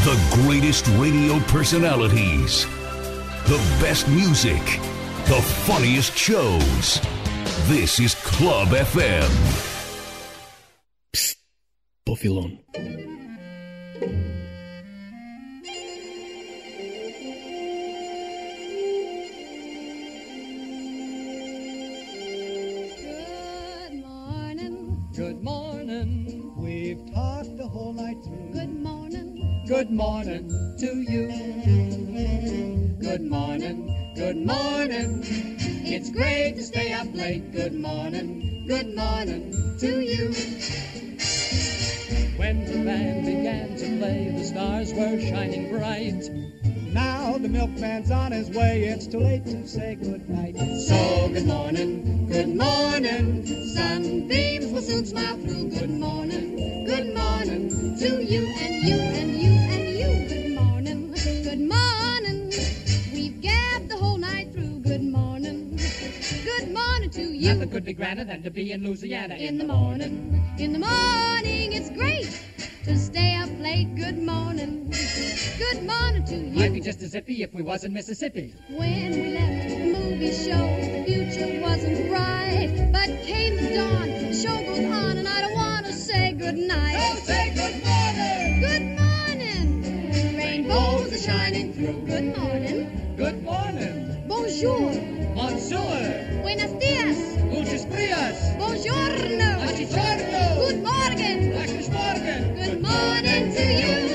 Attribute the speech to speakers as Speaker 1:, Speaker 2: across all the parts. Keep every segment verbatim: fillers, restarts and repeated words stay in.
Speaker 1: The greatest radio personalities. The best music. The funniest shows. This is Club F M.
Speaker 2: Psst, po fillon.
Speaker 3: Good morning, we've talked the whole night through. Good morning, good morning to you. Good morning, good morning, it's great to stay up late. Good morning, good morning to you. When the band began to play, the stars were shining bright. Now the milkman's on his way, it's too late to say goodnight. So good morning, good morning, sunbeams will soon smile through. Good morning, good morning to you and you and you and you. Good morning, good morning, we've gabbed the whole night through. Good morning, good morning to you. Nothing could be grander than to be in Louisiana in, in the morning. morning. In the morning, it's great to stay up late. Good morning, good morning to you. Might be just as zippy if we was in Mississippi. When we left the movie show, the future wasn't bright, but came the dawn, the show goes on, and I don't want to say goodnight. Oh, say good morning. Good morning. Rainbows are shining through. Good morning. Good morning. Bonjour. Bonjour. Buenos dias. Muchos dias. Buongiorno. Buongiorno. Good morning. Guten Morgen. Good morning to you.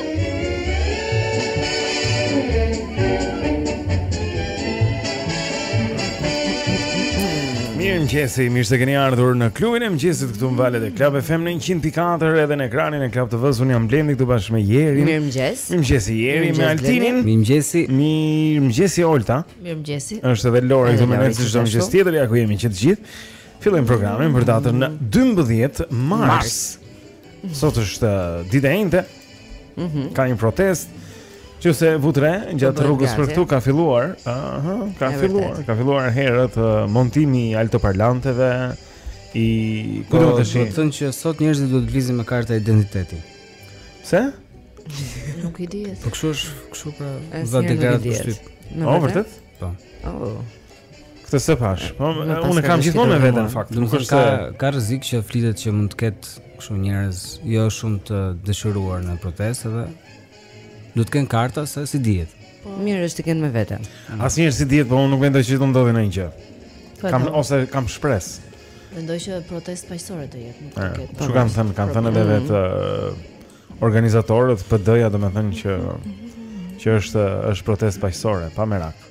Speaker 4: Mirë mëgjesi, mirë se keni ardhur në klubin e mëgjesit këtu në valet e Club F M në një qind pikë katër edhe në ekranin e Club T V-s. Unë jam Blendi këtu bashkë me Jerin.
Speaker 5: Mirë mëgjes.
Speaker 4: Mirë mëgjesi Jeri, me Altinin.
Speaker 6: Mirë mëgjesi.
Speaker 4: Mirë mëgjesi Olta.
Speaker 5: Mirë mëgjesi.
Speaker 4: Është edhe Lori këtu me ne si çdo mëgjes tjetër, ja ku jemi që të gjithë. Fillojmë programin për datën në dymbëdhjetë mars. Sot është dita e njëjtë.
Speaker 5: Mhm.
Speaker 4: Ka një protestë që se vutre gjatë rrugës për këtu ka filluar, aha, ka filluar, ka filluar herët uh, montimi i altoparlanteve i ku do të
Speaker 6: thënë thënë që sot njerëzit duhet të vlizin me karta identiteti.
Speaker 4: Pse?
Speaker 5: Nuk i diet.
Speaker 6: Po kështu është, kështu pra,
Speaker 5: Asnjëherë
Speaker 6: vetë deklarat
Speaker 5: nuk i
Speaker 6: për
Speaker 5: diet.
Speaker 6: shtyp.
Speaker 4: O, vërtet?
Speaker 6: Po.
Speaker 5: Oh.
Speaker 4: Këtë se pash. Po
Speaker 5: Në pas
Speaker 4: unë
Speaker 5: ka
Speaker 4: kam gjithmonë me
Speaker 5: vështirë
Speaker 4: veten
Speaker 5: mua.
Speaker 4: fakt.
Speaker 6: Do
Speaker 4: Nuk
Speaker 6: të
Speaker 4: është
Speaker 6: ka
Speaker 4: se
Speaker 6: ka rrezik që flitet që mund të ketë kështu njerëz jo shumë të dëshiruar në protestë dhe do të kenë karta se si dihet.
Speaker 5: Mirë është të kenë me vete.
Speaker 4: asnjëherë si dihet, po unë nuk mendoj që do ndodhi ndonjë gjë. Kam ose kam shpresë.
Speaker 7: Mendoj që protestë paqësore do jetë, nuk do ketë.
Speaker 4: Çu kanë thënë, kanë thënë edhe vetë uh, organizatorët P D-ja, domethënë që që është është protestë paqësore, pa merak.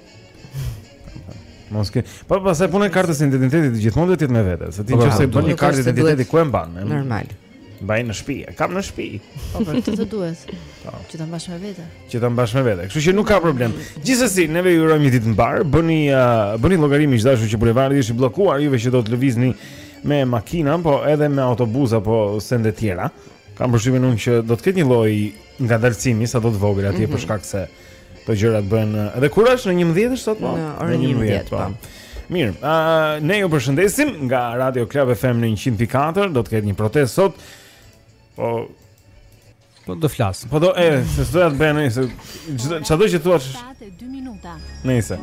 Speaker 4: Mos ke. Po pastaj puna e kartës së identitetit gjithmonë duhet të jetë me vete, se ti nëse bën një kartë identiteti ku e mban?
Speaker 5: Normal.
Speaker 4: Mbaj në shtëpi. Kam në shtëpi.
Speaker 7: Po për këtë të duhet. Që ta mbash me vete.
Speaker 4: Që ta mbash me vete. Kështu që nuk ka problem. Gjithsesi, neve ju urojmë një ditë të mbar. Bëni uh, bëni llogari miq dashur që bulevardi është i bllokuar, juve që do të lëvizni me makina, po edhe me autobus apo sende tjera. Kam përshtypjen unë që do të ketë një lloj ngadalësimi sa do të vogël atje mm -hmm. për shkak se këto gjërat bëhen edhe kur është në njëmbëdhjetë sot po.
Speaker 5: Në orën njëmbëdhjetë po.
Speaker 4: Mirë, uh, ne ju përshëndesim nga Radio Club F M në një qind pikë katër, do të ketë një protestë sot. Po
Speaker 6: po do flas.
Speaker 4: Po do e, se s'doja të bëja nëse çdo që thua
Speaker 7: dy minuta.
Speaker 4: Nëse.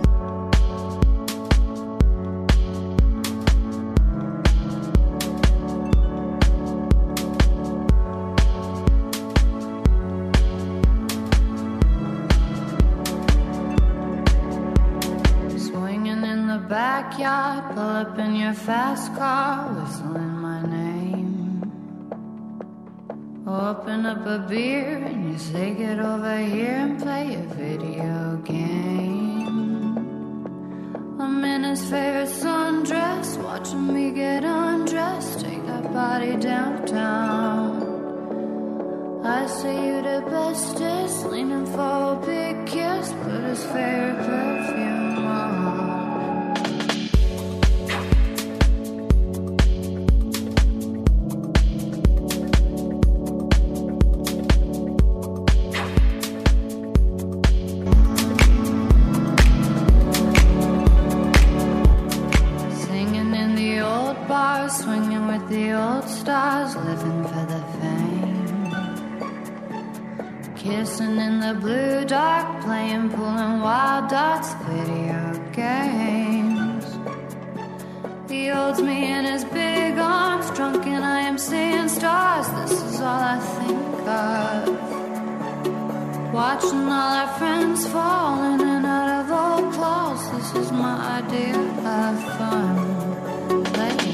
Speaker 8: Swinging in the backyard, pull up in your fast car, whistling my name. Open up a beer and you say get over here and play a video game. I'm in his favorite sundress, watching me get undressed, take that body downtown. I say you the bestest, leaning for a big kiss, put his favorite perfume on. Swinging with the old stars, living for the fame. Kissing in the blue dark, playing, pulling wild dots, video games. He holds me in his big arms, drunk and I am seeing stars. This is all I think of. Watching all our friends fall in and out of old clothes. This is my idea of fun. Playing.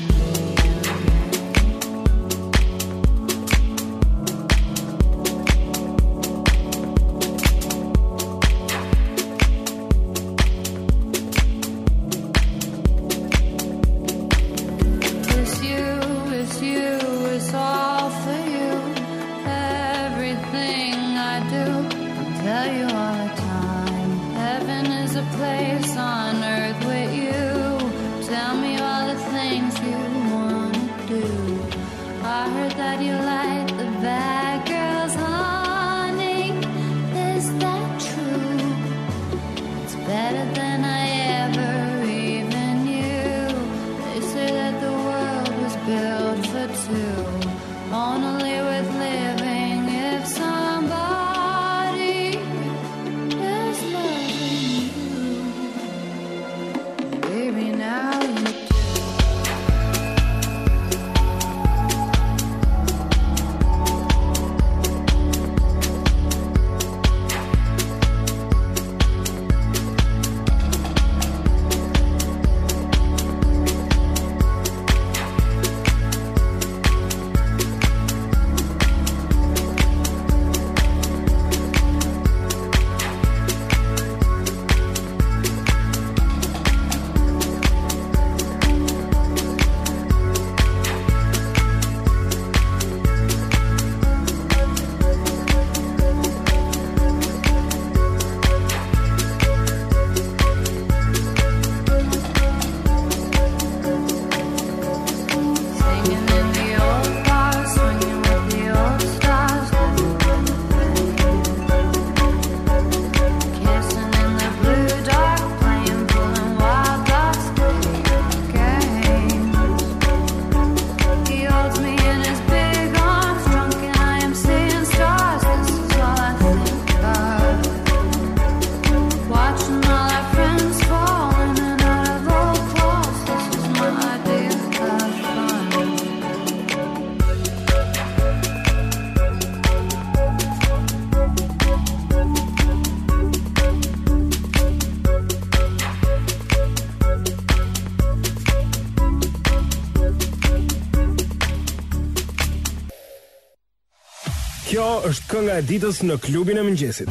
Speaker 2: Kjo është kënga e ditës në klubin e mëngjesit.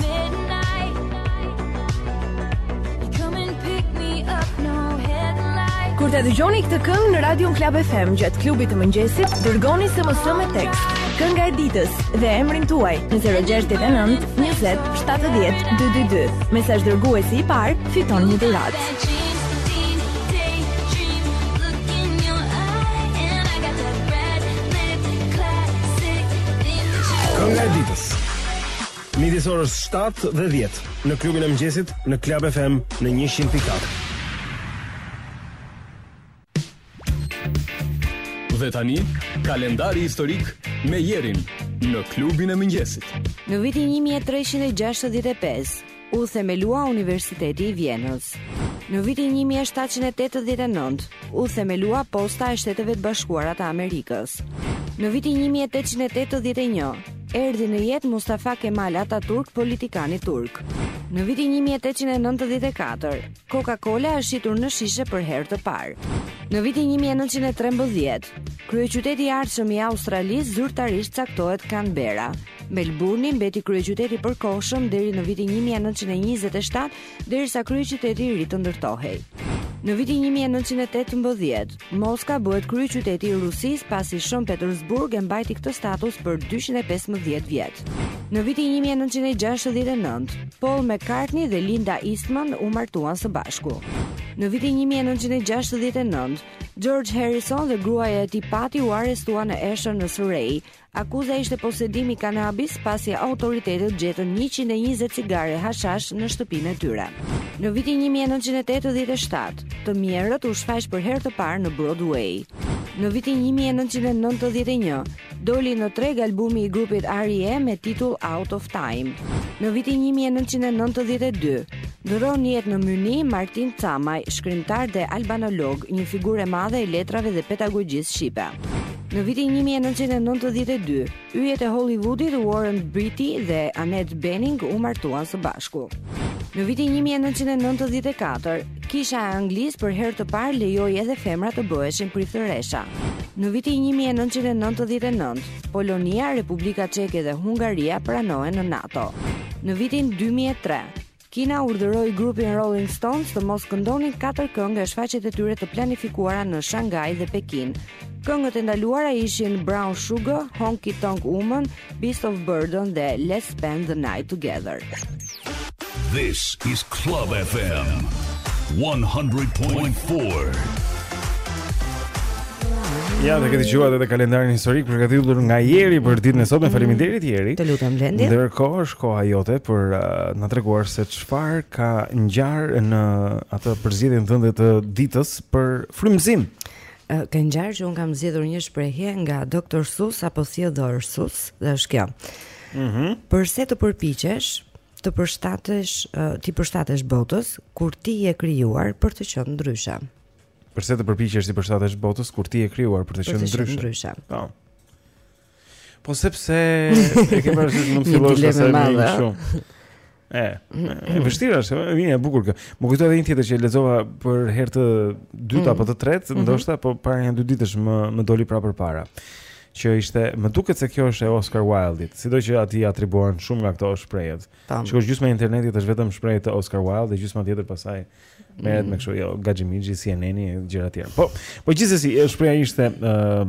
Speaker 9: Kur të dëgjoni këtë këngë në Radio Club F M gjatë klubit të mëngjesit, dërgoni S M S me tekst kënga e ditës dhe emrin tuaj në zero gjasht e nënt njëzet shtatëdhjetë dyëzet e dy. Mesazh dërguesi i parë fiton një dhuratë.
Speaker 2: Kënga e ditës. Midis orës shtatë dhe dhjetë në klubin e mëngjesit në Club F M në njëqind pikë katër.
Speaker 10: Dhe tani, kalendari historik me Jerin në klubin e mëngjesit.
Speaker 5: Në vitin një mijë e treshënt e gjashtëdhjetë e pesë u themelua Universiteti i Vjenës. Në vitin një mijë e shtatëqind e tetëdhjetë e nëntë u themelua Posta e Shteteve të Bashkuara të Amerikës. Në vitin një mijë e tetëqind e tetëdhjetë e një erdhi në jetë Mustafa Kemal Atatürk, politikani turk. Në vitin një mijë e tetëqind e nëntëdhjetë e katër, Coca-Cola është shitur në shishe për herë të parë. Në vitin një mijë e nëntëqind e trembëdhjetë, kryeqyteti i ardhshëm i Australisë zyrtarisht caktohet Canberra. Melbourne mbeti kryeqyteti i përkohshëm deri në vitin një mijë e nëntëqind e njëzet e shtatë, derisa kryeqyteti i ri të ndërtohej. Në vitin një mijë e nëntëqind e tetëmbëdhjetë, Moska bëhet kryeqyteti i Rusisë pasi Shën Petersburg e mbajti këtë status për dyqind e pesëmbëdhjetë vjet. Në vitin një mijë e nëntëqind e gjashtëdhjetë e nëntë, Paul McCartney dhe Linda Eastman u martuan së bashku. Në vitin një mijë e nëntëqind e gjashtëdhjetë e nëntë, George Harrison dhe gruaja e tij Patty u arrestuan në Esher në Surrey. Akuza ishte posedimi kanabis pasi autoritetet gjetën njëqind e njëzet cigare hashash në shtëpinë e tyre. Në vitin një mijë e nëntëqind e tetëdhjetë e shtatë, të mjerët u shfaq për herë të parë në Broadway. Në vitin një mijë e nëntëqind e nëntëdhjetë e një, doli në treg albumi i grupit R E M me titull Out of Time. Në vitin nineteen ninety-e dy, ndron jetë në Myni Martin Camaj, shkrimtar dhe albanolog, një figurë e madhe e letrave dhe pedagogjisë shqipe. Në vitin nineteen ninety-e dy, yjet e Hollywoodit Warren Beatty dhe Annette Bening u martuan së bashku. Në vitin nineteen ninety-e kisha e Anglisë për herë të parë lejoi edhe femrat të bëheshin prithëresha. Në vitin nineteen ninety-nine, Polonia, Republika Çeke dhe Hungaria pranohen në NATO. Në vitin two thousand three, Kina urdhëroi grupin Rolling Stones të mos këndonin katër këngë nga shfaqjet e tyre të planifikuara në Shanghai dhe Pekin. Këngët e ndaluara ishin Brown Sugar, Honky Tonk Woman, Beast of Burden dhe Let's Spend the Night Together.
Speaker 1: This is Club F M one hundred point four.
Speaker 4: Ja, dhe këtë quat edhe kalendarin historik përgatitur nga Jeri për ditën e sotme. Faleminderit Jeri.
Speaker 5: Të lutem Blendi.
Speaker 4: Ndërkohë është koha jote për uh, na treguar se çfarë ka ngjarë në atë përzgjedhjen tënde të ditës për frymëzim.
Speaker 5: Uh, ka ngjarë që un kam zgjedhur një shprehje nga doktor Sus apo Theodor Sus, dhe është kjo. Mhm. Mm Përse të përpiqesh të përshtatesh, uh, ti përshtatesh botës kur ti je krijuar për të qenë ndryshe.
Speaker 4: Përse të përpiqesh ti përshtatesh botës kur ti je krijuar për të qenë ndryshe.
Speaker 5: ndryshe.
Speaker 4: Po. Po sepse e ke parasysh mund të fillosh të më shumë. E, e vështirë është, vjen e bukur kjo. Më kujtoi edhe një tjetër që e lexova për herë të dytë apo të tretë, ndoshta, po para një dy ditësh më më doli prapë përpara. Që ishte, më duket se kjo është e Oscar Wilde-it, sidoqë që atij atribuohen shumë nga këto shprehjet. Shikosh gjysma e internetit është vetëm shprehje të Oscar Wilde dhe gjysma tjetër pasaj merret me kështu, jo, Gaxhimixhi, C N N-i e gjëra të tjera. Po, po gjithsesi, shpreha ishte ë uh,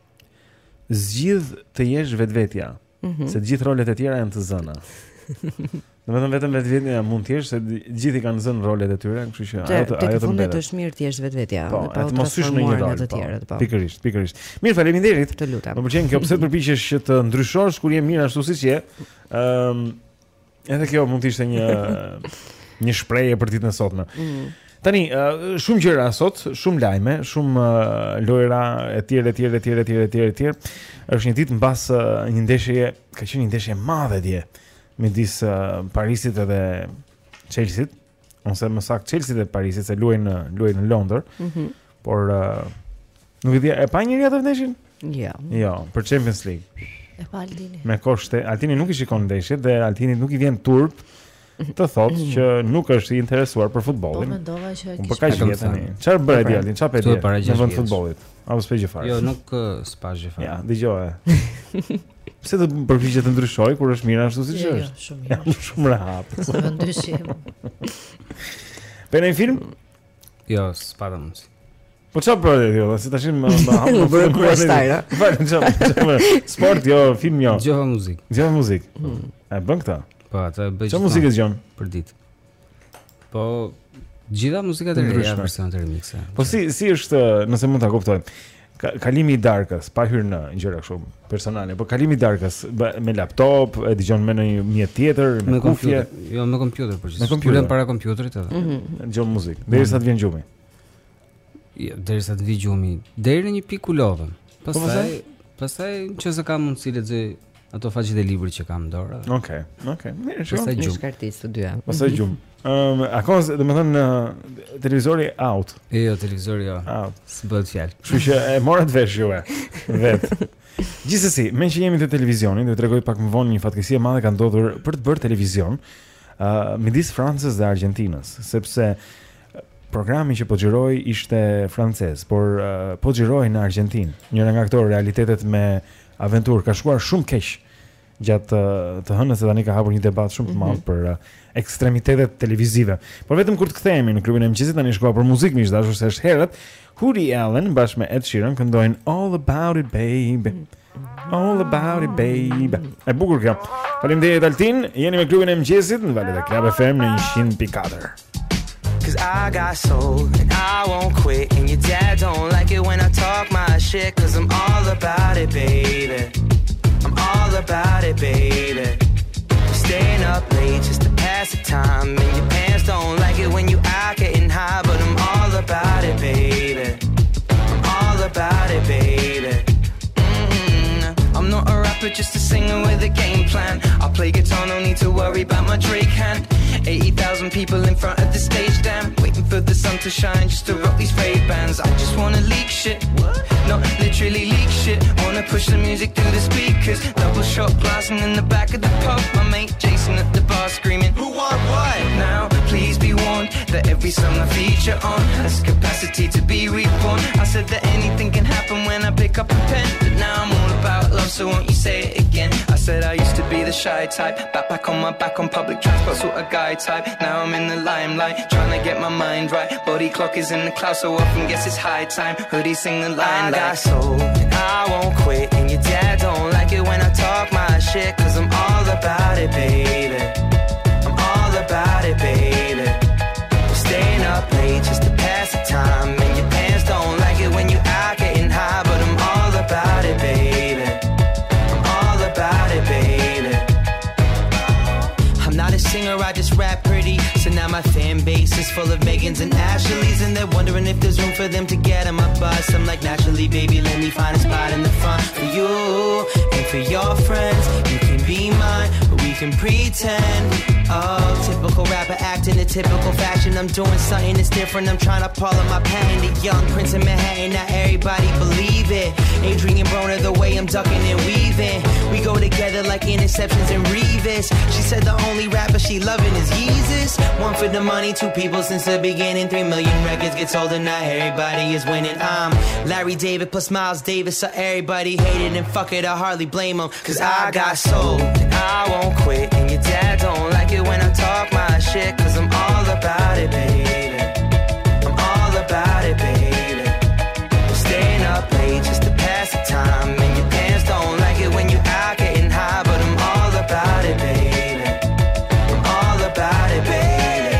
Speaker 4: zgjidh të jesh vetvetja, mm -hmm. se të gjithë rolet e tjera janë të zëna. Domethënë vetëm vetvetja mund të jesh, se gjithë i kanë zënë rolet e tyre, kështu që ajo ajo të mbetet.
Speaker 5: Fundet është mirë të jesh vetvetja,
Speaker 4: po,
Speaker 5: pa u
Speaker 4: transformuar
Speaker 5: në të tjerët, po.
Speaker 4: Pikërisht, pikërisht. Mirë, faleminderit.
Speaker 5: Të lutem.
Speaker 4: Më pëlqen kjo, pse të përpiqesh që të ndryshosh kur je mirë ashtu siç je. Ëm, um, edhe kjo mund të ishte një një shprehje për ditën e sotme. Mm. Tani, uh, shumë gjëra sot, shumë lajme, shumë uh, lojra etj etj etj etj etj etj. Është një ditë mbas uh, një ndeshje, ka qenë një ndeshje e madhe dje midis uh, Parisit edhe Chelsea-t, ose më saktë Chelsea dhe Parisit, se luajnë luajnë në Londër. Mhm. Mm por uh, nuk e di, e pa njëri atë ndeshjen?
Speaker 5: Jo.
Speaker 4: Jo, për Champions League.
Speaker 7: E pa Altini.
Speaker 4: Me koshte, Altini nuk i shikon ndeshjet dhe Altini nuk i vjen turp të thotë që nuk është i interesuar për futbollin.
Speaker 7: Po mendova që
Speaker 4: kishte. Po ka gjë tani. Çfarë bëre ti Altin? Çfarë
Speaker 6: bëre
Speaker 4: në vend futbollit? Apo s'pe gjë fare?
Speaker 6: Jo, nuk s'pa gjë fare.
Speaker 4: Ja, dëgjoje. Pse do të përpiqet të ndryshoj kur është mirë ashtu siç
Speaker 7: jo,
Speaker 4: është?
Speaker 7: Jo, shumë mirë.
Speaker 4: Ja, shumë rehat.
Speaker 7: Sa ndryshim.
Speaker 4: Pe në film?
Speaker 6: Jo, s'pa mundsi.
Speaker 4: Po çfarë bëre ti? Si tash më më
Speaker 5: bëre kurastar.
Speaker 4: Vale, çfarë? Sport jo, film jo.
Speaker 6: Dëgjova muzikë.
Speaker 4: Dëgjova muzikë. E bën këtë?
Speaker 6: Po, atë bëj.
Speaker 4: Çfarë muzikë dëgjon
Speaker 6: për ditë? Po, gjitha muzikat e reja versionet e remixe.
Speaker 4: Po si si është, nëse mund ta kuptoj. Kalimi i darkës, pa hyrë në gjëra kështu personale, po kalimi i darkës me laptop, e dëgjon me një mjet tjetër, me, me kufje,
Speaker 6: jo me kompjuter, por gjithsesi. Kulem para kompjuterit edhe.
Speaker 4: Dëgjon muzikë, derisa të vjen gjumi.
Speaker 6: Jo, derisa të vijë gjumi, deri në një pikë kulodhem. Pastaj, pastaj nëse kam mundësi lexoj ato faqet e librit që kam në dorë.
Speaker 4: Okej, okej. Mirë,
Speaker 5: pastaj gjum. Shkartisë të dyja.
Speaker 4: Pastaj gjum. Ëm, um, akoma, domethënë televizori out.
Speaker 6: Jo, televizori jo.
Speaker 4: Out.
Speaker 6: S'bëhet fjalë.
Speaker 4: Kështu që e mora të vesh juve. Vet. Gjithsesi, me që jemi te televizioni, do t'rregoj pak më vonë një fatkeqësi e madhe ka ndodhur për të bërë televizion, uh, midis Francës dhe Argjentinës, sepse programi që po xhiroi ishte francez, por uh, po xhiroi në Argjentinë. Njëra nga ato realitetet me aventurë ka shkuar shumë keq gjatë të hënës, se tani ka hapur një debat shumë të madh mm -hmm. për uh, ekstremitetet televizive. Por vetëm kur të kthehemi në klubin e mëngjesit, tani shkoj për muzikë, miq dashur, se është herët. Woody Allen bashkë me Ed Sheeran këndojnë All About It Baby. All About It Baby. E bukur kjo. Faleminderit Altin, jeni me klubin e mëngjesit në valët e Club F M në one hundred point four.
Speaker 11: Cause I got soul and I won't quit. And your dad don't like it when I talk my shit. Cause I'm all about it, baby. I'm all about it, baby. Staying up late just to pass the time. And your parents don't like it when you out getting high. But I'm all about it, baby. I'm all about it, baby. Mm-hmm. I'm just a singer with a game plan. I'll play guitar, no need to worry about my Drake hand. eighty thousand people in front of the stage, damn. Waiting for the sun to shine just to rock these Ray-Bans. I just wanna leak shit, not literally leak shit. Wanna push the music through the speakers. Double shot glassing in the back of the pub. My mate Jason at the bar screaming, who want what? Now, please be warned that every song I feature on has capacity to be reborn. I said that anything can happen when I pick up a pen, but now I'm all about love, so won't you say it again? I said I used to be the shy type, backpack on my back on public transport, sort of guy type. Now I'm in the limelight, trying to get my mind right. Body clock is in the clouds, so often guess it's high time. Hoodie sing the line I like, got soul, and I won't quit. And your dad don't like it when I talk my shit, cause I'm all about it, baby. I'm all about it, baby. I'm staying up late just to pass the time. And your pants don't like it when you out getting high, but I'm all about it, baby. I'm all about it, baby. I'm not a singer, I just rap pretty. So now my fan base is full of Megans and Ashleys, and they're wondering if there's room for them to get on my bus. I'm like, naturally, baby, let me find a spot in the front for you and for your friends. You can be mine, but we can pretend. Oh, typical rapper acting a typical fashion. I'm doing something that's different. I'm trying to pull on my pen. The young prince of Manhattan, not everybody believe it. Adrian Broner, the way I'm ducking and weaving. We go together like Interceptions and Revis. She said the only rapper she loving is Yeezus. One for the money, two people since the beginning. Three million records get sold and now everybody is winning. I'm Larry David plus Miles Davis, so everybody hated and fuck it, I hardly blame them. Cause I got soul, and I won't quit. And your dad don't like it when I talk my shit, cause I'm all about it, baby. I'm all about it, baby. I'm staying up late just to pass the time. And your pants don't like it when you out getting high, but I'm all about it, baby. I'm all about it, baby.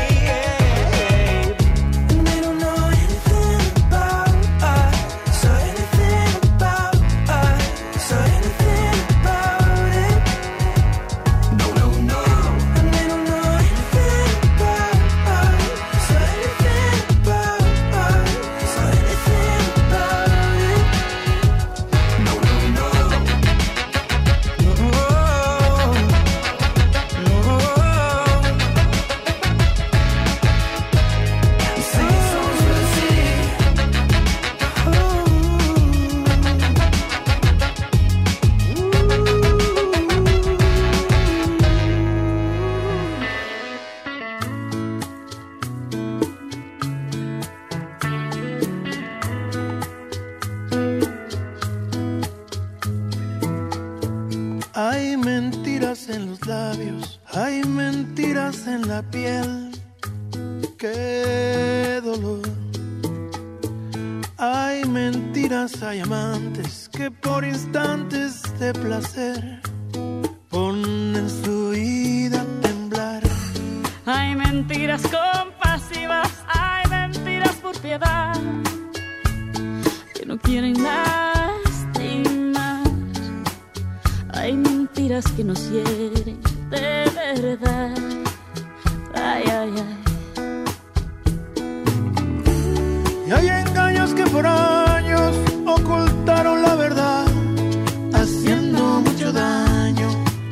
Speaker 12: Hay mentiras en los labios, hay mentiras en la piel. Qué dolor. Hay mentiras, hay amantes que por instantes de placer ponen su vida a temblar.
Speaker 13: Hay mentiras compasivas, hay mentiras por piedad que no quieren lastimar. Hay mentiras que nos hieren de verdad. Ay, ay, ay.
Speaker 12: Y hay engaños que por años ocultaron la verdad, haciendo mucho daño.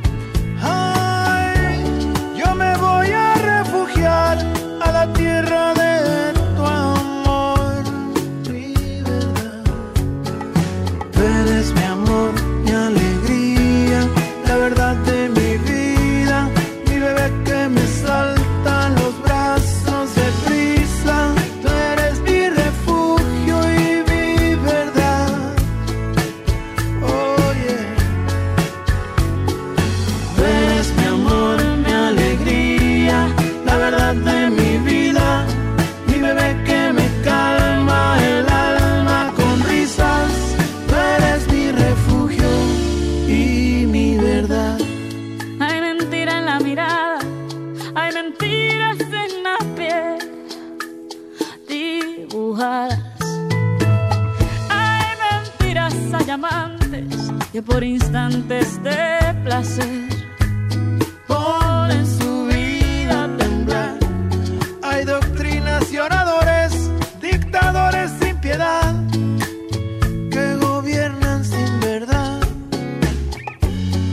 Speaker 12: Ay, yo me voy a refugiar a la tierra de tu amor, mi verdad. Tú eres mi amor, mi alegría, la verdad de mi vida, mi bebé que me salta en los brazos de prisa. Tú eres mi refugio y mi verdad. Oh yeah. Tú eres mi amor, mi alegría, la verdad de mi vida, mi bebé que me calma el alma con risas. Tú eres mi refugio y mi verdad.
Speaker 13: Hay mentira en la mirada, hay mentiras en la piel dibujadas. Hay mentiras, hay amantes que por instantes de placer
Speaker 12: Ponen su vida a temblar. Hay doctrinas y oradores, dictadores sin piedad, que gobiernan sin verdad.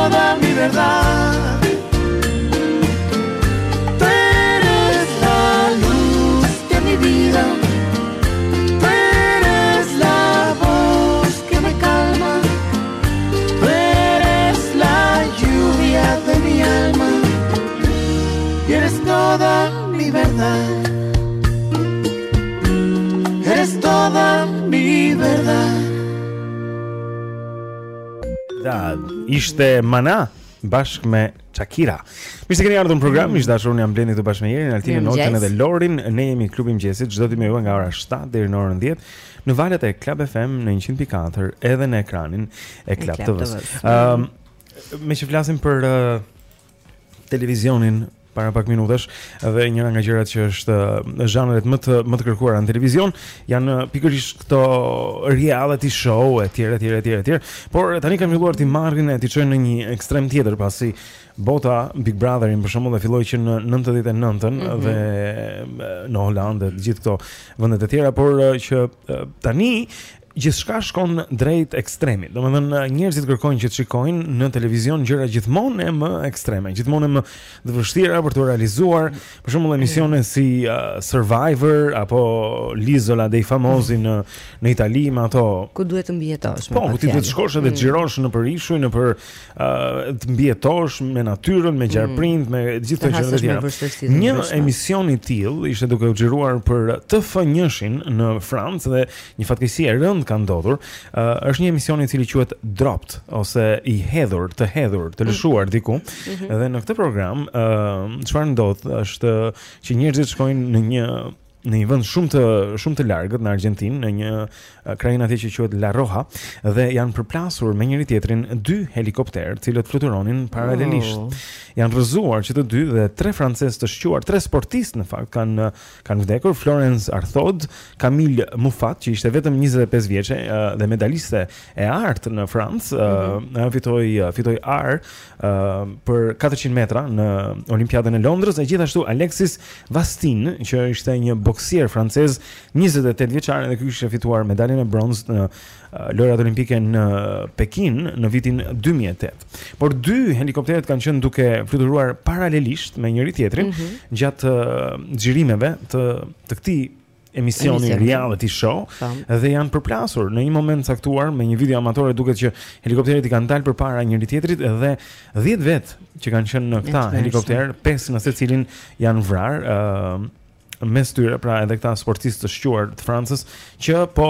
Speaker 12: toda mi verdad. Tú eres la luz de mi vida. Tú eres la voz que me calma. Tú eres la lluvia de mi alma. Y eres toda mi verdad. Eres toda mi verdad.
Speaker 4: Da, ishte Mana bashkë me Shakira. Mirë se keni ardhur në program, miq dashur, unë jam Blendi këtu bashkë me Jerin, Altinin, Oltën dhe Lorin. Ne jemi klubi i mëngjesit, çdo ditë me ju nga ora shtat deri në orën dhjetë në valët e Club F M në njëqind pikë katër edhe në ekranin e Club T V-s. Ëm, me që flasim për uh, televizionin para pak minutash, dhe njëra nga gjërat që është zhanret më të më të kërkuara në televizion janë pikërisht këto reality show etj etj etj etj. Por tani kanë filluar të marrin e të çojnë në një ekstrem tjetër, pasi bota Big Brotherin për shembull e filloi që në nëntëdhjetë e nëntën mm -hmm. dhe në Holandë dhe gjithë këto vende të tjera, por që tani gjithçka shkon drejt ekstremit. Domethënë njerëzit kërkojnë që të shikojnë në televizion gjëra gjithmonë e më ekstreme, gjithmonë e më të vështira për të realizuar, për shembull emisione si uh, Survivor apo L'Isola dei Famosi në në Itali, me ato
Speaker 5: ku duhet të mbijetosh.
Speaker 4: Po, ku ti duhet të shkosh edhe të xhirosh në për ishuj, në për uh, të mbijetosh me natyrën, me gjarprind, me gjithë këto gjëra të tjera. Një emision i tillë ishte duke u xhiruar për T F një-shin në Francë dhe një fatkeqësi e rëndë ka ndodhur. Uh, është një emision i cili quhet Dropped ose i hedhur, të hedhur, të lëshuar diku. Mm-hmm. Dhe në këtë program, çfarë uh, ndodh është që njerëzit shkojnë në një në një vend shumë të shumë të largët në Argjentinë, në një krajinë atje që quhet La Roja, dhe janë përplasur me njëri tjetrin dy helikopterë, të cilët fluturonin paralelisht. Oh. Janë rrëzuar që të dy dhe tre francezë të shquar, tre sportistë në fakt kanë kanë vdekur, Florence Arthaud, Camille Muffat, që ishte vetëm njëzet e pesë vjeçe dhe medaliste e artë në Francë, mm-hmm. uh, fitoi fitoi ar uh, për katërqind metra në Olimpiadën e Londrës, dhe gjithashtu Alexis Vastin, që ishte një boksier francez njëzet e tetë vjeçar, dhe ky kishte fituar medaljen e bronzë në uh, lojrat olimpike në Pekin në vitin dy mijë e tetë. Por dy helikopterët kanë qenë duke fluturuar paralelisht me njëri tjetrin mm-hmm. gjatë uh, xhirimeve të të këtij emisioni reality show Tam. Dhe janë përplasur në një moment caktuar me një video amatore, duket që helikopterët i kanë dalë përpara njëri tjetrit dhe dhjetë vet që kanë qenë në këta helikopter, pesë në secilin janë vrarë. Uh, mes tyre pra edhe këta sportistë të shquar të Francës që po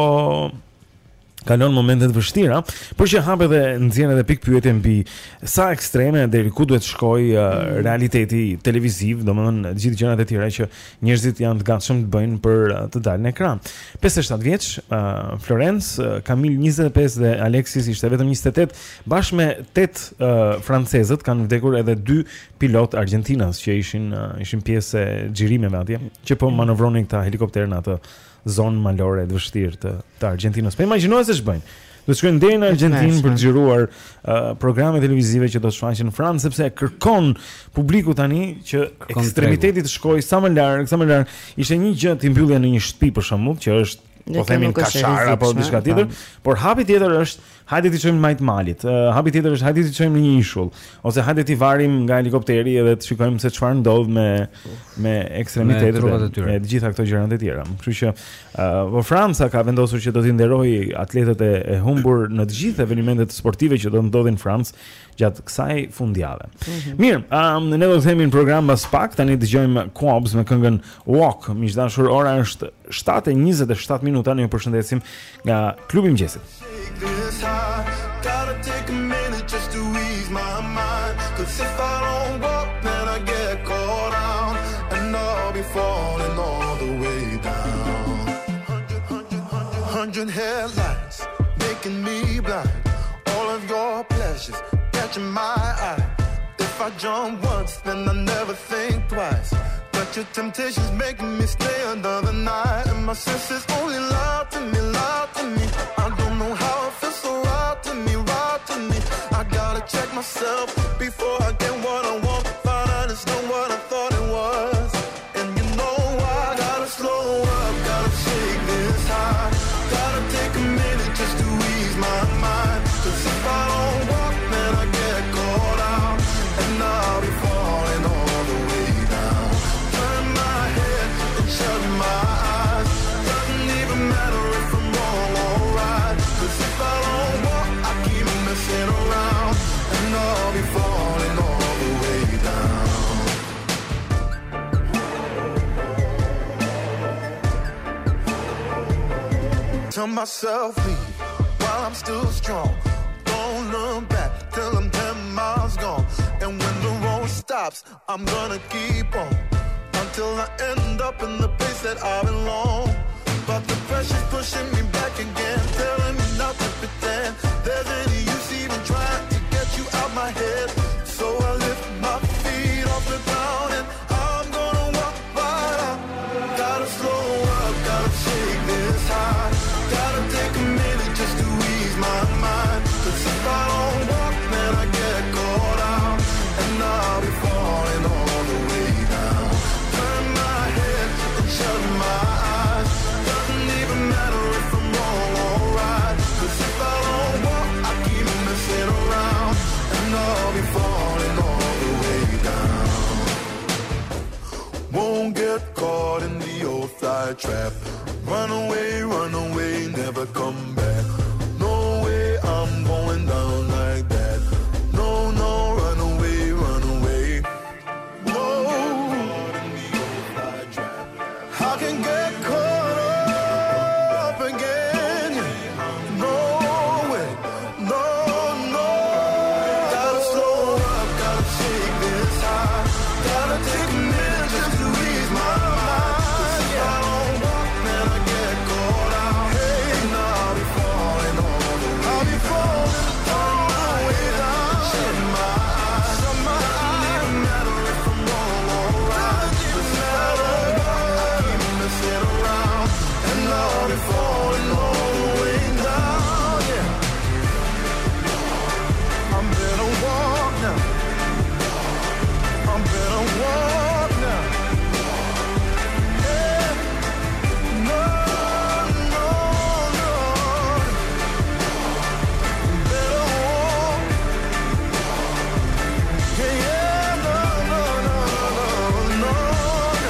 Speaker 4: kalon momente të vështira, por që hap edhe nxjerr edhe pikë pyetje mbi sa ekstreme deri ku duhet shkojë uh, realiteti televiziv, domethënë gjithë gjërat e tjera që njerëzit janë të gatshëm të bëjnë për uh, të dalë në ekran. pesëdhjetë e shtatë vjeç, uh, Florence, uh, Camille njëzet e pesë dhe Alexis ishte vetëm njëzet e tetë, bashkë me tetë uh, francezët kanë vdekur edhe dy pilot argjentinas që ishin uh, ishin pjesë e xhirimeve atje, që po manovronin këta helikopter në atë zonë malore të vështirë të, të Argentinës. Po imagjinoj se ç'bëjnë. Do të shkojnë deri në Argjentinë për të xhiruar uh, programe televizive që do të shfaqen në Francë, sepse kërkon publiku tani që kërkon ekstremiteti të shkojë sa më larg, sa më larg. Ishte një gjë të mbyllja në një shtëpi për shembull, që është po themin kashar apo diçka tjetër, por hapi tjetër është hajde ti çojmë majt malit. Uh, hapi tjetër është hajde ti çojmë në një ishull, ose hajde ti varim nga helikopteri edhe të shikojmë se çfarë ndodh me me ekstremitetet e të gjitha këto gjërat e tjera. Kështu që uh, Franca ka vendosur që do t'i nderojë atletët e, e humbur në të gjithë evenimentet sportive që do ndodhin në Francë gjatë kësaj fundjavë. Mm-hmm. Mirë, um, ne do të themi në program pas pak, tani dëgjojmë Quabs me këngën Walk. Miq dashur, ora është shtatë e njëzet e shtatë minuta, ne ju përshëndesim nga klubi i mëngjesit.
Speaker 14: Hundred headlights making me blind. All of your pleasures catching my eye. If I jump once, then I never think twice. But your temptation's making me stay another night, and my senses only lie to me, lie to me. I don't know how it feels so right to me, right to me. I gotta check myself before I get what I want. Find out it's not what I thought it was. And you know I gotta slow up, gotta shake this high. Gotta take a minute just to ease my mind. Cause if I don't walk, then I get caught let myself leave while I'm still strong. Don't look back till I'm ten miles gone. And when the road stops, I'm gonna keep on until I end up in the place that I belong. But the pressure's pushing me back again, telling me not to pretend there's any use even trying to get you out my head. So I lift my feet off the ground and I'm gonna walk right out. Gotta slow up, gotta shake this high. Gotta take a minute just to ease my mind. Cause if I don't walk, then I get caught out. And I'll be falling all the way down. Turn my head and shut my eyes. Doesn't even matter if I'm wrong or right. Cause if I don't walk, I keep messing around. And I'll be falling all the way down. Won't get caught in the old fly trap. Run away, run away, never come back. No way I'm going down like that. No, no, run away, run away. No, I can get caught up again. No way, no, no. Gotta slow up, gotta shake this high. Gotta take a minute just to ease my mind. If I don't walk, then I get caught out. Hey, and I'll be falling all the way. I'll be falling all the way down. Shut my eyes, shut my eyes. Doesn't even matter if I'm wrong or right. Doesn't matter, I keep messing around. And I'll be falling all the way down, yeah. I'm better walk now. I'm better walk now. Yeah. No, no, no. Better walk. Yeah, yeah, no, no, no, no, no, no.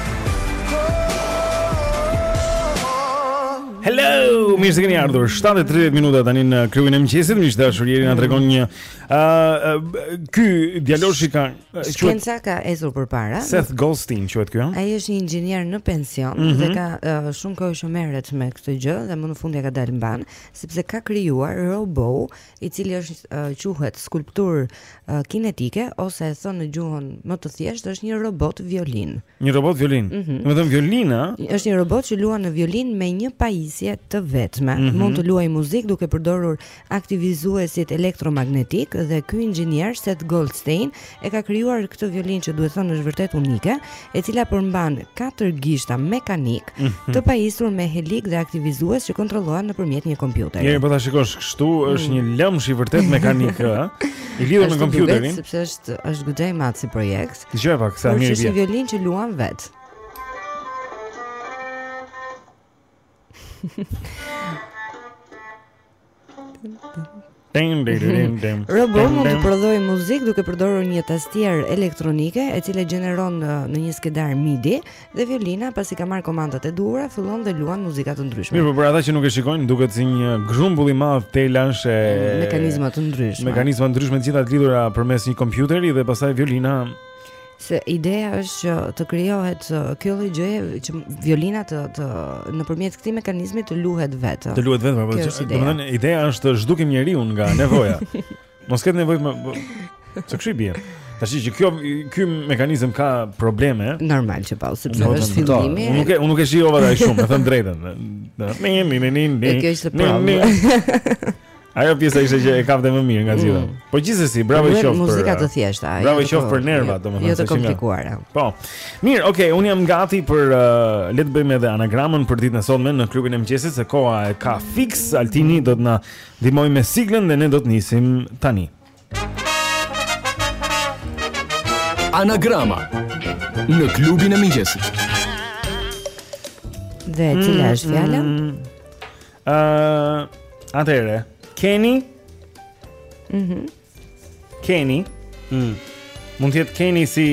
Speaker 4: Hello, mirë se keni ardhur. shtatë e tridhjetë minuta tani në klubin e mëngjesit. Miq dashur, jeri na tregon një ë uh, ky djaloshi ka
Speaker 5: Shkenca ka ecur përpara.
Speaker 4: Seth Goldstein quhet ky, ëh?
Speaker 5: Ai është një inxhinier në pension
Speaker 4: mm -hmm.
Speaker 5: dhe ka uh, shumë kohë që merret me këtë gjë dhe më në fund ja ka dalë mban sepse ka krijuar robot i cili është uh, quhet skulptur uh, kinetike ose e thon në gjuhën më të thjeshtë është një robot violin.
Speaker 4: Një robot violin.
Speaker 5: Mm -hmm.
Speaker 4: Domethënë violina
Speaker 5: është një robot që luan në violin me një pajisje të vetme. Mm -hmm. Mund të luajë muzikë duke përdorur aktivizuesit elektromagnetik dhe ky inxhinier Seth Goldstein e ka krijuar këtë violin që duhet thënë është vërtet unike, e cila përmban katër gishta mekanik mm -hmm. të pajisur me helik dhe aktivizues që kontrollohen nëpërmjet një kompjuteri.
Speaker 4: Jeri po ta shikosh kështu, është mm. një lëmsh i vërtet mekanik, ë, i lidhur me kompjuterin.
Speaker 5: Sepse është është goxha i madh si projekt.
Speaker 4: Dgjoj pak sa mirë
Speaker 5: Është një violin që luan vet. Robot mund të prodhojë muzikë duke përdorur një tastier elektronike e cila gjeneron në një skedar MIDI dhe violina pasi ka marrë komandat e duhura fillon dhe luan muzika të ndryshme.
Speaker 4: Mirë, por për ata që nuk e shikojnë duket si një grumbull i madh telash e
Speaker 5: mekanizma të ndryshme.
Speaker 4: Mekanizma të ndryshme të gjitha të lidhura përmes një kompjuteri dhe pastaj violina.
Speaker 5: Se ideja është që të krijohet kjo lloj gjëje që violina të, të nëpërmjet këtij mekanizmi të luhet vetë.
Speaker 4: Të luhet vetë, por domethënë ideja është të zhdukim njeriu nga nevoja. Mos ketë nevojë më se kush i bie. Tash që kjo ky mekanizëm ka probleme.
Speaker 5: Normal që pa, sepse është fillimi.
Speaker 4: Unë nuk e unë nuk e shijova ai shumë, e them drejtën. Mi mi mi mi.
Speaker 5: Kjo është problem.
Speaker 4: Ajo pjesa ishte që e kapte më mirë nga gjitha. Mm. Po gjithsesi, bravo i qoftë për
Speaker 5: muzika të thjeshta.
Speaker 4: Bravo i qoftë për nervat, domethënë.
Speaker 5: Jo të komplikuara.
Speaker 4: Po. Mirë, okay, unë jam gati për uh, le të bëjmë edhe anagramën për ditën e sotme në klubin e mëngjesit, se koha e ka fiks. Altini do të na ndihmojë me siglën dhe ne do të nisim tani.
Speaker 10: Anagrama në klubin e mëngjesit.
Speaker 5: Dhe cila është fjala?
Speaker 4: Ëh, mm, uh, atëre. Kenny.
Speaker 5: Mhm. Mm
Speaker 4: Kenny.
Speaker 6: Mm.
Speaker 4: Mund të jetë Kenny si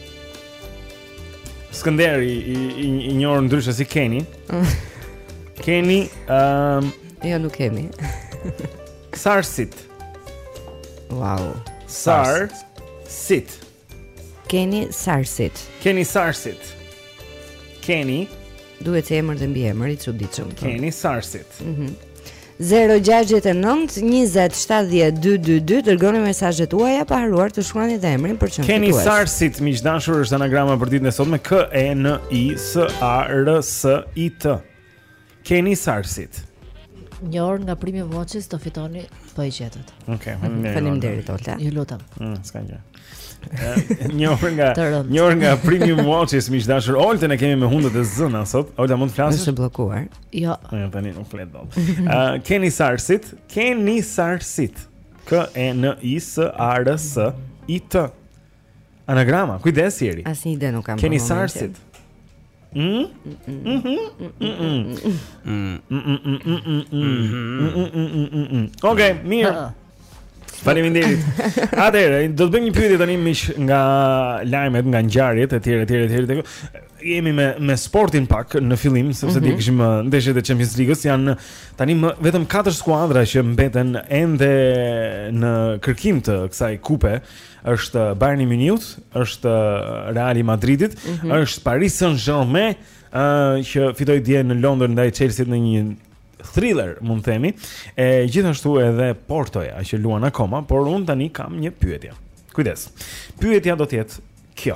Speaker 4: Skënderi i i, i njohur ndryshe si Kenny. Kenny, ëm, um,
Speaker 5: jo nuk kemi.
Speaker 4: Sarsit.
Speaker 5: Wow.
Speaker 4: Sarsit.
Speaker 5: Kenny Sarsit.
Speaker 4: Kenny Sarsit. Kenny
Speaker 5: Duhet të emër dhe mbiemër i çuditshëm.
Speaker 4: Keni Sarsit.
Speaker 5: Mhm. zero gjasht nënt njëzet shtatëdhjetë dyqindëdouëdhjetë dy dërgoni mesazhet tuaja pa haruar të shkruani dhe emrin për çfarë
Speaker 4: Keni Sarsit, miq dashur, është anagrama për ditën e sotme K E N I S A R S I T. Keni Sarsit.
Speaker 7: Një orë nga Primi Watches do fitoni po i gjetët.
Speaker 4: Okej,
Speaker 5: faleminderit Olta.
Speaker 7: Ju lutem.
Speaker 4: Mm, s'ka gjë. Një orë nga një orë nga Premium Watches, miq dashur. Oltën e kemi me hundët e zëna sot. Olta mund të flasësh?
Speaker 5: Është bllokuar.
Speaker 7: Jo.
Speaker 4: Jo, tani nuk flet dot. Ë Keni Sarsit, Keni Sarsit. K E N I S A R S I T. Anagrama, kujdes Jeri.
Speaker 5: Asnjë ide nuk kam.
Speaker 4: Keni Sarsit. Mm? Okej, mirë. Faleminderit. Atëherë, do të bëjmë një pyetje tani miq nga lajmet, nga ngjarjet etj etj etj. Jemi me me sportin pak në fillim, sepse mm -hmm. ti kishim ndeshjet e Champions League-s, janë tani më, vetëm katër skuadra që mbeten ende në kërkim të kësaj kupe. Është Bayern Munich, është Real Madridit, mm -hmm. është Paris Saint-Germain, uh, që fitoi dje në Londër ndaj Chelsea në një thriller, mund të themi, e gjithashtu edhe Portoja që luan akoma, por unë tani kam një pyetje. Kujdes. Pyetja do të jetë kjo.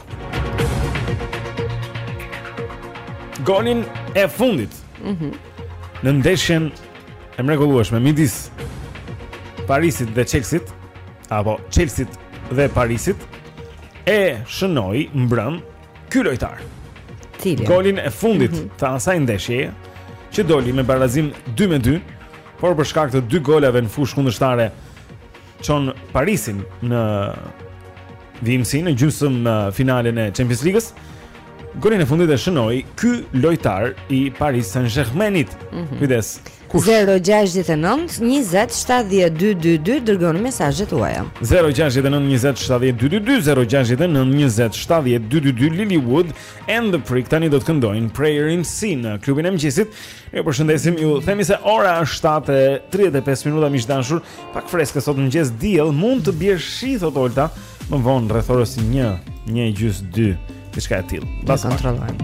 Speaker 4: Golin e fundit.
Speaker 5: Mhm.
Speaker 4: Në ndeshjen e mrekullueshme midis Parisit dhe Chelsea-t, apo Chelsea-t dhe Parisit, e shënoi mbrëm ky lojtar.
Speaker 5: Cili?
Speaker 4: Golin e fundit mm -hmm. të asaj ndeshjeje, që doli me barazim dy me dy, por për shkak të dy golave në fushë kundërshtare çon Parisin në vimësi në gjysmë finalen e Champions League-s. Golin e fundit e shënoi ky lojtar i Paris Saint-Germainit. Mm -hmm. Kujdes.
Speaker 5: zero gjasht nënt njëzet shtatëdhjetë dyqindëdouëdhjetë dy dërgoni mesazhet tuaja.
Speaker 4: zero gjasht nënt njëzet shtatëdhjetë dyqindëdouëdhjetë dy zero gjasht nënt njëzet shtatëdhjetë dyqindëdouëdhjetë dy Lilywood and the Prick tani do të këndojnë Prayer in Sin në klubin e mëngjesit. Ne ju përshëndesim, ju themi se ora është shtatë e tridhjetë e pesë minuta, miq dashur, pak freskë sot mëngjes, diell, mund të bjerë shi thot Olta, më vonë rreth orës një, një gjys dy, diçka e tillë.
Speaker 5: Pas kontrollojmë.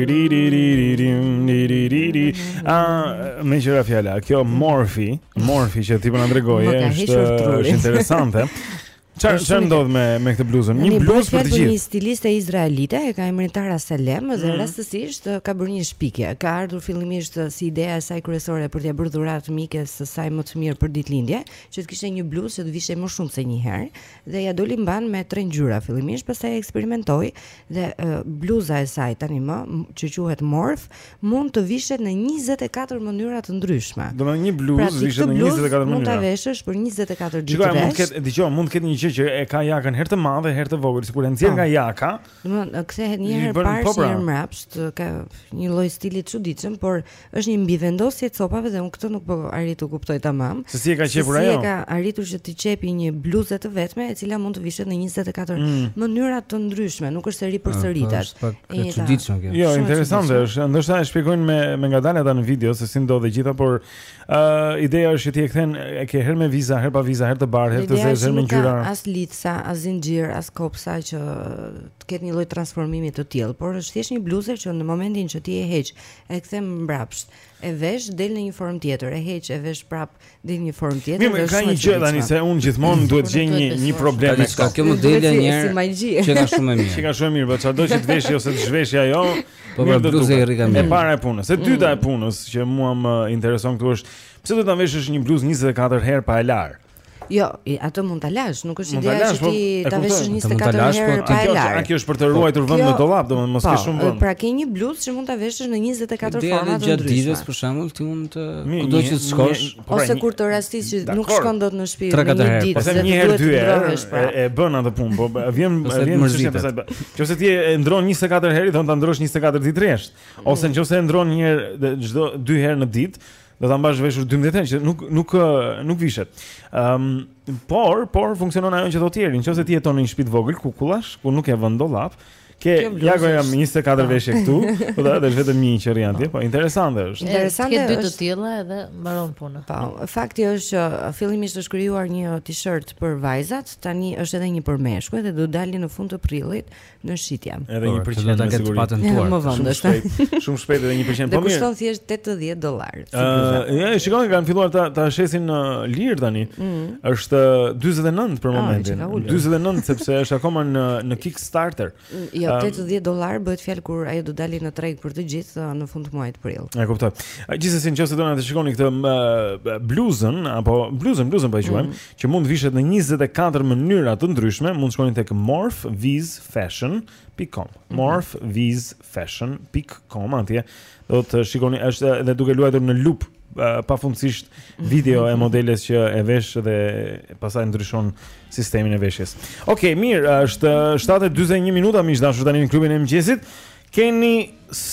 Speaker 4: Ah, me qira fjala. Kjo Morphy, Morphy që ti po na tregoje është është interesante. Çfarë çfarë ndodh me me këtë bluzën? Një bluzë për të gjithë.
Speaker 5: Një stiliste izraelite e ka emrin Tara Salem dhe
Speaker 4: Mm.
Speaker 5: rastësisht ka bërë një shpikje. Ka ardhur fillimisht si ideja e saj kryesore për t'ia bërë dhuratë mikes së saj më të mirë për ditëlindje, që të kishte një bluzë që të vishej më shumë se një herë dhe ja doli mban me tre ngjyra fillimisht, pastaj eksperimentoi dhe uh, bluza e saj tani më që quhet Morph mund të vishet në njëzet e katër mënyra të ndryshme.
Speaker 4: Domethënë një bluzë vishet në njëzet e katër mënyra.
Speaker 5: Mund ta veshësh për njëzet e katër ditë.
Speaker 4: Shikoj, mund të ketë, dëgjoj, mund të ketë një që e ka jakën herë të madhe, herë të vogël, sikur e nxjerr nga jaka.
Speaker 5: Domethënë kthehet një herë parë, një herë mbrapsht, ka një lloj stili të çuditshëm, por është një mbivendosje e copave dhe unë këtë nuk po arrit të kuptoj tamam.
Speaker 4: Se si e ka qepur ajo?
Speaker 5: Si e ka arritur që të qepi një bluzë të vetme e cila mund të vishet në njëzet e katër mm. mënyra të ndryshme, nuk është e ripërsëritet.
Speaker 6: Është çuditshme kjo.
Speaker 4: Jo, interesante është. Ndoshta e shpjegojnë me me ngadalë ata në video se si ndodhe gjitha, por uh, ideja është që ti e kthen e ke herë me viza, herë pa viza, herë të bardhë, herë të zezë, herë me ngjyra.
Speaker 5: As litsa, as zinxhir, as kopsa që të ketë një lloj transformimi të tillë, por është thjesht një bluzë që në momentin që ti e heq, e kthem mbrapsht, e vesh del në një formë tjetër, e heq, e vesh prap del në një formë tjetër.
Speaker 4: Mirë, ka një gjë tani se unë gjithmonë duhet gjej një një problem me
Speaker 6: këtë. Kjo modele një herë që ka shumë e mirë.
Speaker 4: Që ka shumë mirë, por çado që të veshi ose të zhveshi ajo,
Speaker 6: po për bluzë i rrika mirë.
Speaker 4: E para e punës, e dyta e punës që mua më intereson këtu është pse do ta veshësh një bluzë njëzet e katër herë pa e lar?
Speaker 5: Jo, ato mund ta lash, nuk është ideja që ti ta veshësh njëzet e katër herë pa e lar.
Speaker 4: Kjo është për të ruajtur vend në dollap, domethënë mos ke shumë vend.
Speaker 5: Pra ke një bluzë që mund ta veshësh në njëzet e katër forma të ndryshme.
Speaker 6: Gjatë ditës për shembull ti mund të kudo që të shkosh,
Speaker 5: ose kur të rastis që nuk shkon dot në shtëpi në një ditë,
Speaker 4: ose një herë dy herë e bën atë punë, po vjen vjen çështja pastaj. Nëse ti e ndron njëzet e katër herë, do ta ndrosh njëzet e katër ditë rresht, ose nëse e ndron një herë çdo dy herë në ditë, do ta mbash veshur dymbëdhjetë herë që nuk nuk nuk vishet. Ëm um, por por funksionon ajo që thotë tjerë, nëse ti jeton në një shtëpi të vogël kukullash, ku nuk e vën dollap, ke ja goja njëzet e katër veshje këtu, po da, është vetëm një që janë atje, po interesante është.
Speaker 7: Interesante është. Ke dy të tilla edhe mbaron punën.
Speaker 5: Po, fakti është që fillimisht është krijuar një t-shirt për vajzat, tani është edhe një për meshkujt dhe do dalin në fund të prillit në shitje.
Speaker 4: Edhe një përqindje me siguri.
Speaker 5: Shumë shpejt,
Speaker 4: shumë shpejt edhe një përqindje.
Speaker 5: Po mirë. Dhe kushton thjesht tetëdhjetë dollar.
Speaker 4: Ëh, ja, shikoni kanë filluar ta ta shesin në lirë tani. Është dyzet e nëntë për momentin. dyzet e nëntë sepse është akoma në në Kickstarter.
Speaker 5: Jo, tetëdhjetë dollar bëhet fjalë kur ajo do dalë në treg për të gjithë në fund të muajit prill.
Speaker 4: E kuptoj. Gjithsesi nëse doni të shikoni këtë uh, bluzën apo bluzën, bluzën po e quajmë, mm. që mund vishet në njëzet e katër mënyra të ndryshme, mund shkoni tek morph viz fashion dot com. morph viz fashion dot com atje do të shikoni, është edhe duke luajtur në lup uh, pafundësisht video e modeles që e vesh dhe pastaj ndryshon sistemin e veshjes. Okej, okay, mirë, është shtatë e dyzet e një minuta miq dashur tani në klubin e mëngjesit. Keni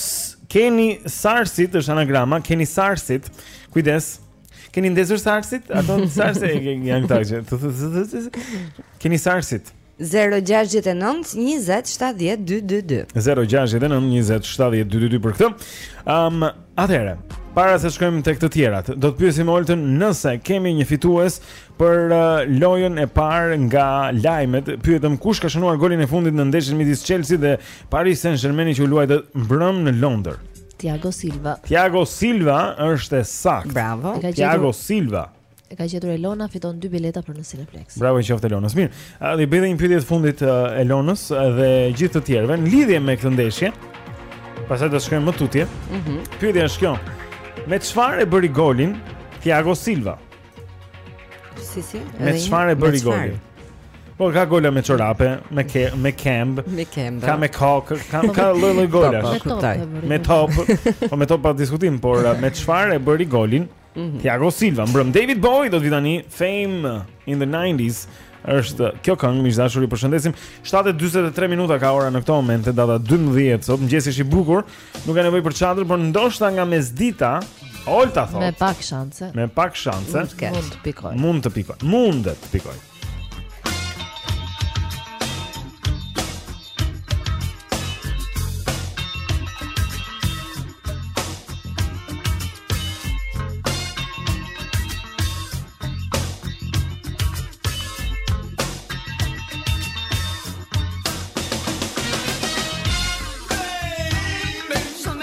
Speaker 4: keni Sarsit, është anagrama, keni Sarsit. Kujdes. Keni ndezur Sarsit? Ato Sarse janë këta që. Keni Sarsit.
Speaker 5: zero gjasht e nëntë njëzet shtatëdhjetë dyqindëdhjetë e dy.
Speaker 4: zero gjasht e nëntë njëzet shtatëdhjetë dyqindëdhjetë për këtë. Um, atëherë, para se shkojmë tek të tjerat, do të pyesim Oltën nëse kemi një fitues për uh, lojën e parë nga lajmet. Pyetëm kush ka shënuar golin e fundit në ndeshjen midis Chelsea dhe Paris Saint-Germain që u luajtë mbrëm në Londër.
Speaker 7: Thiago Silva.
Speaker 4: Thiago Silva është saktë.
Speaker 5: Bravo.
Speaker 4: Thiago Silva.
Speaker 7: E ka gjetur Elona, fiton dy bileta për në Cineplex.
Speaker 4: Bravo qoftë Elonës. Mirë, dhe bëj edhe një pyetje të fundit uh, Elonës dhe gjithë të tjerëve në lidhje me këtë ndeshje. Pastaj do të shkojmë më tutje. Mhm. Mm Pyetja është kjo. Me çfarë e bëri golin Thiago Silva?
Speaker 5: Si si?
Speaker 4: Me çfarë e bëri golin? Po ka gola me çorape, me ke, me kemb,
Speaker 5: me kemb.
Speaker 4: Ka me kokë, ka ka lloj-lloj golash. Me top. Po me top pa diskutim, por me çfarë e bëri golin mm-hmm. Thiago Silva? Mbrëm David Bowie do të vi tani, Fame in the nineties. Është kjo këngë, miq dashur, ju përshëndesim. shtatë e dyzet e tre minuta ka ora në këtë moment, data dymbëdhjetë sot. Mëngjesi është i bukur. Nuk ka nevojë për çadër, por ndoshta nga mesdita, Olta thot.
Speaker 7: Me pak shanse.
Speaker 4: Me pak shanse.
Speaker 7: Mund të pikoj.
Speaker 4: Mund të pikoj. Mund të pikoj.
Speaker 12: Some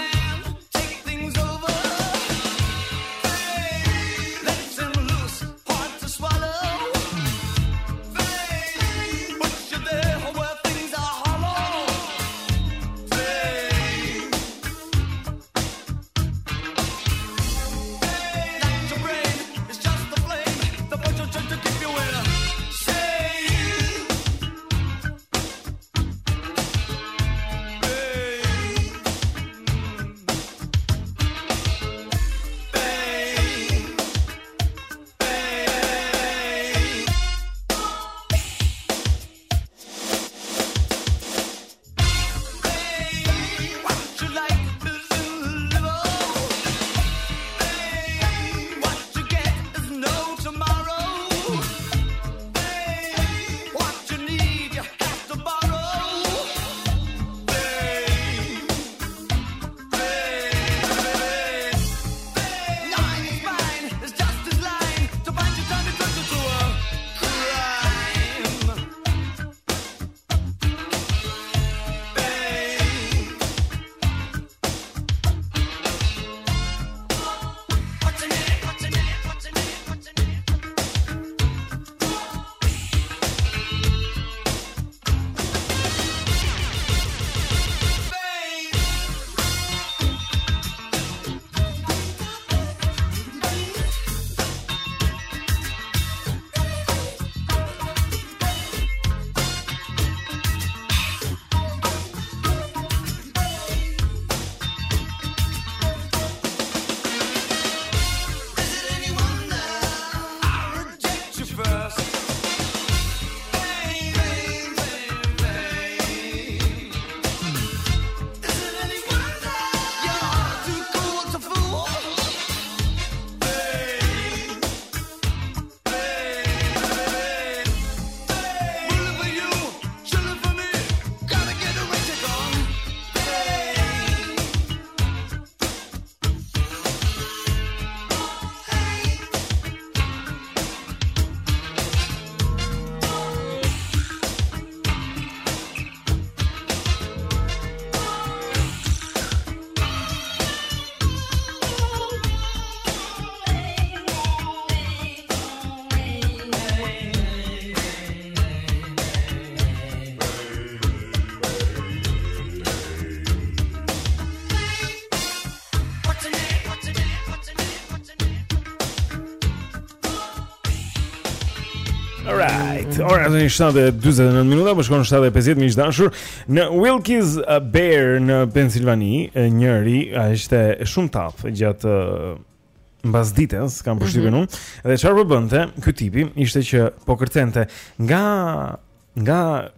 Speaker 4: Right. Ora tani shtatë e dyzet e nëntë minuta, po shkon shtatë e pesëdhjetë miq dashur në Wilkes Bear në Pensilvani, njëri ai ishte shumë taf gjatë mbasdites, kam përshtypjen unë, dhe çfarë po bënte ky tipi ishte që po kërcente nga nga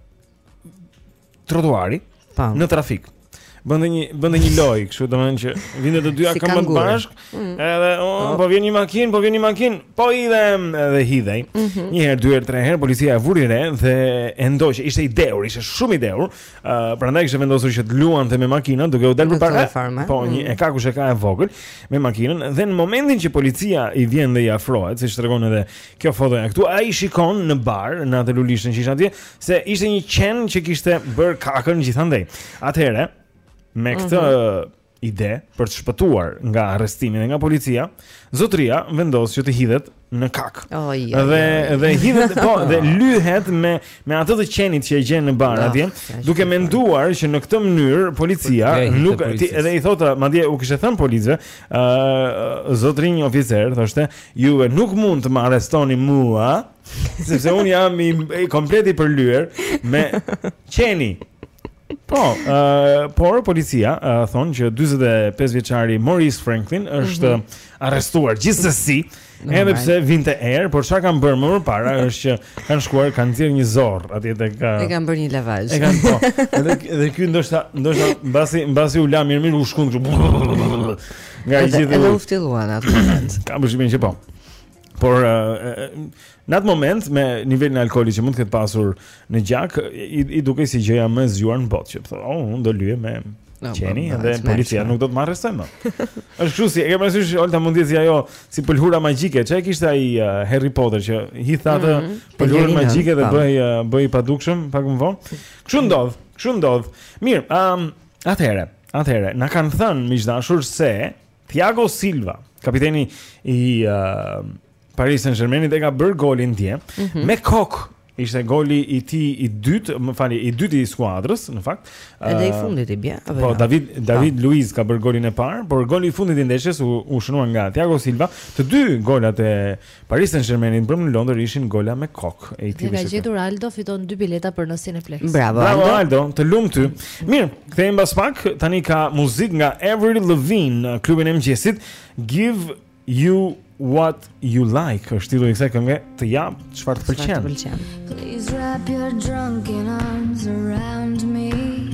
Speaker 4: trotuari në trafik. Bënte një bënte një lojë, kështu domethënë që vinte të dyja këmbët bashk, edhe oh, po vjen një makinë, po vjen një makinë, po hidhem edhe hidhej. Një herë, dy herë, tre herë policia e vuri re dhe e ndoqi, ishte i dheur, ishte shumë i dheur. Uh, prandaj kishte vendosur që të luante me makinën, duke u dalë përpara. Po një e ka kush e ka e vogël me makinën dhe në momentin që policia i vjen dhe i afrohet, siç tregon edhe kjo fotoja këtu, ai shikon në bar, në atë lulishën që ishte atje, se ishte një qen që kishte bër kakën gjithandej. Atëherë me këtë uh-huh. ide për të shpëtuar nga arrestimi dhe nga policia, zotria vendos që të hidhet në kak. Oh, jo, dhe jo. dhe hidhet po dhe lyhet me me atë të qenit që e gjen në bar atje, oh, duke menduar që në këtë mënyrë policia nuk ti, edhe i thotë, madje u kishte thënë policëve, ë uh, zotrin një oficer thoshte, ju nuk mund të më arrestoni mua, sepse un jam i, i komplet i përlyer me qeni. Po, uh, por policia uh, thonë që dyzet e pesë vjeçari Maurice Franklin është mm -hmm. arrestuar gjithsesi, edhe pse vinte erë, por çfarë kanë bërë më përpara është që kanë shkuar, kanë nxjerrë një zorr atje tek
Speaker 15: e kanë bërë një lavazh.
Speaker 4: E kanë po. Edhe edhe ky ndoshta ndoshta mbasi mbasi u la mirë mirë u shkon kështu. Nga i gjithë.
Speaker 15: Edhe u ftilluan atë moment.
Speaker 4: Kam përshtypjen që po. Por uh, në atë moment me nivelin e alkoolit që mund të ketë pasur në gjak, i, i dukej si gjëja më e zgjuar në botë, që thotë, "Oh, unë do lyej me qeni no, dhe policia nuk do të më arrestojë më." Është kështu si, e ke parasysh Olta mund të jetë si ajo si pëlhura magjike, çka kishte ai uh, Harry Potter që hidh atë mm -hmm. pëlhurën magjike dhe bëj uh, bëj padukshëm pak më vonë. Kështu ndodh, kështu ndodh. Mirë, um, atëherë, atëherë na kanë thënë miq dashur se Thiago Silva, kapiteni i uh, Paris Saint-Germain e ka bërë golin dje mm -hmm. me kokë. Ishte goli i tij i dytë, më fali, i dytë i skuadrës, në fakt.
Speaker 15: Edhe i fundit i bie.
Speaker 4: Po David David Luiz ka bërë golin e parë, por goli i fundit i ndeshjes u, u shënuar nga Thiago Silva. Të dy golat e Paris Saint-Germainit brëm në Londër ishin gola me kokë. E i tij.
Speaker 7: Ka gjetur Aldo, fiton dy bileta për në Cineplex.
Speaker 15: Bravo,
Speaker 4: Bravo
Speaker 15: Aldo.
Speaker 4: Aldo, të lumë ty. Mirë, kthehemi pas pak, tani ka muzikë nga Avril Lavigne, klubin e mëngjesit, Give You What You Like, është titulli i kësaj këngë, të jap çfarë të pëlqen.
Speaker 8: Please wrap your drunken arms around me,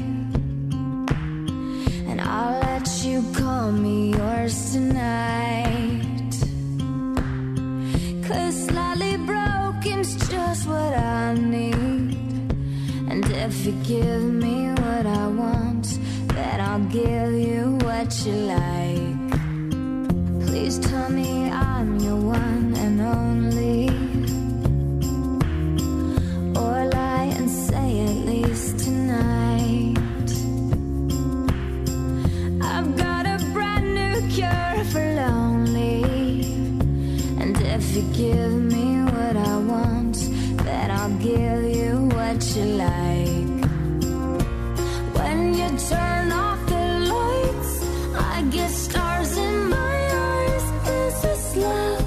Speaker 8: and I'll let you call me yours tonight, 'cause slightly broken's just what I need, and if you give me what I want, then I'll give you what you like. Please tell me I'm your one and only, or lie and say at least tonight. I've got a brand new cure for lonely, and if you give me what I want, then I'll give you what you like. When you turn off the lights, I get stars in my love,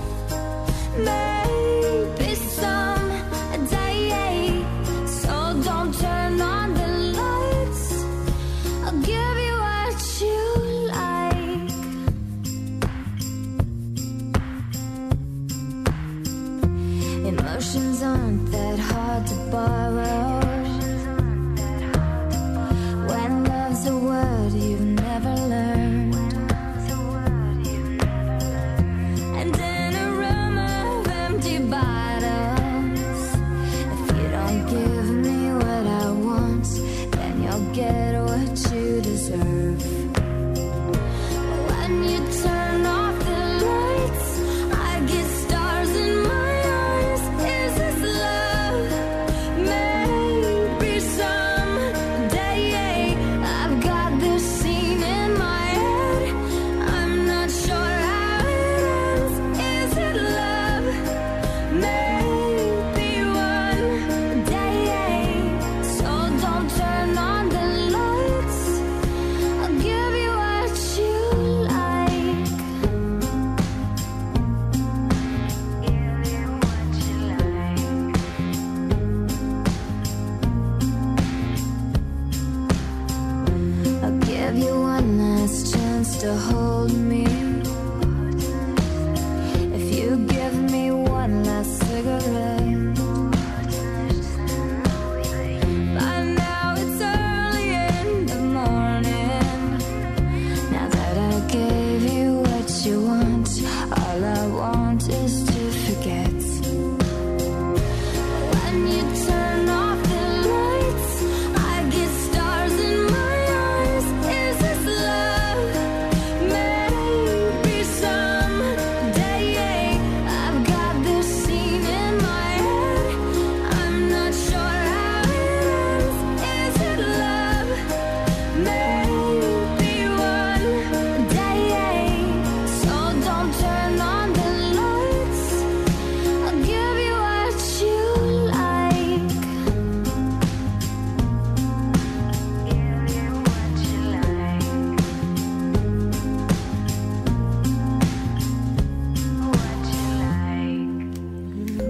Speaker 8: maybe someday. So don't turn on the lights, I'll give you what you like. Emotions aren't that hard to borrow, when love's a word you've never learned. Get what you deserve. When you turn off the lights, I get stars in my eyes. Is this love? Maybe someday. I've got this scene in my head, I'm not sure how it ends. Is it love? Maybe one day. So don't turn on the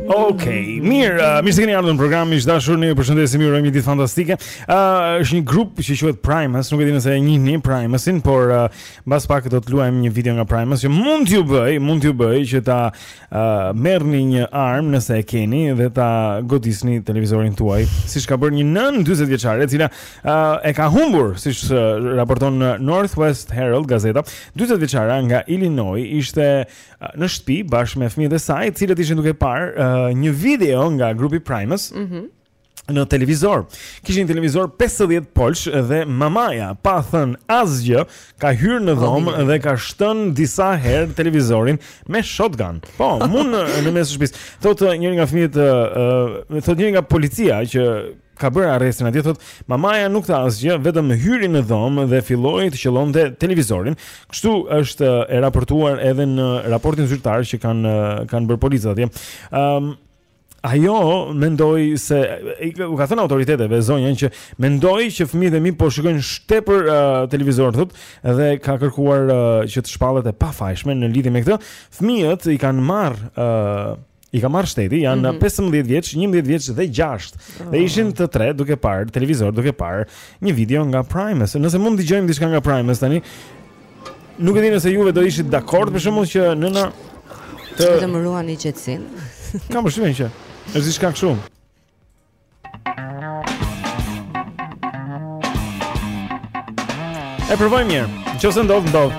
Speaker 4: Okej, mirë, uh, mirë se keni ardhur në program, miq dashur, ne ju përshëndesim, ju urojmë një ditë fantastike. Ë uh, është një grup që quhet Primus, nuk e di nëse e njihni Primusin, por uh, mbas pak do të luajmë një video nga Primus që mund t'ju bëj, mund t'ju bëj që ta uh, merrni një armë nëse e keni dhe ta godisni televizorin tuaj, siç ka bërë një nën dyzet vjeçare, e cila uh, e ka humbur, siç uh, raporton Northwest Herald gazeta, dyzet vjeçare nga Illinois, ishte uh, në shtëpi bashkë me fëmijët e saj, të cilët ishin duke parë uh, një video nga grupi Primus. Mhm. Në televizor. Kishin një televizor pesëdhjetë polsh dhe mamaja, pa thënë asgjë, ka hyrë në dhomë oh, dhe ka shtënë disa herë televizorin me shotgun. Po, mund në mes të shtëpisë. Thotë njëri nga fëmijët, uh, thotë njëri nga policia që ka bërë arrestin atje, thotë mamaja nuk tha asgjë, vetëm hyri në dhomë dhe filloi të qellonte televizorin. Kështu është e raportuar edhe në raportin zyrtar që kanë kanë bërë policia atje. Ëm um, Ajo mendoi se u ka thënë autoriteteve zonjën që mendoi që fëmijët e mi po shikojnë shtepër uh, televizor thotë, dhe ka kërkuar uh, që të shpallet e pafajshme në lidhje me këtë. Fëmijët i kanë marr uh, i ka marrë shteti, janë mm -hmm. pesëmbëdhjetë vjeç, njëmbëdhjetë vjeç dhe gjashtë. Oh. Dhe ishin të tre duke parë televizor, duke parë një video nga Primus. Nëse mund dëgjojmë diçka nga Primus tani, nuk e di nëse juve do ishit dakord për shembull që nëna
Speaker 15: të vetëm ruani qetësinë.
Speaker 4: Kam përshtypjen që është diçka kështu. E provojmë mirë. Nëse ndodh, ndodh.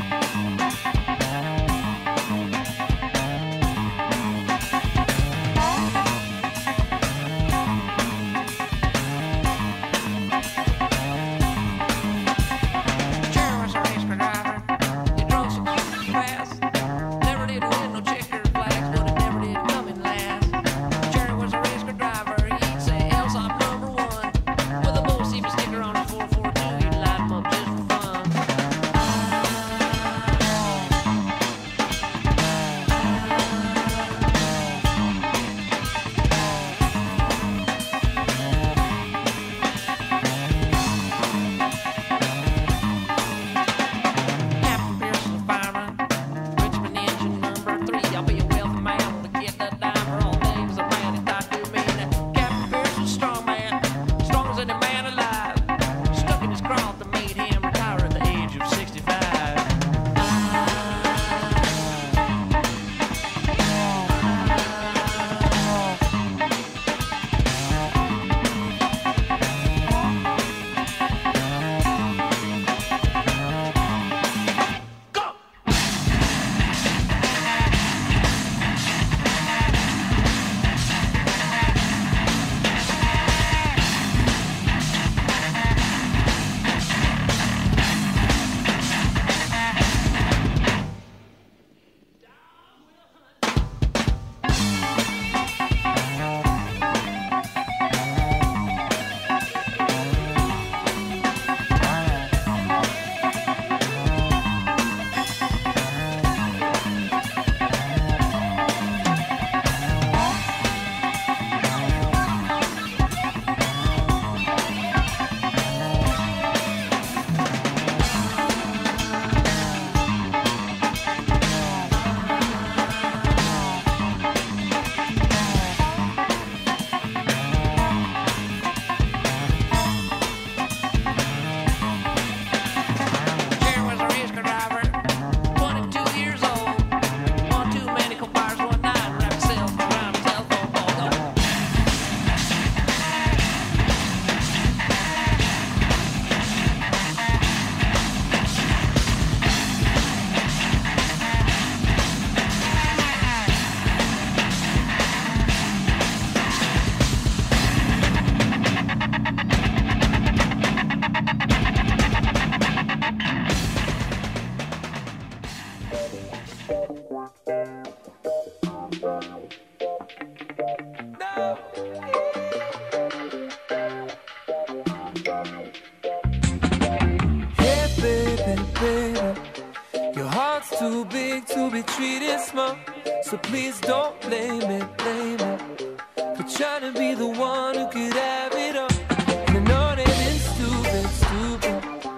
Speaker 16: So please don't blame it, blame it for trying to be the one who could have it all. And I know that it's stupid, stupid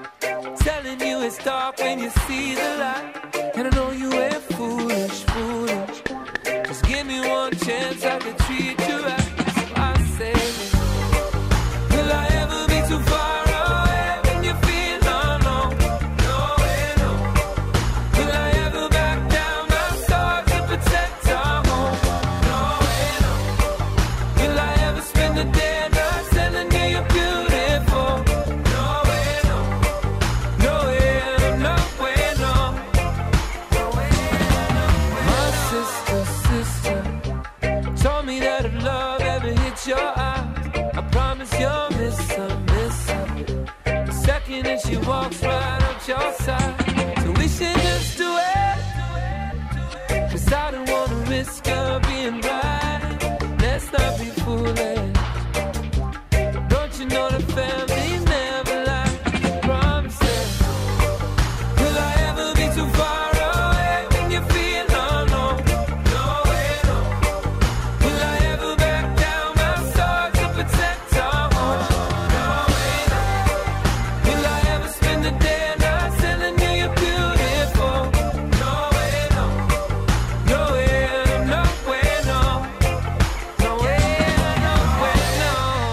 Speaker 16: telling you it's dark when you see the light. And I know you ain't foolish, foolish. Just give me one chance chance I could treat you right. So I say, will I ever be too far away when you feel alone? No way, no. Will I ever back down my sword to protect our home? No way, no. Will I ever spend the day not telling you you're beautiful? No way, no. No way, no way, no. No way, no way. My sister, sister told me that if love ever hits your eye, I promise you'll miss her, miss her. The second that she walks right up your side. So we should just do it, 'cause I don't wanna risk her being right. Let's not be foolish. Don't you know the family never lies? Promises. Will I ever be too far away when you feel alone? No way, no. Will I ever back down my sword to protect our home? No way, no. Will I ever spend the day not telling you you're beautiful? No way, no. No way, no way, no. No way, no way, no.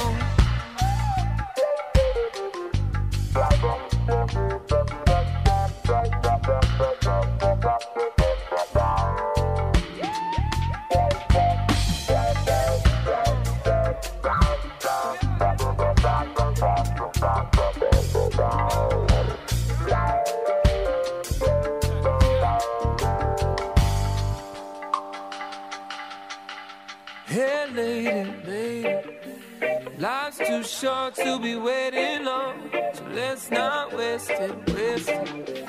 Speaker 16: Hey, lady, lady, life's too short to be waiting on, so let's not waste it, waste it.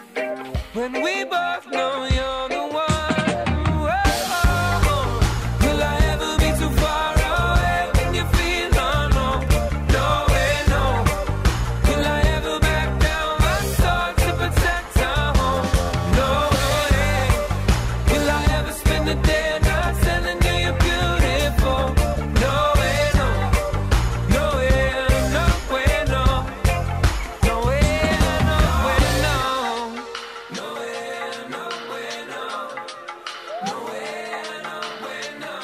Speaker 16: When we both know you're the one. Whoa. Will I ever be too far away when you feel alone? No way, no. Will I ever back down my sword to protect our home? No way. Will I ever spend the day not telling you you're beautiful? No way, no. No way, no way, no. No way, no way, no. No way, no way, no. No way, no way, no.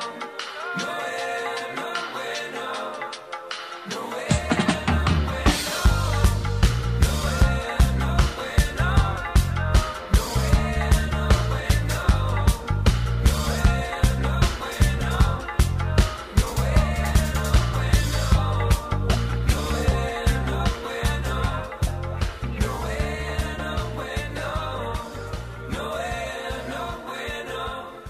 Speaker 16: No way, no way, no. No way, no way, no. No way, no way, no. No way, no way, no. No way, no way, no. No way, no way, no. No way, no way, no. No way, no way, no. No way, no way, no.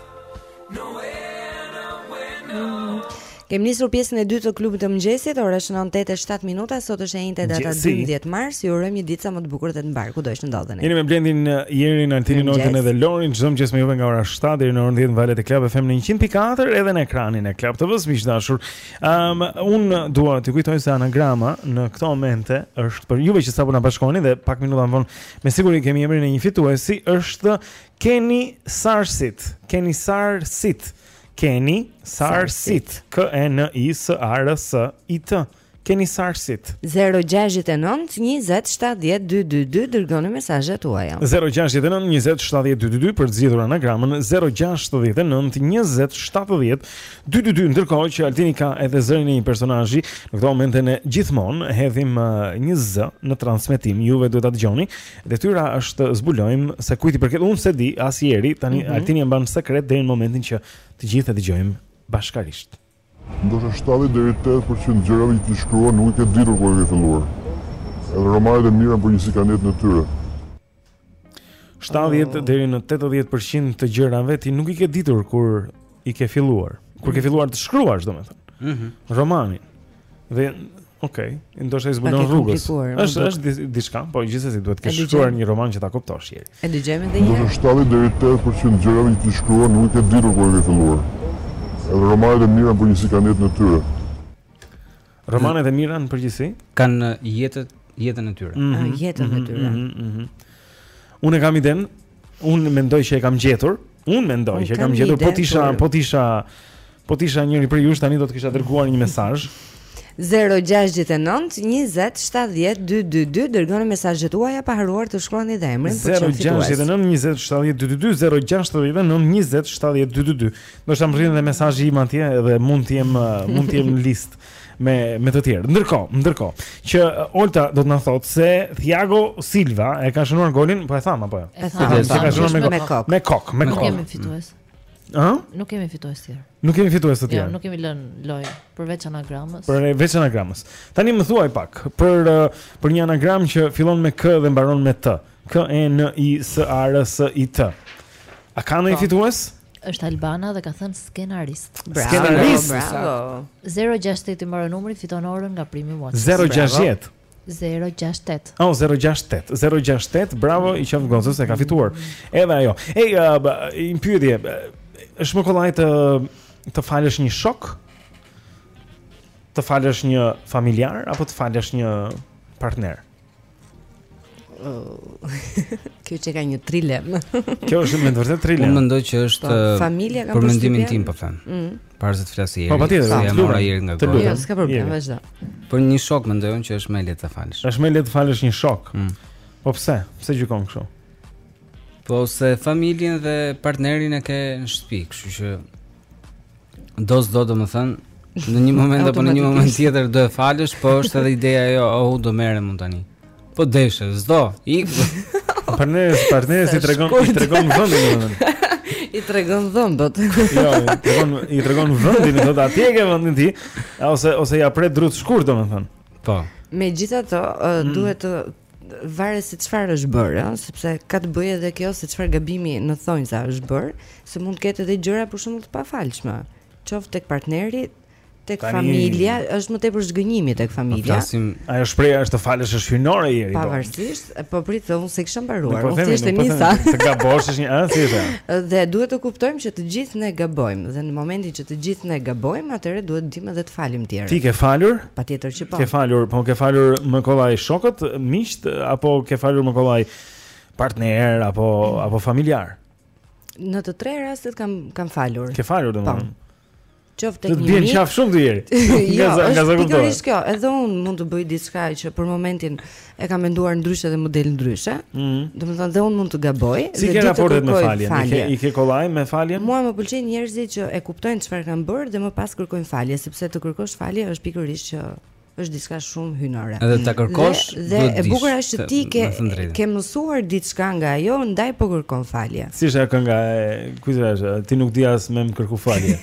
Speaker 16: No way, no way, no.
Speaker 5: Kemi nisur pjesën e dytë të klubit të mëngjesit, ora është nëntë e shtatë minuta, sot është e njëjta data
Speaker 4: Mëngjesi.
Speaker 5: dymbëdhjetë mars, ju urojmë një ditë sa më të bukur dhe të mbar kudo që ndodheni.
Speaker 4: Jeni me Blendin, Jerin, Altinin, Olden edhe Lorin, çdo mëngjes me juve nga ora shtatë deri në orën dhjetë në valët e Club F M në një qind pikë katër edhe në ekranin e Club T V-s, miq dashur. Um, un dua t'ju kujtoj se anagrama në këto momente është për juve që sapo na bashkoheni dhe pak minuta më vonë me siguri kemi emrin e një fituesi, është Kenny Sarsit. Kenny Sarsit. Kenny Sarsit. K E N I S A R S I T. Kenny Sarsit.
Speaker 5: zero gjasht e nëntë njëzet shtatëdhjetë dy dy dy dërgoni mesazhet tuaja.
Speaker 4: zero gjasht e nëntë njëzet shtatëdhjetë dy dy dy për të zgjedhur anagramën zero gjasht e nëntë njëzet shtatëdhjetë dy dy dy. Ndërkohë që Altini ka edhe zërin e një personazhi, në këtë moment ne gjithmonë hedhim uh, një Z në transmetim. Juve duhet ta dëgjoni. Detyra është zbulojmë se kujt i përket. Unë se di asnjëri, tani mm -hmm. Altini e mban sekret deri në momentin që të gjithë e dëgjojmë bashkarisht.
Speaker 17: Ndoshta shtatëdhjetë deri në tetëdhjetë përqind gjërave që ti shkruan nuk i ke ditur kur e ke filluar. Edhe romanet e mira për njësi kanë jetë në tyre.
Speaker 4: shtatëdhjetë deri në tetëdhjetë përqind të gjërave ti nuk i ke ditur kur i ke filluar. Kur ke filluar të shkruash, domethënë. Mhm. Romanin. Dhe okay, ndoshta i zbulon rrugës. Është është diçka, po gjithsesi duhet të kesh shkruar një roman që ta kuptosh ieri.
Speaker 5: E dëgjojmë edhe një herë.
Speaker 17: Ndoshta shtatëdhjetë deri në tetëdhjetë përqind gjërave që ti shkruan nuk i ke ditur kur e ke filluar. Edhe romanet e mira për njësi kanë jetë në tyre.
Speaker 4: Romanet e mira në përgjithësi
Speaker 6: kanë jetën jetën e tyre.
Speaker 5: Mm -hmm, jetën e tyre.
Speaker 4: Mm -hmm, mm -hmm. Unë kam iden, unë mendoj që e kam gjetur, unë mendoj që e kam gjetur, po tisha, po tisha, po tisha njëri për jush tani do të kisha dërguar një mesazh.
Speaker 5: zero gjasht e nënt njëzet shtatëdhjetë dytydieci dy dërgoni mesazhet tuaja pa haruar të shkruani dhe emrin për
Speaker 4: zero gjasht e nënt njëzet shtatëdhjetë dytydieci zero gjasht e nënt njëzet shtatëdhjetë dytydieci. Do të mbërrin edhe mesazhi im atje dhe mund të jem mund të jem në listë me me të tjerë. Ndërkohë, ndërkohë që Olta do të na thotë se Thiago Silva e ka shënuar golin, po e tham apo jo?
Speaker 7: E tham,
Speaker 4: Se ka shënuar me kokë. Me kokë, me
Speaker 7: Nuk
Speaker 4: kokë.
Speaker 7: kemi fitues.
Speaker 4: Ëh?
Speaker 7: Nuk kemi fitues tjerë.
Speaker 4: Nuk kemi fitues të
Speaker 7: Jo,
Speaker 4: tjerë.
Speaker 7: nuk kemi lënë lojë përveç anagramës.
Speaker 4: Për veç anagramës. Tani më thuaj pak për uh, për një anagram që fillon me K dhe mbaron me T. K E N I S A R S I T. A ka ndonjë fitues?
Speaker 7: Është Albana dhe ka thënë skenarist.
Speaker 4: Bravo, Skenarist.
Speaker 5: Bravo.
Speaker 7: zero gjasht e tetë i mbaron numri, fiton orën nga Primi Watch.
Speaker 4: zero gjasht
Speaker 7: zero gjasht e tetë.
Speaker 4: Oh, zero gjasht e tetë. zero gjasht e tetë, bravo, i qoftë gocës se ka fituar. Edhe ajo. Ej, uh, i pyetje, është më kollaj të të falësh një shok? Të falësh një familjar apo të falësh një partner?
Speaker 5: Oh. Kjo që ka një trilem.
Speaker 4: Kjo është me të vërtetë trilem.
Speaker 6: Unë mendoj që është
Speaker 5: Po, familja ka
Speaker 6: për mendimin
Speaker 5: përshtypjen?
Speaker 6: tim po them.
Speaker 5: Mm.
Speaker 6: Para se të flasë
Speaker 4: Po, patjetër,
Speaker 6: se
Speaker 4: të
Speaker 6: e mora
Speaker 4: lutem,
Speaker 6: ieri nga
Speaker 4: të
Speaker 6: goja.
Speaker 5: Jo, s'ka problem,
Speaker 4: Jeri.
Speaker 5: vazhdo.
Speaker 6: Për një shok mendoj unë që është më e lehtë ta falësh.
Speaker 4: Është më lehtë të falësh një shok.
Speaker 6: Mm.
Speaker 4: Po pse? Pse gjykon kështu?
Speaker 6: Po se familjen dhe partnerin e ke në shtëpi, kështu që do s'do domethënë në një moment apo në një moment tjetër do e falësh, po është edhe ideja jo, oh, do merrem unë tani. Po deshe, s'do, ik.
Speaker 4: Partneri, partneri i tregon, i tregon vendin domethënë.
Speaker 5: I tregon dhëmbët.
Speaker 4: Jo, i tregon i tregon vendin, thotë atje ke vendin ti, ose ose ja pret drut shkurt domethënë.
Speaker 6: Po.
Speaker 5: Megjithatë, uh,
Speaker 4: Mm.
Speaker 5: duhet të varet se çfarë është bërë, ëh, sepse ka të bëjë edhe kjo se çfarë gabimi në thonjza është bërë, se mund të ketë edhe gjëra për shembull të pafalshme. Qoftë tek partneri, tek
Speaker 4: Tani-
Speaker 5: familja, është më tepër zgënjimi tek familja.
Speaker 4: Ajo shpreha është të falësh është hynore ieri.
Speaker 5: Pavarësisht, po prit, unë se kisha mbaruar,
Speaker 4: Po
Speaker 5: unë
Speaker 4: themi,
Speaker 5: thjesht e
Speaker 4: po themi,
Speaker 5: nisa.
Speaker 4: Të gabosh është një, ëh, si është?
Speaker 5: Dhe duhet të kuptojmë që të gjithë ne gabojmë, dhe në momentin që të gjithë ne gabojmë, atëherë duhet dim edhe të falim tjerë.
Speaker 4: Ti ke falur?
Speaker 5: Patjetër që po.
Speaker 4: Ke falur, po ke falur më kollaj shokët, miqt apo ke falur më kollaj partner apo apo familjar?
Speaker 5: Në të tre rastet kam kam falur.
Speaker 4: Ke falur domethënë.
Speaker 5: Qoftë
Speaker 4: Të
Speaker 5: tek një
Speaker 4: bjen
Speaker 5: mik.
Speaker 4: qaf shumë të jeri.
Speaker 5: Jo,
Speaker 4: Nga za- nga
Speaker 5: është
Speaker 4: sa kuptoj.
Speaker 5: pikërisht kjo. Edhe unë mund të bëj diçka që për momentin e kam menduar ndryshe dhe më del ndryshe.
Speaker 4: Mhm.
Speaker 5: Domethënë dhe unë mund të gaboj
Speaker 4: Si
Speaker 5: dhe
Speaker 4: ke
Speaker 5: di të
Speaker 4: raportet me
Speaker 5: kërkoj
Speaker 4: faljen? I ke
Speaker 5: falje.
Speaker 4: i ke kollaj me faljen?
Speaker 5: Mua më pëlqejnë njerëzit që e kuptojnë çfarë kanë bërë dhe më pas kërkojnë falje, sepse të kërkosh falje është pikërisht që është diçka shumë hynore.
Speaker 6: Edhe ta kërkosh,
Speaker 5: Dhe, dhe
Speaker 6: duhet
Speaker 5: e
Speaker 6: dish,
Speaker 5: bukur është që ti
Speaker 6: se-
Speaker 5: ke
Speaker 6: me thënë drejtën.
Speaker 5: ke mësuar diçka nga ajo, ndaj po kërkon falje.
Speaker 4: Si është ajo kënga e kujt është? Ti nuk di as me më kërku falje.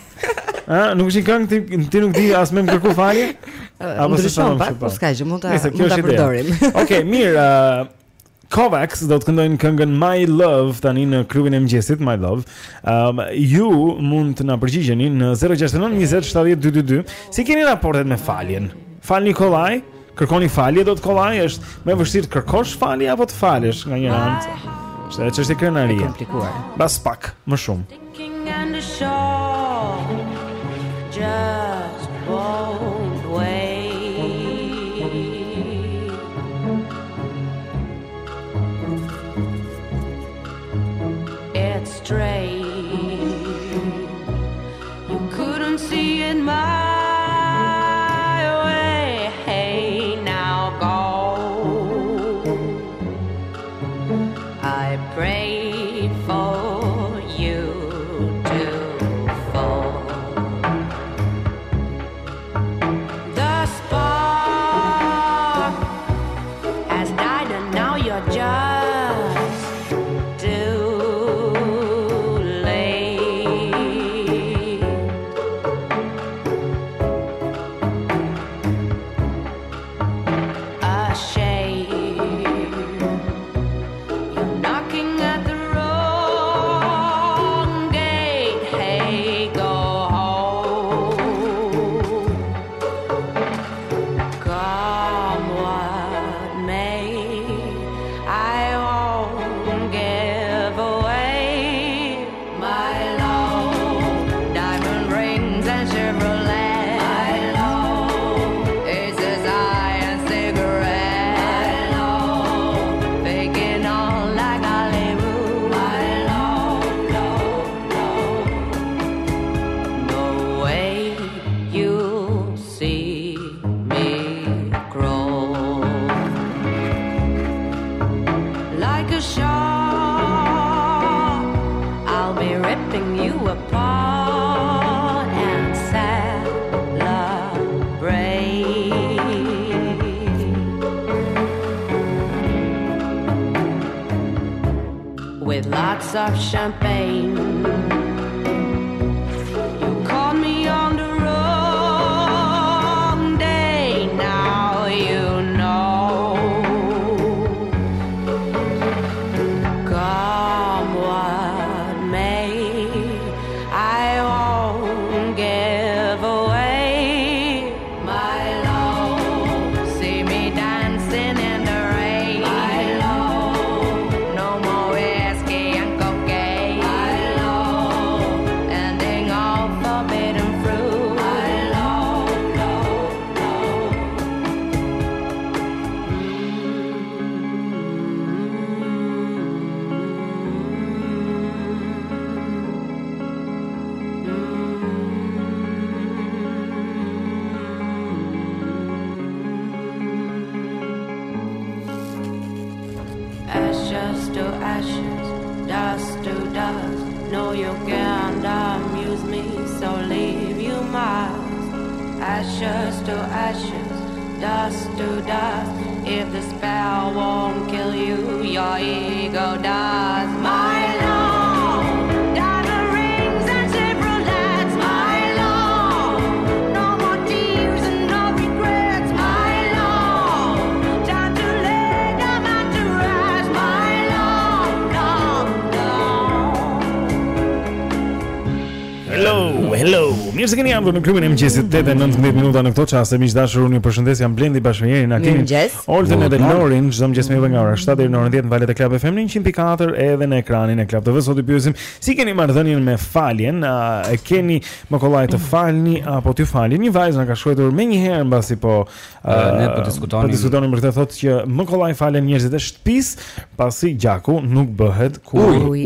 Speaker 4: A, nuk është një këngë ti, ti nuk di as me më kërku falje? Apo se
Speaker 5: Ndryshon
Speaker 4: thonë
Speaker 5: pak,
Speaker 4: kështu,
Speaker 5: po s'ka gjë, mund ta
Speaker 4: Nëse, kjo
Speaker 5: mund ta
Speaker 4: është ideja.
Speaker 5: përdorim.
Speaker 4: Okej, mirë, uh, Kovacs do të këndojnë këngën My Love tani në klubin e mëngjesit, My Love. Um, ju mund të na përgjigjeni në zero gjasht e nënt njëzet shtatëdhjetë dytydieci. Si keni raportet me faljen? Falni kollaj? Kërkoni falje do të kollaj? Është më e vështirë të kërkosh falje apo të falesh nga njëra anë? Është edhe çështje krenarie.
Speaker 5: Komplikuar.
Speaker 4: Bas pak, më shumë.
Speaker 8: And the shore just won't wait. It's straight. You couldn't see it my way. Hey, now go. I prayed for you to fall. The spark has died and now you're just too late. A shame. You're knocking at the wrong with lots of champagne. You called me on the wrong day, now you know. Come what may, I won't give away my love. See me dancing in the rain, my love. No more whiskey and cocaine, my love. Ending all forbidden fruit, my love, love, love. Ashes to ashes, dust to dust. No, you can't amuse me, so leave you miles. Ashes to ashes, dust to dust. If the spell won't kill you, your ego does. My love, diamond rings and Chevrolets. My love, no more tears and no regrets. My love, time to lay down and to rest. My love, love, love.
Speaker 4: Hello, hello. Mirë se keni ardhur në klubin e mëngjesit tetë e nëntëmbëdhjetë minuta në këto çaste. Miq dashur, unë ju përshëndes, jam Blendi bashkë me Jerin, Akinin, Olden edhe Lorin. Çdo mëngjes me nga ora shtatë deri në orën dhjetë në valët e Club F M në një qind pikë katër edhe në ekranin e Club T V. Sot i pyesim si keni marrëdhënien me faljen, a e keni më kollaj të falni apo t'ju falni? Një vajzë na ka shkruar më një herë mbasi po
Speaker 6: ne po diskutonim.
Speaker 4: Po diskutonim për këtë, thotë që më kollaj falen njerëzit e shtëpisë, pasi gjaku nuk bëhet kur uj.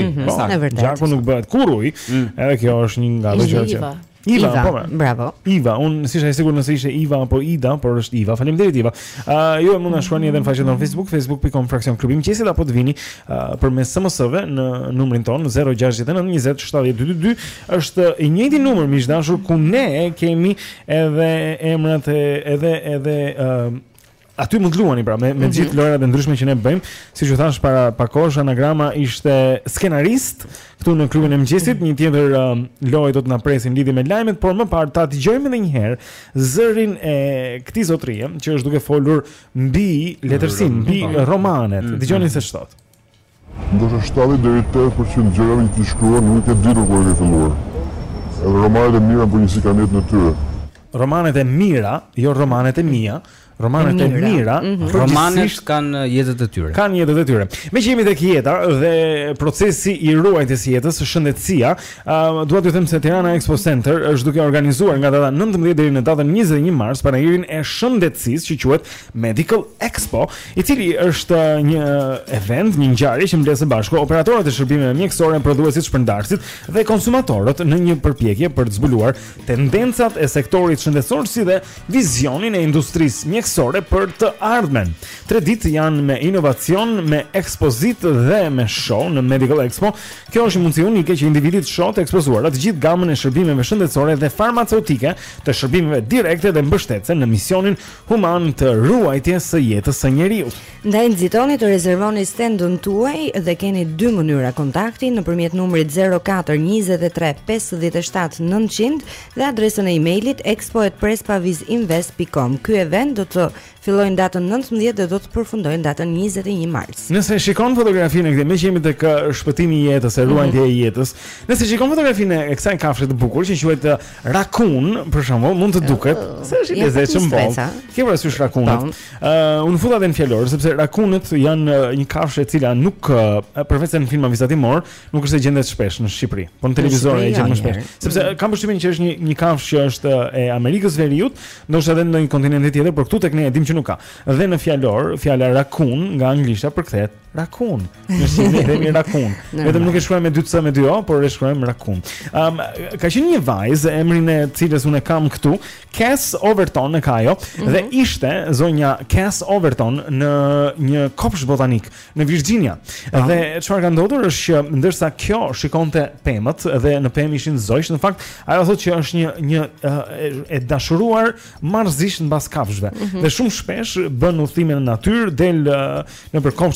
Speaker 4: Gjaku nuk bëhet kur uj. Edhe kjo është një nga ato gjëra që Iva,
Speaker 5: Iva,
Speaker 4: po,
Speaker 5: bravo.
Speaker 4: Iva, unë si isha i sigurt nëse ishte Iva apo Ida, por është Iva. Faleminderit Iva. Uh, ju mund na shkruani edhe në faqen tonë Facebook, facebook dot com fraksion klubi mëqyesit, apo të vini uh, përmes S M S-ve në numrin tonë zero gjasht nëntë njëzet shtatëdhjetë dymbëdhjetë dy. Është i njëjti numër, miq dashur, ku ne kemi edhe emrat e edhe edhe uh, aty mund të luani pra me me
Speaker 5: Mhm.
Speaker 4: gjithë lojrat e ndryshme që ne bëjmë. Siç u thash para pak kohësh, anagrama ishte skenarist këtu në klubin e mëngjesit. Një tjetër um, lojë do të na presin lidhje me lajmet, por më parë ta dëgjojmë edhe një herë zërin e këtij zotrie që është duke folur mbi letërsinë, mbi romanet. Dëgjoni se ç'thot.
Speaker 17: Ndoshta shtatëdhjetë deri tetëdhjetë përqind gjërave që ti shkruan nuk e ditur kur e ke filluar. Edhe romanet e mira për një si kanë jetë në tyre.
Speaker 4: Romanet e mira, jo romanet e mia. Romanet e mira,
Speaker 6: mm -hmm. romanet kanë jetët e tyre.
Speaker 4: Kanë jetët e tyre. Me që jemi tek jeta dhe procesi i ruajtjes jetës, shëndetësia, uh, dua t'ju them se Tirana Expo Center është duke organizuar nga data nëntëmbëdhjetë deri në datën njëzet e një mars panairin e shëndetësisë që quhet Medical Expo, i cili është një event, një ngjarje që mbledh së bashku operatorët e shërbimeve mjekësore, prodhuesit, shpërndarësit dhe konsumatorët në një përpjekje për të zbuluar tendencat e sektorit shëndetësor si dhe vizionin e industrisë mjekësore për të ardhmen. Tre ditë janë me inovacion, me ekspozitë dhe me show në Medical Expo. Kjo është një mundësi unike që individi të shohë të ekspozuara të gjithë gamën e shërbimeve shëndetësore dhe farmaceutike, të shërbimeve direkte dhe mbështetëse në misionin human të ruajtjes së jetës së njeriut.
Speaker 5: Ndaj nxitoni të rezervoni stendun tuaj dhe keni dy mënyra kontakti nëpërmjet numrit zero katër njëzet e tre pesëdhjetë e shtatë nëntëqind dhe adresën e emailit expo at prespavizinvest dot com. Ky event do të fillojnë datën nëntëmbëdhjetë dhe do të përfundojnë datën njëzet e një mars.
Speaker 4: Nëse shikon fotografinë e këtij, me që jemi tek shpëtimi i jetës, e ruajtja e jetës. Nëse shikon fotografinë e kësaj kafshë të bukur që quhet rakun, për shembull, mund të duket se është i lezetshëm boll. Ke parasysh rakunët? Ë, unë futa edhe në fjalor, sepse rakunët janë një kafshë e cila nuk përveç se në filma vizatimor, nuk është e gjendet shpesh në Shqipëri, por në televizor e gjen më shpesh. Sepse kam përshtypjen që është një një kafshë që është e Amerikës Veriut, ndoshta edhe në një kontinent tjetër, por këtu tek ne e dim që nuk ka. Dhe në fjalor, fjala rakun nga anglisht përkthehet rakun. Në shqipe e themi rakun. Vetëm nuk e shkruajmë me dy c me dy o, por e shkruajmë rakun. Um, ka qenë një vajzë, emrin e cilës unë kam këtu, Cass Overton e ka ajo, mm -hmm. dhe ishte zonja Cass Overton në një kopshт botanik në Virginia. Ah. Dhe çfarë ka ndodhur është që ndërsa kjo shikonte pemët dhe në pemë ishin zojsh, në fakt ajo thotë që është një një uh, e dashuruar marrëzisht mbas kafshëve. Mm -hmm. Dhe shumë shpesh bën udhime në natyrë, del uh, nëpër kopshte botanike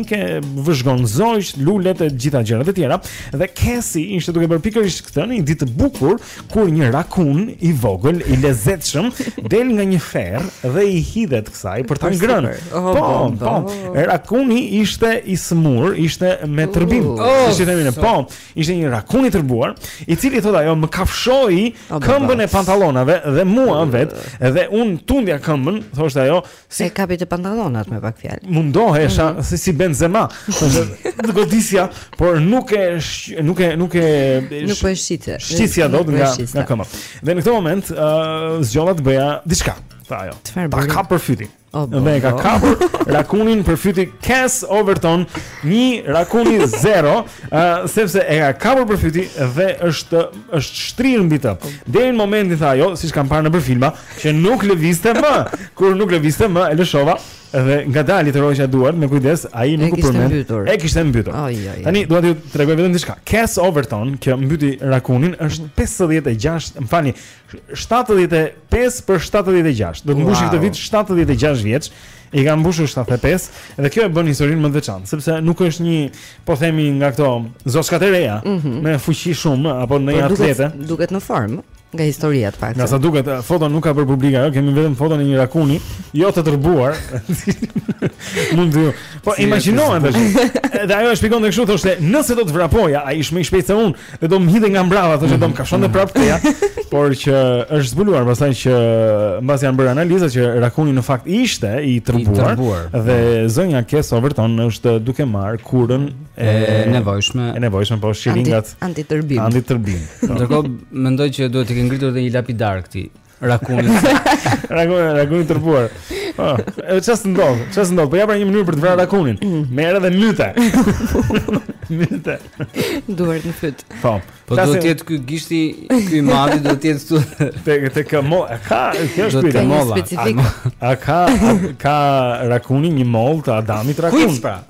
Speaker 4: botanike, vëzhgon zogj, lule të gjitha gjërat e tjera. Dhe Cassie ishte duke bërë pikërisht këtë në një ditë të bukur kur një rakun i vogël, i lezetshëm, del nga një ferr dhe i hidhet kësaj për ta ngrënë. Po, po. Rakuni ishte i smur, ishte me tërbim. Ishte thënë, po, ishte një rakun i tërbuar, i cili thotë ajo më kafshoi këmbën e pantallonave dhe mua vet, dhe un tundja këmbën, thoshte ajo,
Speaker 15: si e kapi të pantallonat me pak fjalë.
Speaker 4: Mundohesha mm -hmm. si si Benzema, thoshte godisja, por nuk e nuk e nuk e
Speaker 15: nuk po e shite.
Speaker 4: Shtisja dot nga nga këmba. Dhe në këtë moment uh, zgjodha të bëja diçka, tha ajo. Ta kap për fyti. Oh, dhe ka kapur rakunin për fyti Cass Overton, një rakuni zero, uh, sepse e ka kapur për fyti dhe është është shtrirë mbi të. Deri në momentin tha ajo, siç kam parë nëpër filma, që nuk lëvizte më. Kur nuk lëvizte më, e lëshova dhe ngadalë të roqja duart me kujdes, ai nuk u përmend. E kishte mbytur. Tani dua t'ju tregoj vetëm diçka. Cass Overton, që mbyti rakunin, është pesëdhjetë e gjashtë, më falni, shtatëdhjetë e pesë për shtatëdhjetë e gjashtë. Do të mbushi këtë vit shtatëdhjetë e gjashtë vjeç. I ka mbushur shtatëdhjetë e pesë dhe kjo e bën historinë më të veçantë, sepse nuk është një, po themi, nga këto zoshkat e reja mm -hmm. me fuqi shumë apo në një atlete.
Speaker 15: Duket, duket në formë. Nga historia të pak.
Speaker 4: Nga sa duket, foton nuk ka për publik ajo, kemi vetëm foton e një rakuni, jo të tërbuar. Mund të. Po imagjinohen tash. Dhe ajo e shpjegon kështu, thoshte, nëse do të vrapoja, ai ishte më i shpejtë se unë, dhe do më hidhe nga mbrava, thoshte, do më kafshonte prapë teja, por që është zbuluar pastaj që mbas janë bërë analiza që rakuni në fakt ishte i tërbuar, dhe zonja Cass Overton është duke marr kurën
Speaker 6: e nevojshme,
Speaker 4: e nevojshme po shiringat
Speaker 15: antitërbim.
Speaker 4: Antitërbim.
Speaker 6: Ndërkohë mendoj që duhet të ngritur dhe një lapidar këtij rakunit.
Speaker 4: Rakuni, rakuni tërbuar. Po, çfarë ndodh? Çfarë ndodh? Po ja pra një mënyrë për të vrarë rakunin. Merr edhe myte. Myte.
Speaker 15: Duart në fyt.
Speaker 4: Po.
Speaker 6: Po do të jetë ky gishti, ky i madhi do të jetë këtu
Speaker 4: tek tek mo, ka, kjo është pyetje
Speaker 15: molla.
Speaker 4: A ka ka rakuni një moll të Adamit rakun?
Speaker 6: Kuic pra.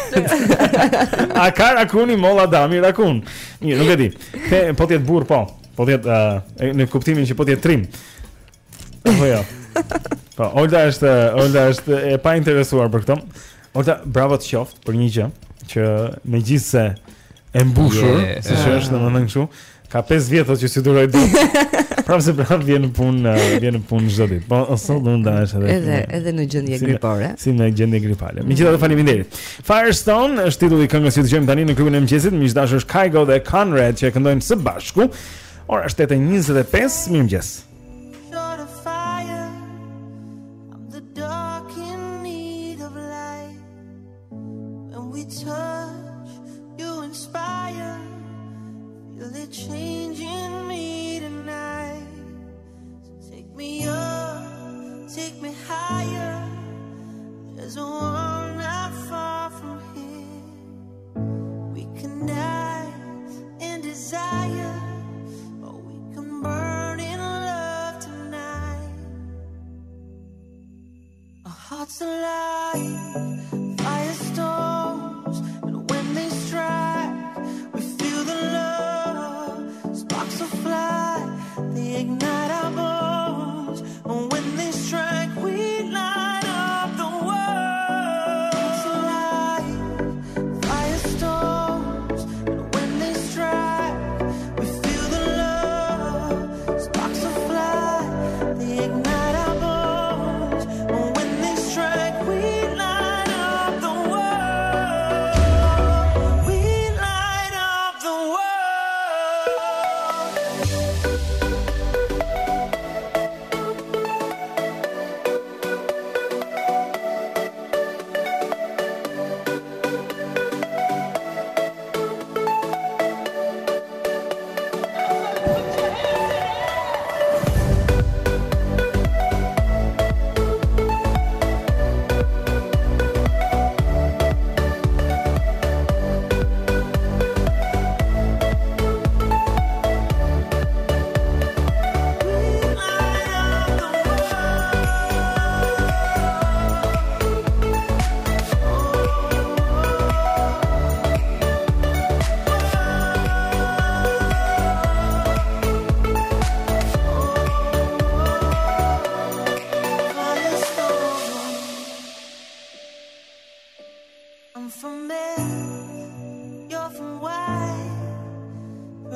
Speaker 4: A ka rakuni moll Adami rakun? Mirë, nuk e di. Ke po të jetë burr po. Po të jetë uh, në kuptimin që po të jetë trim. Po jo. Po, Olda është, Olda është e pa interesuar për këto. Olda, bravo të qoftë për një gjë që megjithse e mbushur, yeah, siç uh, është domethënë kështu, ka pesë vjet që si duroj ditë. Prapë se prapë vjen në punë, vjen në punë çdo ditë. Po sot do ndahesh edhe.
Speaker 15: Edhe edhe në gjendje si gripore.
Speaker 4: Si në gjendje gripale. Megjithatë faleminderit. Firestone është titulli i këngës që dëgjojmë tani në klubin e mëngjesit. Miqdashur është Kygo dhe Conrad që këndojnë së bashku. Ora është tetë e njëzet e pesë, mirëmëngjes.
Speaker 12: Burn in love.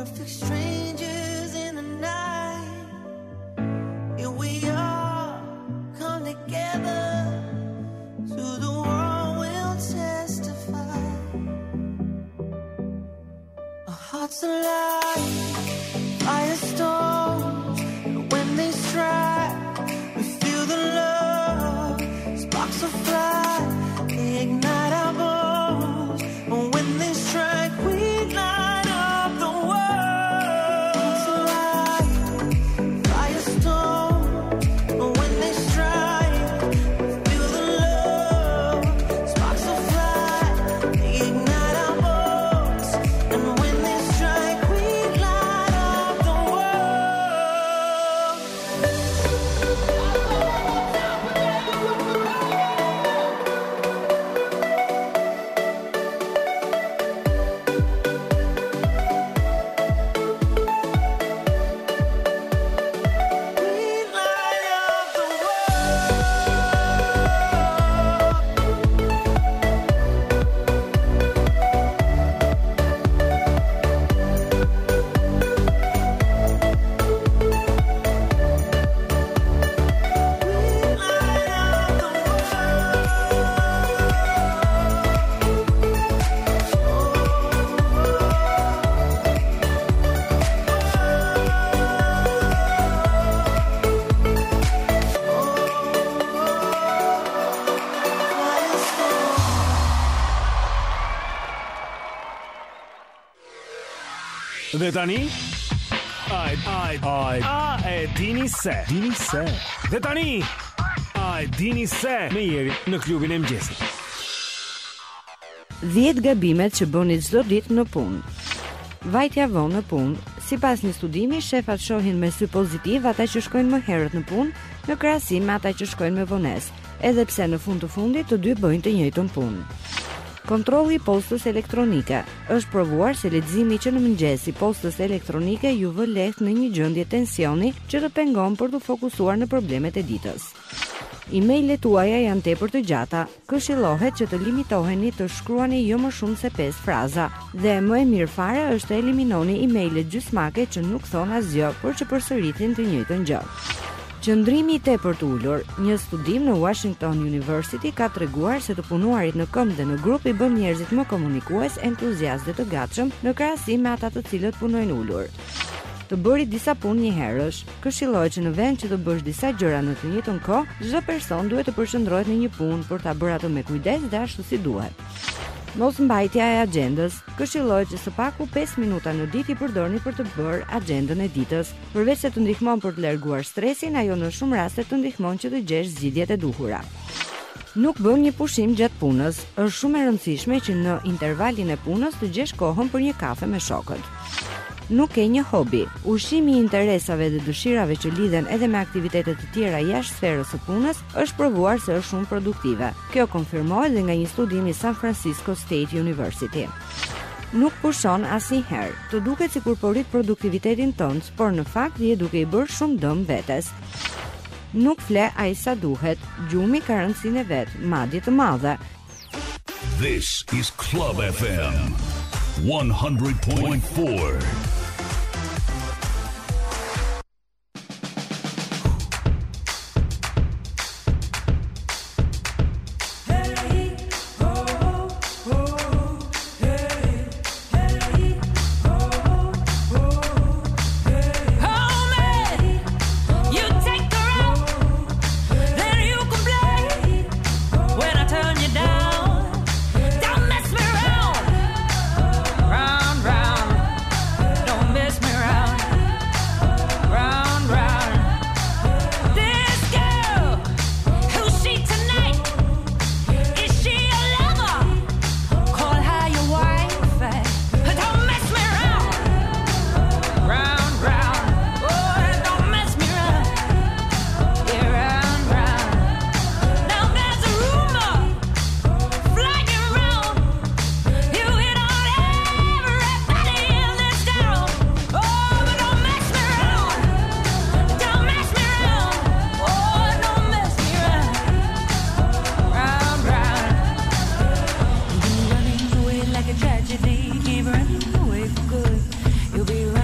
Speaker 11: perfect strangers in the night. Here we are, come together. To the world we'll testify. Our hearts alive, firestorms. And when they strike, we feel the love. Sparks will fly, they ignite our bones. And when they strike, we light up the world. Hearts alive, firestorms. And when they strike, we feel the love. Sparks will fly, they ignite our bones. And when they strike, we light up the world.
Speaker 2: Dhe tani, ai, ai, ai, a e dini se, dini se. Dhe tani, ai, dini se, me Jeri në klubin e mëngjesit.
Speaker 5: dhjetë gabimet që bëni çdo ditë në punë. Vajtja vonë në punë. Sipas një studimi, shefat shohin me sy pozitiv ata që shkojnë më herët në punë, në krahasim me ata që shkojnë me vonesë, edhe pse në fund të fundit të dy bëjnë të njëjtën punë. Kontrolli i postës elektronike. Është provuar se leximi që në mëngjes i postës elektronike ju vë lehtë në një gjendje tensioni që të pengon për të fokusuar në problemet e ditës. Email-et tuaja janë tepër të gjata. Këshillohet që të limitoheni të shkruani jo më shumë se pesë fraza dhe më e mirë fare është të eliminoni email-et gjysmake që nuk thonë asgjë, por që përsëritin të njëjtën gjë. Qëndrimi i tepër të ulur. Një studim në Washington University ka treguar se të punuarit në këmbë dhe në grup i bën njerëzit më komunikues, entuziastë dhe të gatshëm në krahasim me ata të cilët punojnë ulur. Të bëri disa punë një herësh. Këshillohet që në vend që të bësh disa gjëra në të njëjtën kohë, çdo person duhet të përqendrohet në një punë për ta bërë ato me kujdes dhe ashtu si duhet. Mos mbajtja e agjendës. Këshillohet që së paku pesë minuta në ditë i përdorni për të bërë agjendën e ditës. Përveç se të ndihmon për të larguar stresin, ajo në shumë raste të ndihmon që të gjesh zgjidhjet e duhura. Nuk bën një pushim gjatë punës. Është shumë e rëndësishme që në intervalin e punës të gjesh kohën për një kafe me shokët. Nuk ke një hobi. Ushqimi i interesave dhe dëshirave që lidhen edhe me aktivitetet të tjera jashtë sferës së punës është provuar se është shumë produktive. Kjo konfirmohet dhe nga një studim i San Francisco State University. Nuk pushon asnjëherë. Të duket sikur po rrit produktivitetin tënd, por në fakt je duke i bërë shumë dëm vetes. Nuk fle ai sa duhet. Gjumi ka rëndësinë e vet, madje të madhe.
Speaker 1: This is Club F M one hundred point four.
Speaker 8: Keep running away for good. You'll be right.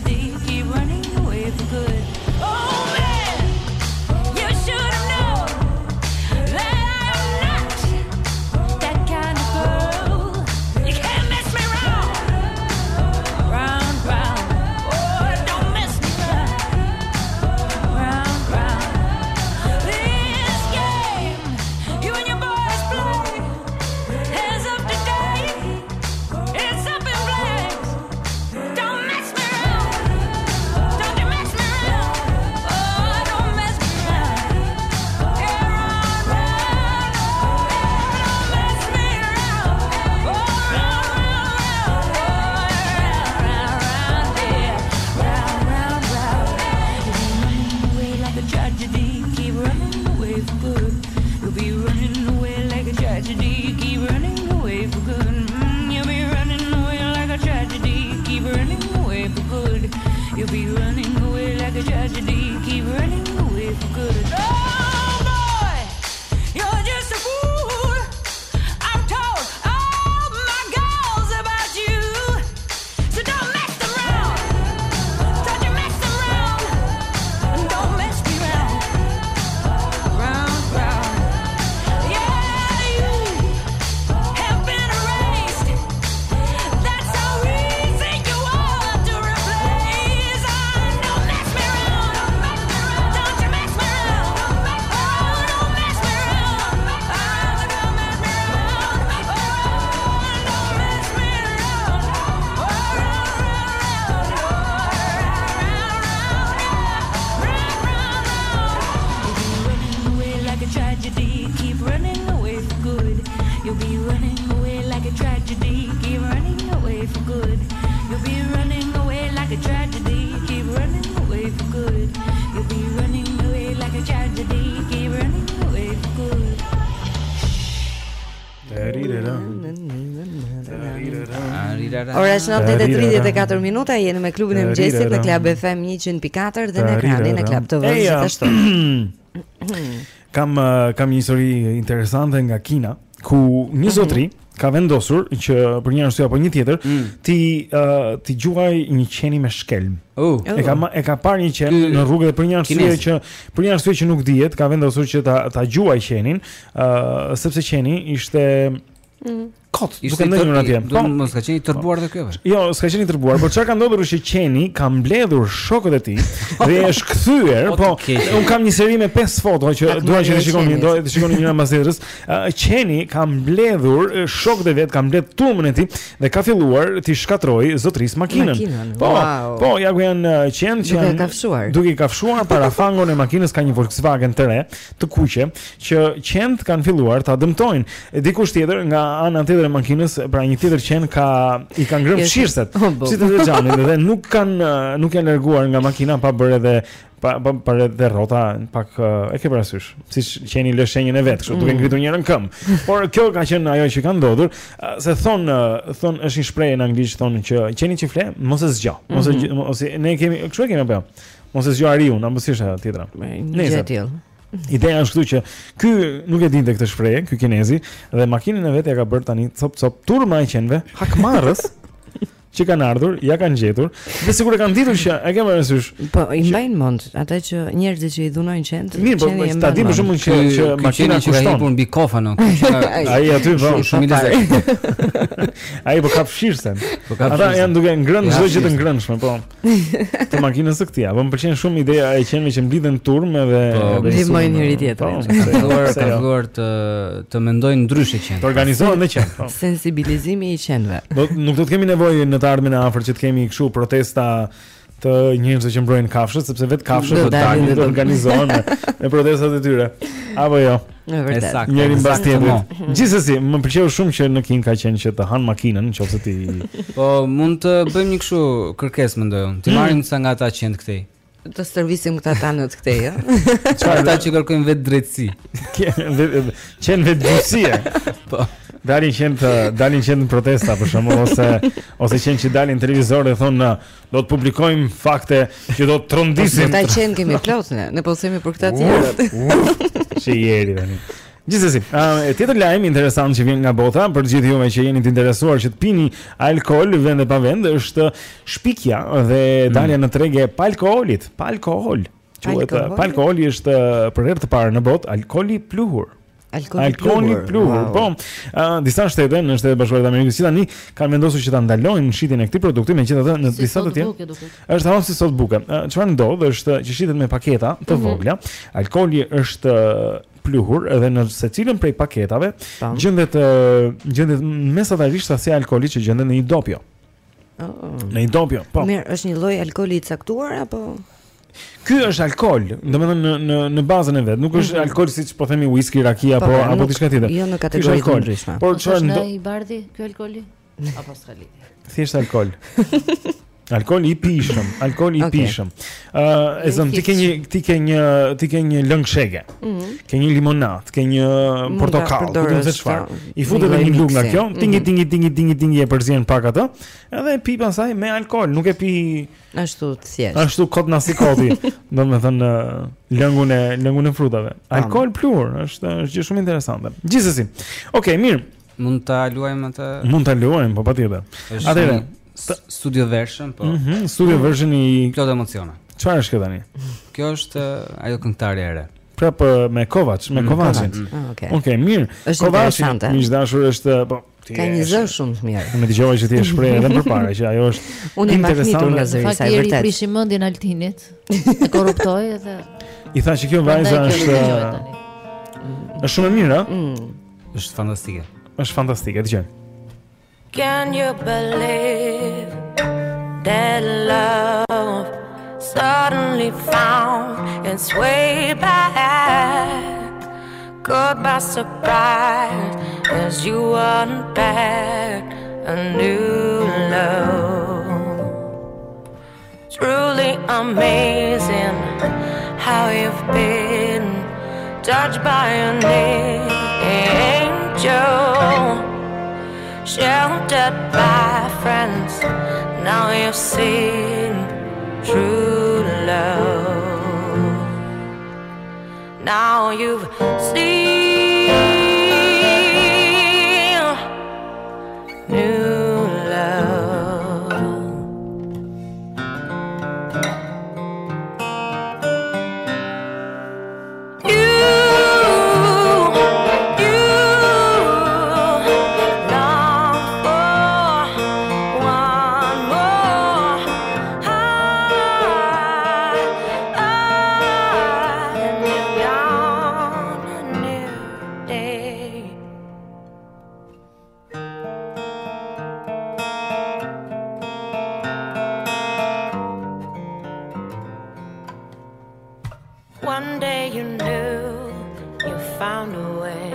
Speaker 8: tragedy, keep running away for good. Oh man, you should have known that I am not that kind of girl. You can't mess me round, round, round. Oh, don't mess me round, round, round. This game you and your boys play is up to date. It's up in flames. Don't mess me around. Don't you mess me around. Oh, don't mess me around. Yeah, round, round. Yeah, don't mess me around. Oh, round, round, round. Oh, round, round, yeah. Round, round, round. You'll be running away like a tragedy. Keep running away for good. You'll be running away like a tragedy. Keep running away for good. Mm, you'll be running away like a tragedy. Keep running away for good. You'll be running away like a tragedy. Keep running away for good. Oh boy, you're just a fool. I've told all my girls about you, so don't mess around. Don't you mess around. Don't mess me round. Round, round. Yeah, you have been erased. That's how easy you are to replace. Oh, don't mess me around. Don't you mess me around. Oh, don't mess me around. Oh, don't mess me around. Oh, don't mess me around. Oh, round, round, round. You'll be running away like a tragedy. Keep running away for good. You'll be running away like a tragedy. Keep running away for good. You'll be running away like a tragedy. Keep running away for good.
Speaker 15: Ora është nëntë e tridhjetë e katër minuta, jeni me klubin e mëngjesit në Club F M një qind pikë katër dhe në ekranin e Club T V gjithashtu.
Speaker 4: Kam uh, kam një histori interesante nga Kina, ku një zotri ka vendosur që për një arsye apo një tjetër mm. ti uh, ti gjuaj një qeni me shkelm.
Speaker 6: Oh.
Speaker 4: E ka e ka parë një qen në rrugë dhe për një arsye që për një arsye që nuk dihet, ka vendosur që ta ta gjuaj qenin, uh, sepse qeni ishte mm. kot, duke ndënjur atje.
Speaker 6: Do mos ka qenë i tërbuar dhe kjo.
Speaker 4: Jo, s'ka qenë i tërbuar, por çfarë ka ndodhur është që qeni ka mbledhur shokët e tij dhe e është kthyer, po un kam një seri me pesë foto që dua që të shikoni, do të shikoni njëra mbas tjetrës. Qeni ka mbledhur shokët e vet, ka mbledh turmën e tij dhe ka filluar të shkatrojë zotrisë makinën. Po, po, ja ku janë qenë që janë
Speaker 15: kafshuar.
Speaker 4: Duke kafshuar parafangon e makinës ka një Volkswagen të re, të kuqe, që qenë kanë filluar ta dëmtojnë. Dikush tjetër nga ana tjetër e makinës, pra një tjetër qen ka i kanë ngrënë fshirset, si të xhamit, dhe nuk kanë nuk janë larguar nga makina pa bërë edhe pa pa për edhe rrota pak e ke parasysh, siç qeni lë shenjën e vet, kështu duke ngritur njërin këmbë. Por kjo ka qenë ajo që ka ndodhur, se thon thon është një shprehje në anglisht thonë që qeni që fle mos e zgjao, mos e ose ne kemi kështu e kemi apo mos e zgjao ariun, apo si është ajo tjetra.
Speaker 15: Nëse tillë.
Speaker 4: Ideja është këtu që ky nuk e dinte këtë shprehje, ky kinezi, dhe makinën e vet ja ka bërë tani cop cop turma e qenve, hakmarrës që kanë ardhur, ja kanë gjetur, dhe sigurisht kanë ditur që e kemë parasysh.
Speaker 15: Po i mbajnë mend ata që njerëzit që i dhunojnë qenë.
Speaker 4: Mirë, po ta di për shkakun që që makina
Speaker 6: që ka hipur mbi kofën,
Speaker 4: ai aty vao
Speaker 6: shumë i lezet.
Speaker 4: Ai po ka fshirsen. Ata janë duke ngrënë çdo gjë të ngrënshme, po. Të makinës së këtij, po më pëlqen shumë ideja e qenëve që mblidhen turm edhe
Speaker 15: ndihmojnë njëri tjetrin.
Speaker 6: Ka filluar të të mendojnë ndryshe qenë.
Speaker 4: Të organizohen me qenë.
Speaker 15: Sensibilizimi i qenëve.
Speaker 4: Do nuk do të kemi nevojë në të ardhmen e afër që të kemi kështu protesta të njerëzve që mbrojnë kafshët, sepse vetë kafshët do dalin dhe do organizohen me protestat e tyre. Apo jo.
Speaker 15: Vërtet.
Speaker 4: Njëri mbas tjetrit. Gjithsesi, më pëlqeu shumë që në Kin ka qenë që të han makinën, nëse ti
Speaker 6: po mund të bëjmë një kështu kërkesë mendoj unë. Ti marrim sa nga ata qend këtej.
Speaker 15: Të servisim këta tanët këtej, ë?
Speaker 6: Çfarë ata që kërkojnë vetë drejtësi.
Speaker 4: Qen vetë gjyqësie.
Speaker 6: Po.
Speaker 4: Dalin qenë të dalin qenë në protesta për shembull ose ose qenë që dalin në televizor dhe thonë do të publikojmë fakte që do të trondisim.
Speaker 15: Ata qenë kemi plot ne, ne po themi për këta të tjerët.
Speaker 4: Çi jeri tani. Gjithsesi, uh, tjetër lajm interesant që vjen nga bota për gjithë juve që jeni të interesuar që të pini alkool vend e pa vend është shpikja dhe dalja mm. në tregë pa alkoolit, pa alkool. Quhet pa alkooli është për herë të parë në botë alkooli pluhur.
Speaker 15: Alkooli
Speaker 4: pluhur. Wow. Po, uh, disa shtete në Shtetet Bashkuara të Amerikës që tani kanë vendosur që ta ndalojnë shitjen e këtij produkti, megjithatë në si disa të tjerë është tamam si sot buke. Çfarë uh, ndodh është që shitet me paketa të mm-hmm. vogla. Alkooli është pluhur edhe në secilën prej paketave gjendet uh, gjendet mesatarisht asaj alkooli që gjendet në një dopjo.
Speaker 15: Oh.
Speaker 4: Në një dopjo. Po.
Speaker 15: Mirë, është një lloj alkooli i caktuar apo
Speaker 4: Ky është alkool, domethënë në në në bazën e vet, nuk është mm-hmm. alkool siç po themi whisky, rakia apo apo diçka tjetër.
Speaker 15: Jo në kategori të ndryshme.
Speaker 7: Por çfarë ndo i bardhi ky alkooli? Apo s'ka lidhje?
Speaker 4: Thjesht alkool. Alkool i pishëm, alkool i okay. pishëm. Ë, uh, e zëm ti ke një ti ke një ti ke një lëng shege. Mm-hmm. Ke një limonad, ke një portokall, ku do të thësh çfarë. I futet në një lugë nga kjo, tingi tingi tingi tingi tingi e përzien pak atë, edhe e pi pastaj me alkool, nuk e pi
Speaker 15: ashtu thjesht.
Speaker 4: Ashtu kot nasi koti, domethënë lëngun e lëngun e frutave. Alkool pluhur, është është gjë shumë interesante. Gjithsesi. Okej, mirë.
Speaker 6: Mund ta luajmë atë?
Speaker 4: Mund ta luajmë, po patjetër. Atëherë
Speaker 6: studio version, po.
Speaker 4: Mhm, mm studio version i
Speaker 6: plot emocione.
Speaker 4: Çfarë është kjo tani?
Speaker 6: Kjo është ajo këngëtarja e re.
Speaker 4: Prapë me Kovac, me mm, Kovacin.
Speaker 15: Mm. Ah, okay.
Speaker 4: Okej, okay, mirë. Kovaci, miq dashur, është po
Speaker 15: ka një zë shumë të mirë.
Speaker 4: Unë dëgjova që ti e shpreh edhe përpara që ajo është
Speaker 15: interesante nga zëri sa e vërtet.
Speaker 7: Fakti prishi mendjen Altinit. E korruptoi edhe
Speaker 4: i tha që kjo vajza është është shumë e mirë, a?
Speaker 15: Mm.
Speaker 6: Është fantastike.
Speaker 4: Është fantastike, dëgjoj.
Speaker 18: Can you believe that love suddenly found its way back? Caught by surprise as you unpacked a new love. Truly amazing how you've been touched by an angel, sheltered by friends. Now you've seen true love. Now you've seen new love. You, you long for one more high, high, and you're gone a new day. One day you knew you found a way,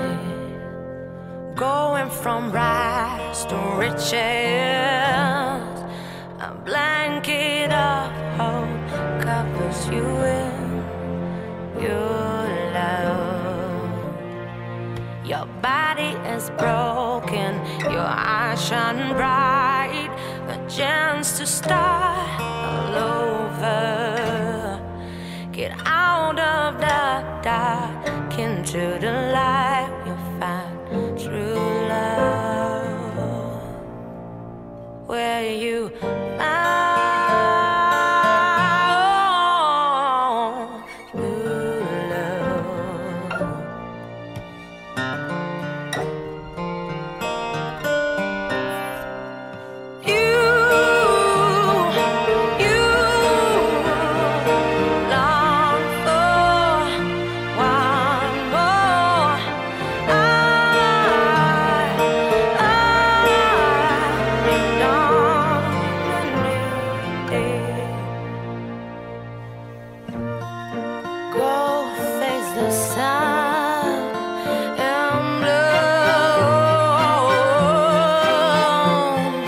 Speaker 18: going from rags to riches. A blanket of hope covers you in your love. Your body is broken, your eyes shine bright, a chance to start all over. Get out of the dark into the light. You'll find true love where you found true love. You, you long for one more high, high, and on a new day. Go face the sun and bloom.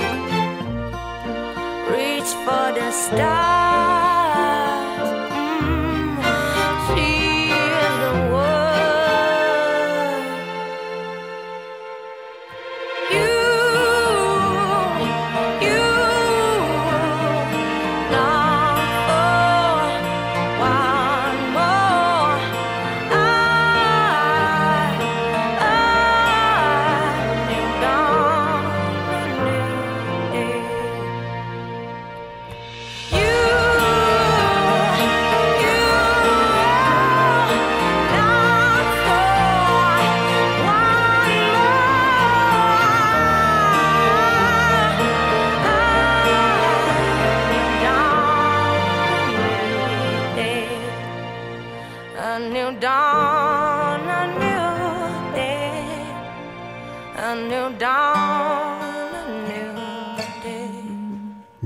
Speaker 18: Reach for the stars. Mm. See the world. You, you long for one more high,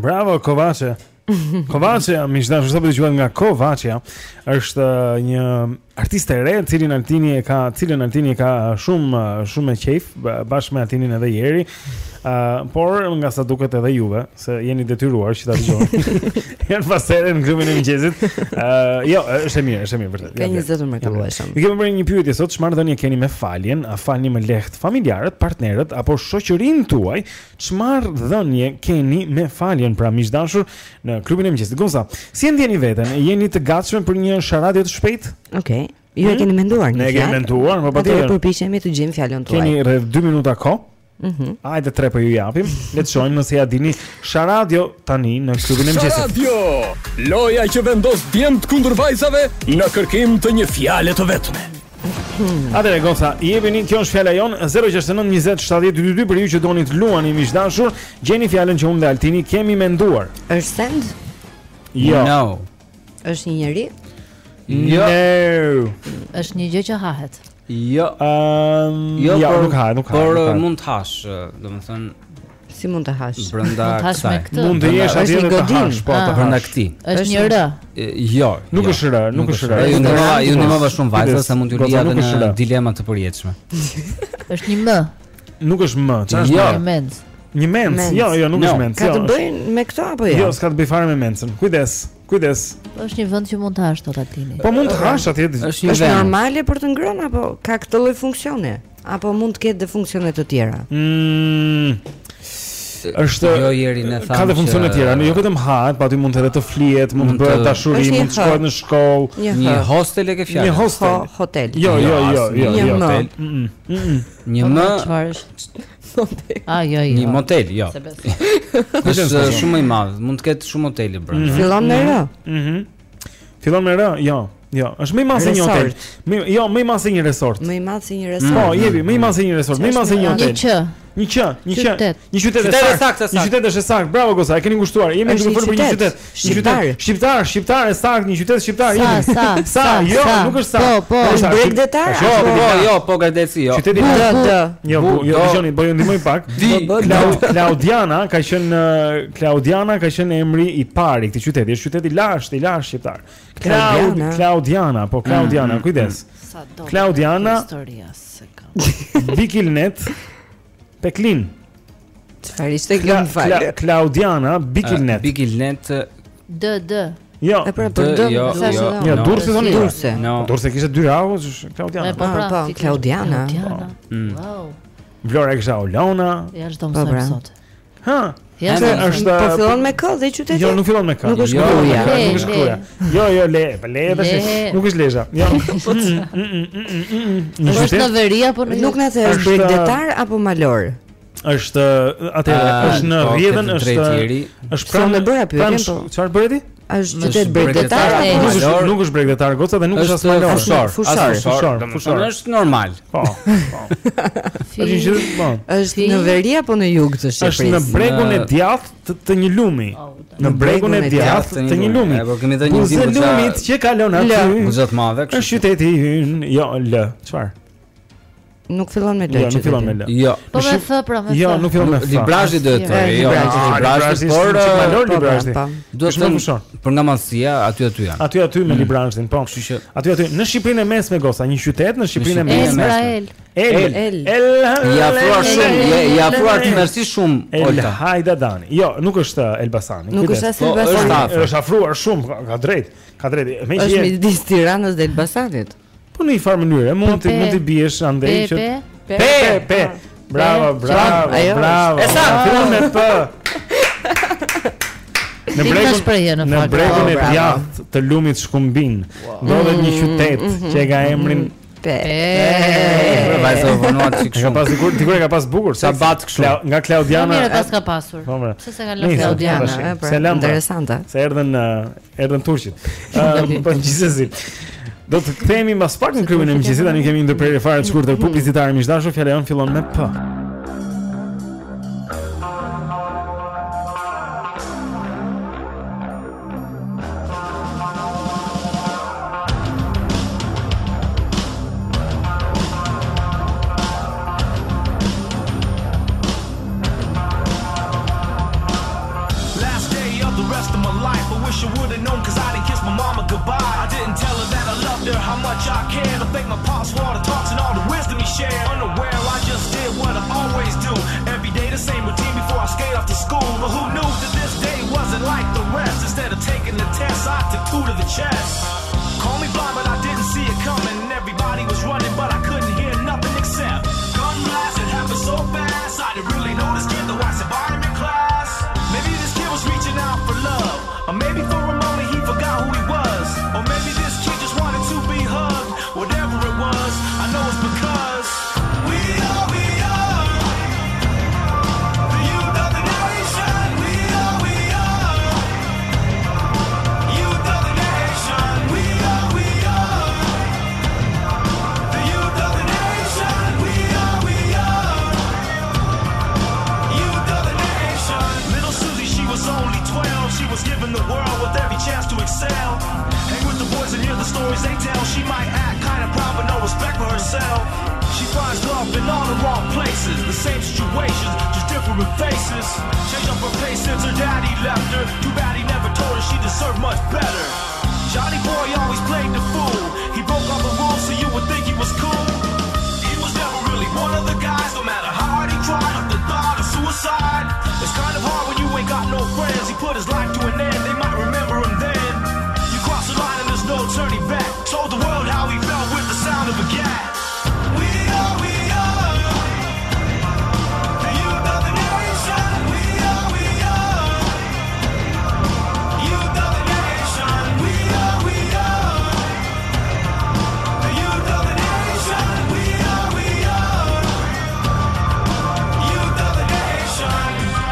Speaker 4: Bravo Kovace. Kovace, miq dashur, sa po dëgjuat nga Kovacia, është një artiste e re, cilin Altini e ka, cilën Altini e ka shumë shumë me qejf bashkë me Altinin edhe ieri. Uh, por nga sa duket edhe juve, se jeni detyruar që ta dëgjoni. Janë pasere në klubin e mëngjesit. Uh, jo, është e mirë, është e mirë vërtet.
Speaker 15: Ka një zëtë mrekullueshëm.
Speaker 4: Ne kemi bërë një pyetje sot, çfarë dhënie keni me faljen? A falni me lehtë familjarët, partnerët apo shoqërinë tuaj? Çfarë dhënie keni me faljen, pra miq dashur, në klubin e mëngjesit? Gonza, si e ndjeni veten? Jeni të gatshëm për një sharadio të shpejtë?
Speaker 15: Okej. Ju e keni menduar një
Speaker 4: fjalë? Ne kemi menduar, po patjetër.
Speaker 15: Ne përpiqemi të gjejmë fjalën tuaj.
Speaker 4: Keni rreth dy minuta kohë.
Speaker 15: Mhm.
Speaker 4: Hajde tre po ju japim. Le të shohim nëse ja dini Sharadio tani në klubin e mëngjesit.
Speaker 10: Sharadio, loja që vendos dëmt kundër vajzave në kërkim të një fiale të vetme.
Speaker 4: Atëre Gonca, jepini, kjo është fjala jon zero gjasht nëntë njëzet shtatëdhjetë dymbëdhjetë për ju që doni të luani miq dashur, gjeni fjalën që unë dhe Altini kemi menduar.
Speaker 15: Është send?
Speaker 4: Jo.
Speaker 6: No.
Speaker 15: Është një njerëz?
Speaker 4: Jo.
Speaker 7: No. Është një gjë që hahet.
Speaker 6: Jo,
Speaker 4: um,
Speaker 6: jo,
Speaker 4: ja,
Speaker 6: por,
Speaker 4: nuk ha, nuk ha.
Speaker 6: Por
Speaker 4: nuk ha.
Speaker 6: mund të hash, domethënë
Speaker 15: si mund të hash?
Speaker 6: Brenda kësaj.
Speaker 4: Mund të jesh atje dhe të hash, po të
Speaker 6: brenda këtij.
Speaker 7: Është një r.
Speaker 6: Jo,
Speaker 4: nuk është r, nuk është r.
Speaker 6: Ju ndihmova, ju ndihmova shumë vajza se mund t'ju lija në dilema të përjetshme.
Speaker 7: Është një m.
Speaker 4: Nuk është m, çfarë është?
Speaker 7: Jo, mens.
Speaker 4: Një mens. Jo, jo, nuk është mens.
Speaker 15: Ka të bëjë me këto apo jo?
Speaker 4: Jo, s'ka të bëjë fare me mensën. Kujdes. Kujdes.
Speaker 7: Është një vend që mund të hash tot Altini.
Speaker 4: Po mund të hash atje.
Speaker 15: Është një vend normale për të ngrënë apo ka këtë lloj funksioni? Apo mund të ketë dhe funksione të tjera?
Speaker 4: Mm. Është
Speaker 6: jo ieri në thamë.
Speaker 4: Ka dhe funksione të tjera, jo vetëm hahet, po aty mund të edhe të flihet, mund të bëhet dashuri, mund të shkohet në shkollë.
Speaker 6: Një hostel e ke fjalën.
Speaker 4: Një hostel.
Speaker 15: Hotel.
Speaker 4: Jo, jo, jo, jo,
Speaker 15: jo
Speaker 4: hotel.
Speaker 6: Një më
Speaker 7: çfarë është? Ah, jo, jo.
Speaker 6: Një motel, jo. Është shumë i madh, mund të ketë shumë hotele brenda.
Speaker 15: Fillon me r.
Speaker 4: Mhm. Fillon me r, jo. Jo, është më i madh se një hotel. Jo, më i madh se një resort.
Speaker 15: Më i madh se një resort.
Speaker 4: Po, jepi, më i madh se një resort, më i madh se një hotel.
Speaker 7: Një q.
Speaker 4: Një q, një q. Një qytet e saktë. Një qytet është saktë. Bravo Gosa, e keni ngushtuar. Jemi duke folur për një qytet.
Speaker 15: Shqiptar.
Speaker 4: Shqiptar, shqiptar e saktë, një qytet shqiptar.
Speaker 7: Sa, sa,
Speaker 4: sa, jo, nuk është sa.
Speaker 7: Po, po,
Speaker 15: është bregdetar.
Speaker 6: Jo, po, jo, po Gardeci, jo.
Speaker 4: Qyteti
Speaker 15: D, D.
Speaker 4: Jo, jo, dëgjoni, po ju ndihmoj pak. Klaudiana ka qenë Klaudiana ka qenë emri i parë i këtij qyteti, është qyteti i lashtë, i lashtë shqiptar. Klaudiana, po Klaudiana, kujdes. Klaudiana.
Speaker 7: Historia se ka.
Speaker 4: Bikilnet. Peklin.
Speaker 15: Çfarë ishte kjo më fal?
Speaker 4: Klaudiana Bikilnet.
Speaker 6: Bikilnet
Speaker 7: D, D.
Speaker 4: Jo,
Speaker 15: e pra për D,
Speaker 6: jo, jo.
Speaker 4: Jo, Durrësi thoni.
Speaker 15: Durrësi.
Speaker 4: Durrësi kishte dy radhë, është Klaudiana.
Speaker 7: Po,
Speaker 15: po, Klaudiana.
Speaker 7: Wow.
Speaker 4: Vlora kisha Olona.
Speaker 7: Ja çdo mësoj sot.
Speaker 4: Ha.
Speaker 7: Ja,
Speaker 4: është
Speaker 15: po fillon me k dhe qyteti?
Speaker 4: Jo, nuk fillon me k.
Speaker 15: Nuk është
Speaker 4: jo,
Speaker 15: Kruja.
Speaker 4: Nuk është Kruja. Jo, jo, le, po le tash. Nuk është Lezhë. Jo.
Speaker 7: Është në veri apo në
Speaker 15: nuk na the është bregdetar apo malor?
Speaker 4: Është atëherë, është në rrjedhën, është është pranë
Speaker 15: me bëra pyetjen po.
Speaker 4: Çfarë bëri ti?
Speaker 15: Është qytet bregdetar
Speaker 4: apo nuk është nuk është bregdetar goca dhe nuk është as malor.
Speaker 15: Fushar, fushar,
Speaker 4: fushar, fushar.
Speaker 6: Është normal.
Speaker 4: Po, po. Është një po.
Speaker 15: Është në veri apo në jug të Shqipërisë?
Speaker 4: Është në bregun e djathtë të një lumi. Në bregun e djathtë të një lumi.
Speaker 6: Po kemi dhënë një
Speaker 4: ditë të lumit që kalon aty.
Speaker 6: Guzat madhe.
Speaker 4: Është qyteti ynë, jo L. Çfarë?
Speaker 15: Nuk fillon me L.
Speaker 4: Jo, nuk fillon me L.
Speaker 6: Jo.
Speaker 7: Po me F pra me F.
Speaker 4: Jo, nuk fillon me F.
Speaker 6: Librazhi do të thotë, jo, librazhi, por
Speaker 4: malor librazhi.
Speaker 6: Duhet të them për nga mallësia, aty aty janë.
Speaker 4: Aty aty me librazhin, po, kështu që aty aty në Shqipërinë e Mesme gosa, një qytet në Shqipërinë e Mesme.
Speaker 7: El,
Speaker 15: El.
Speaker 4: El.
Speaker 6: Ja afruar shumë, ja afruar tmerrsi shumë
Speaker 4: Olta. Hajdadani. Jo, nuk është Elbasani.
Speaker 15: Nuk është as Elbasani.
Speaker 4: Është afruar shumë, ka drejt. Ka drejt.
Speaker 15: Me që është midis Tiranës dhe Elbasanit.
Speaker 4: Po në një farë mënyrë, mund të mund të biesh andej që
Speaker 7: Pe,
Speaker 4: pe, pe. Bravo, bravo, bravo.
Speaker 6: E sa
Speaker 4: fillon me P. Në bregun, në bregun e djathtë të lumit Shkumbin, ndodhet një qytet që ka emrin
Speaker 15: Pe.
Speaker 6: Vajza vonuat sik
Speaker 4: Ka
Speaker 6: shumë.
Speaker 4: pas dikur, dikur e ka pas bukur.
Speaker 6: Sa bat kështu.
Speaker 4: Nga Klaudiana.
Speaker 7: Mirë pas ka pasur. Pse se ka lënë
Speaker 15: Klaudiana, interesante.
Speaker 4: Se erdhën erdhën turqit. Po gjithsesi. Do të kthehemi mbas pak në klubin e mëngjesit, tani kemi një ndërprerje fare të shkurtër publicitare miq dashur, fjala jon fillon me P.
Speaker 12: Last
Speaker 19: wish I would've known, cause I didn't kiss my mama goodbye. I didn't tell her that I loved her, how much I cared. I thank my pops for all the talks and all the wisdom he shared. Unaware, I just did what I always do. Every day the same routine before I skate off to school. But who knew that this day wasn't like the rest? Instead of taking the test, I took two to the chest. Call me blind, but I didn't see it coming. Everybody was running, but I couldn't hear nothing except gun blast. It happened so fast, I didn't really know this kid, though I survived him in class. Maybe this kid was reaching out for love, or maybe for a moment he forgot who he was, or maybe this kid just wanted to be hugged. Whatever it was, I know it's because we are, we are the youth of the nation. We are, we are youth of the nation. We are, we are the youth of the nation. We are, we are youth of the nation. Little Susie, she was only twelve. She was given the world with every chance to excel. Hang with the boys and hear the stories they tell. She might act kind of proud but no respect for herself. She finds love in all the wrong places. The same situations, just different faces. Change up her pace since her daddy left her. Too bad he never told her she deserved much better. Johnny boy always played the fool. He broke all the rules so you would think he was cool. He was never really one of the guys. No matter how hard he tried, up the thought of suicide. It's kind of hard when you ain't got no friends. He put his life to an end, they might remember him then. You cross the line and there's no turning back. Told the world how he felt with the sound of a gat. We are, we are the youth of the nation. We are, we are youth of the nation. We are, we are the youth of the nation. We are, we are youth of the nation.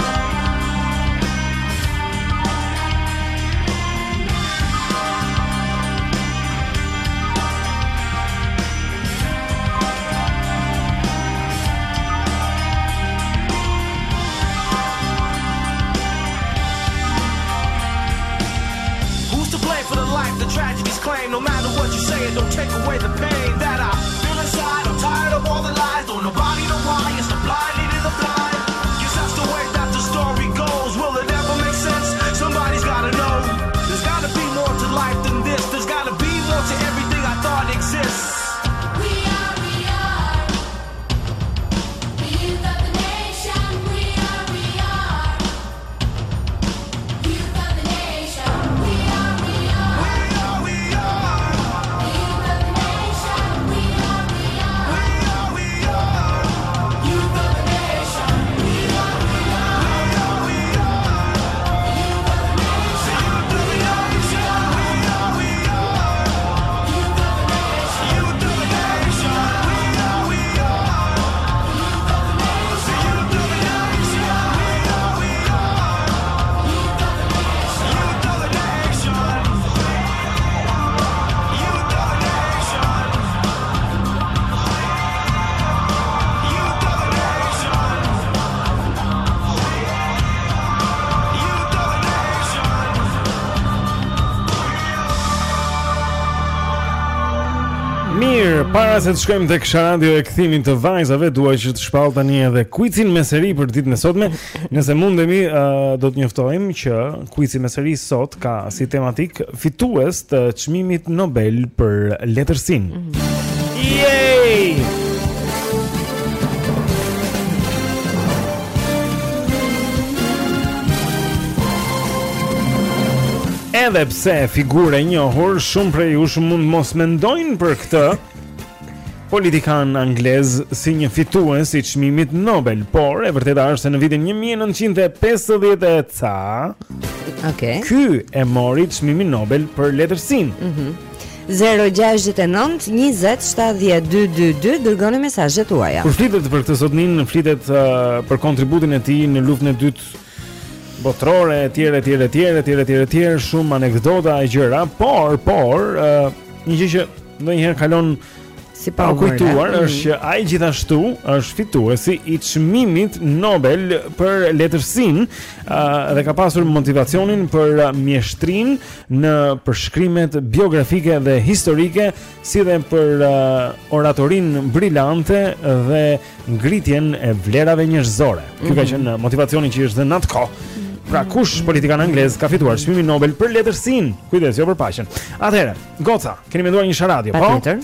Speaker 19: For the life the tragedies claim. No matter what you say, it don't take away the pain that I feel inside. I'm tired of all the lies. Don't nobody know why. It's the blind leading the blind. Guess that's the way that the story goes. Will it ever make sense? Somebody's gotta know. There's gotta be more to life than this. There's gotta be more to everything I thought exists. We are, we are the youth of the nation. We are, we are youth of the nation. We are, we are the youth of the nation. We are, we are youth of the nation. We are, we are the youth of the nation. We are, we are youth of the nation. Youth of the nation. We are, we are the youth of the nation. We are, we are youth of the nation. Youth of the nation. Youth of the nation. Youth of the
Speaker 4: Mirë, para se të shkojmë tek Radio e kthimin të vajzave, dua që të shpall tani edhe quizin me seri për ditën e sotme. Nëse mundemi, uh, do të njoftojmë që quizi me seri sot ka si tematik fitues të çmimit Nobel për letërsinë. Yay! Edhe pse figure e njohur, shumë prej jush mund mos mendojnë për këtë politikan anglez si një fitues i çmimit Nobel, por e vërteta është se në vitin një mijë e nëntëqind e pesëdhjetë e ca,
Speaker 15: okay,
Speaker 4: ky e mori çmimin Nobel për letërsinë.
Speaker 15: Mhm. zero gjasht e nëntë njëzet shtatëdhjetë dy dy dy dërgoni mesazhet tuaja.
Speaker 4: Kur flitet për këtë sotnin, flitet uh, për kontributin e tij në luftën e dytë botërore, etj, etj, etj, etj, etj, etj, shumë anekdota e gjëra, por, por, uh, një gjë që ndonjëherë kalon
Speaker 15: si pa
Speaker 4: kujtuar
Speaker 15: mm.
Speaker 4: është që ai gjithashtu është fituesi i çmimit Nobel për letërsinë uh, dhe ka pasur motivacionin për mjeshtrin në përshkrimet biografike dhe historike, si dhe për uh, oratorin brillante dhe ngritjen e vlerave njerëzore. Ky mm-hmm. ka qenë motivacioni që është dhënë atë kohë Pra kush politikan anglez ka fituar çmimin Nobel për letërsinë? Kujdes, jo për paqen. Atëherë, Goca, keni menduar një sharadio, po?
Speaker 15: Patjetër.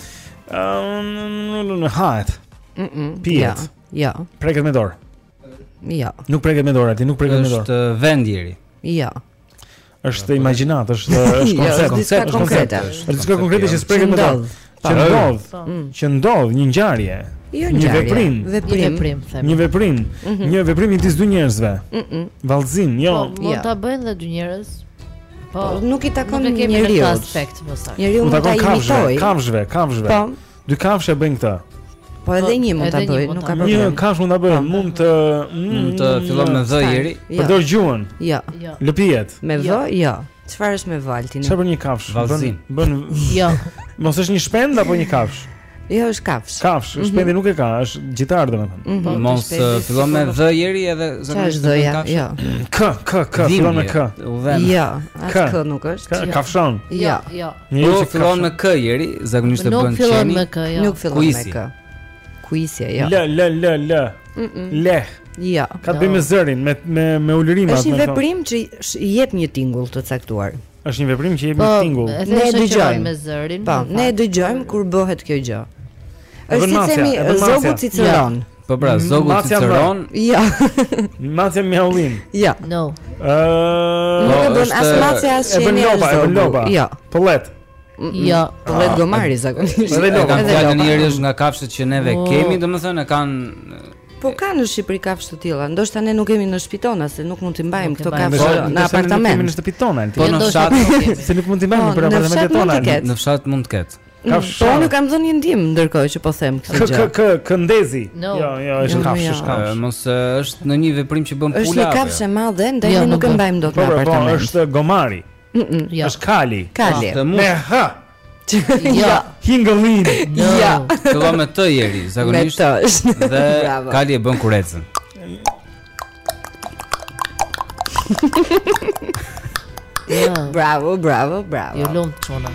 Speaker 4: Ëm, hahet.
Speaker 15: Mhm.
Speaker 4: Pijet.
Speaker 15: Jo.
Speaker 4: Preket me dorë.
Speaker 15: Jo.
Speaker 4: Nuk preket me dorë, ti nuk preket me dorë.
Speaker 6: Është vend ieri.
Speaker 15: Jo.
Speaker 4: Është imagjinat, është është koncept,
Speaker 15: diçka konkrete.
Speaker 4: Është diçka konkrete që spreket me dorë. Që ndodh, që ndodh një ngjarje.
Speaker 15: Jo
Speaker 4: një
Speaker 15: ngjarje.
Speaker 4: veprim,
Speaker 7: Veprim, themi.
Speaker 4: një veprim, një veprim midis dy njerëzve.
Speaker 15: Mhm.
Speaker 4: Vallëzim, jo.
Speaker 7: Po, mund ta bëjnë dhe dy njerëz. Po,
Speaker 15: nuk i takon
Speaker 7: nuk e kemi
Speaker 15: njeriu.
Speaker 7: në këtë aspekt më saktë.
Speaker 15: Njeriu mund ta imitoj.
Speaker 4: Kafshëve, kafshëve.
Speaker 15: Po.
Speaker 4: Dy kafshë bëjnë këtë.
Speaker 15: Po edhe një mund ta bëj, nuk ka problem.
Speaker 4: Një kafshë mund ta bëj, mund të
Speaker 6: mund të fillon me v ieri.
Speaker 4: Përdor gjuhën.
Speaker 15: Jo.
Speaker 4: Lëpijet.
Speaker 15: Me v, jo. Çfarë është me valtin?
Speaker 4: Çfarë bën një kafshë?
Speaker 6: Vallëzim.
Speaker 4: Bën.
Speaker 7: Jo.
Speaker 4: Mos është një shpend apo një kafshë?
Speaker 15: Jo, është kafshë.
Speaker 4: Kafshë, shpendi nuk e ka, është gjitar domethënë.
Speaker 6: Mos fillon me v ieri edhe
Speaker 15: zakonisht do ja. Jo.
Speaker 4: K, k, k, fillon me k.
Speaker 15: Jo, as k nuk është.
Speaker 4: Kafshon.
Speaker 15: Jo,
Speaker 7: jo.
Speaker 6: Nuk fillon me k ieri, zakonisht e bën qeni.
Speaker 7: Nuk fillon me k, jo.
Speaker 15: Nuk fillon me k. Kuisja, jo.
Speaker 4: L, l, l, l. Le.
Speaker 15: Jo.
Speaker 4: Ka të bëjë me zërin, me me me ulërimat.
Speaker 15: Është një veprim që i jep një tingull të caktuar.
Speaker 4: Është një veprim që i jep një tingull.
Speaker 15: Ne e dëgjojmë
Speaker 7: me zërin.
Speaker 15: Po, ne e dëgjojmë kur bëhet kjo gjë. Është si themi zogu ciceron.
Speaker 6: Po pra, zogu ciceron.
Speaker 15: Jo.
Speaker 4: Macja mjaullin.
Speaker 15: Jo.
Speaker 7: No.
Speaker 4: Ëh,
Speaker 15: nuk e bën as macja as qeni as zogu. Jo.
Speaker 4: Pollet.
Speaker 7: Jo,
Speaker 15: pollet gomari zakonisht.
Speaker 6: Edhe lopa. Fjalën ieri është nga kafshët që neve kemi, domethënë kanë.
Speaker 15: Po kanë në Shqipëri kafshë të tilla. Ndoshta ne nuk kemi në shtëpi tona se nuk mund t'i mbajmë këto kafshë në apartament.
Speaker 4: Kemi në shtëpi tona.
Speaker 6: Po në fshat
Speaker 4: se nuk mund t'i mbajmë për apartamentet tona.
Speaker 6: Në fshat mund të ketë.
Speaker 15: Po unë kam dhënë një ndihmë ndërkohë që po them këtë gjë.
Speaker 4: K k këndezi. Jo, jo, është kafshë, është kafshë.
Speaker 6: Mos është në një veprim që bën pula.
Speaker 15: Është një kafshë e madhe, ndaj nuk e mbajmë dot në apartament.
Speaker 4: Po, është gomari. Është kali.
Speaker 15: Kali.
Speaker 4: Me h.
Speaker 15: Ja,
Speaker 4: hingëllin.
Speaker 15: Ja.
Speaker 6: Fillon me të ieri, zakonisht. Dhe kali e bën kurecën.
Speaker 15: Bravo, bravo, bravo.
Speaker 7: Ju lum çuna.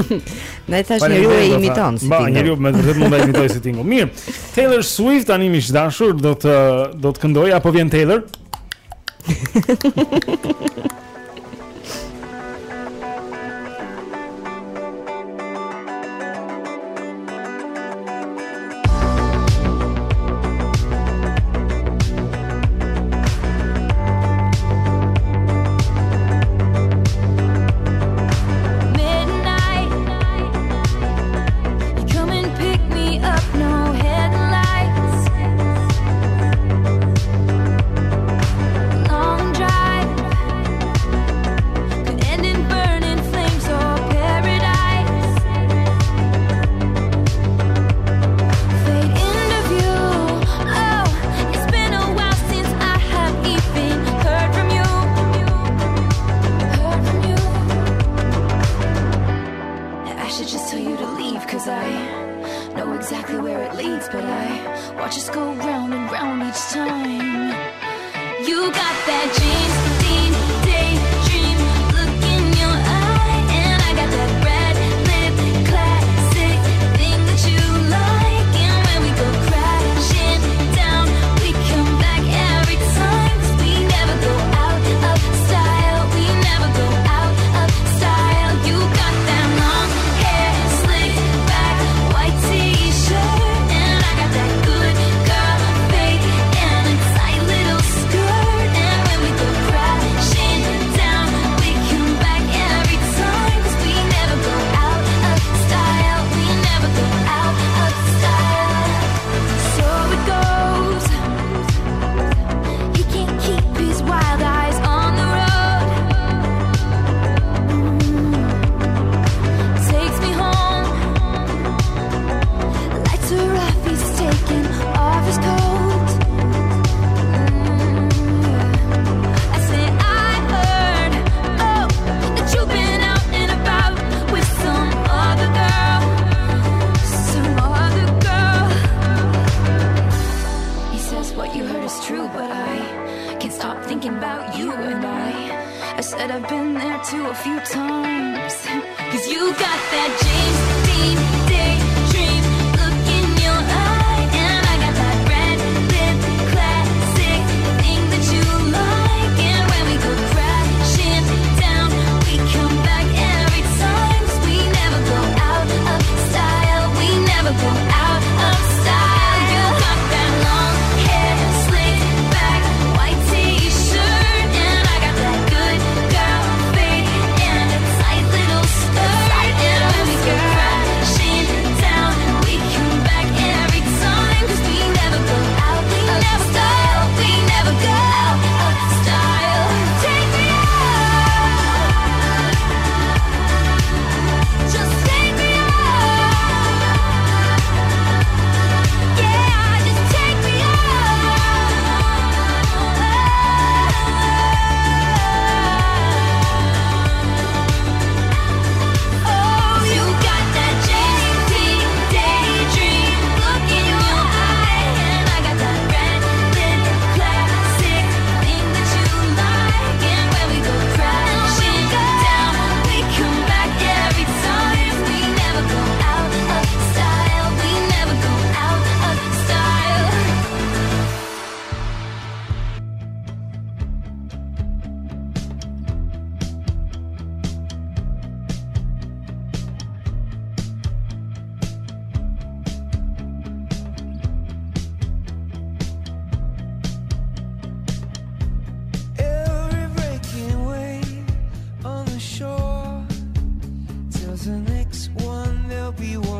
Speaker 15: Ne tash njeriu e imiton si tingull.
Speaker 4: Ba, njeriu me vërtet mund ta imitoj si tingull. Mirë. Taylor Swift tani miq dashur do të do të këndoj apo vjen Taylor?
Speaker 8: Classic thing that you like, and when we go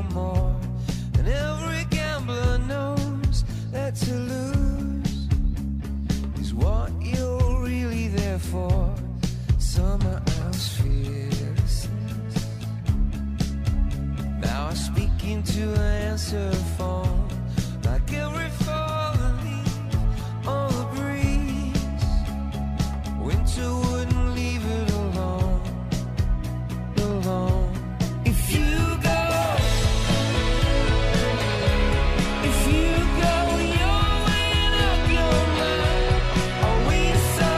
Speaker 16: more. And every gambler knows that to lose is what you're really there for. Summer else fearlessness. Now I speak into an answer phone, like every fallen leaf on the breeze. Winter wouldn't leave it alone, alone. If you go, if you go, you're weighing up your mind. Are we so,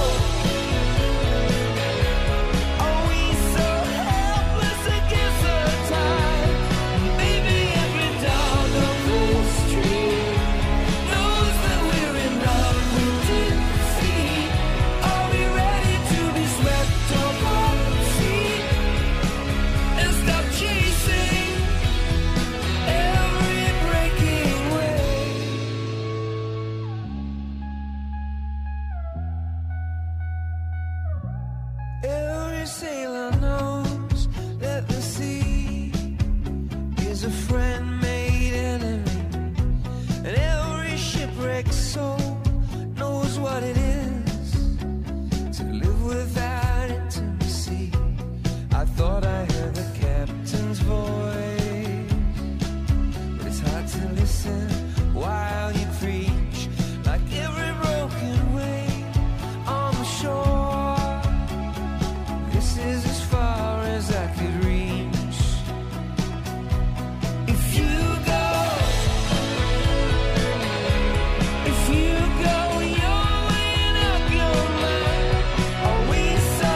Speaker 16: are we so helpless against the tide? Baby, every dog on the street knows that we're in love with defeat. Are we ready to be swept off our feet and stop chasing every breaking wave? Every sailor knows that the sea is a friend made enemy, and every shipwrecked soul knows what it is to live without intimacy. I thought I heard the captain's voice, but it's hard to listen while you preach, like every broken wave on the shore. This is as far as I could reach. If you go, if you go, you're weighing up your mind. Are we so,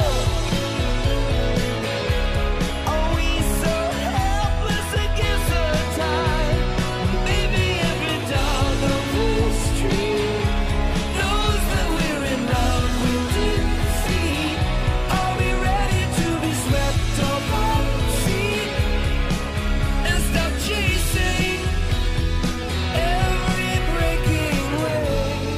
Speaker 16: are we so helpless against the tide? Baby, every dog on the street knows that we're in love with defeat. Are we ready to be swept off our feet and stop chasing every breaking wave?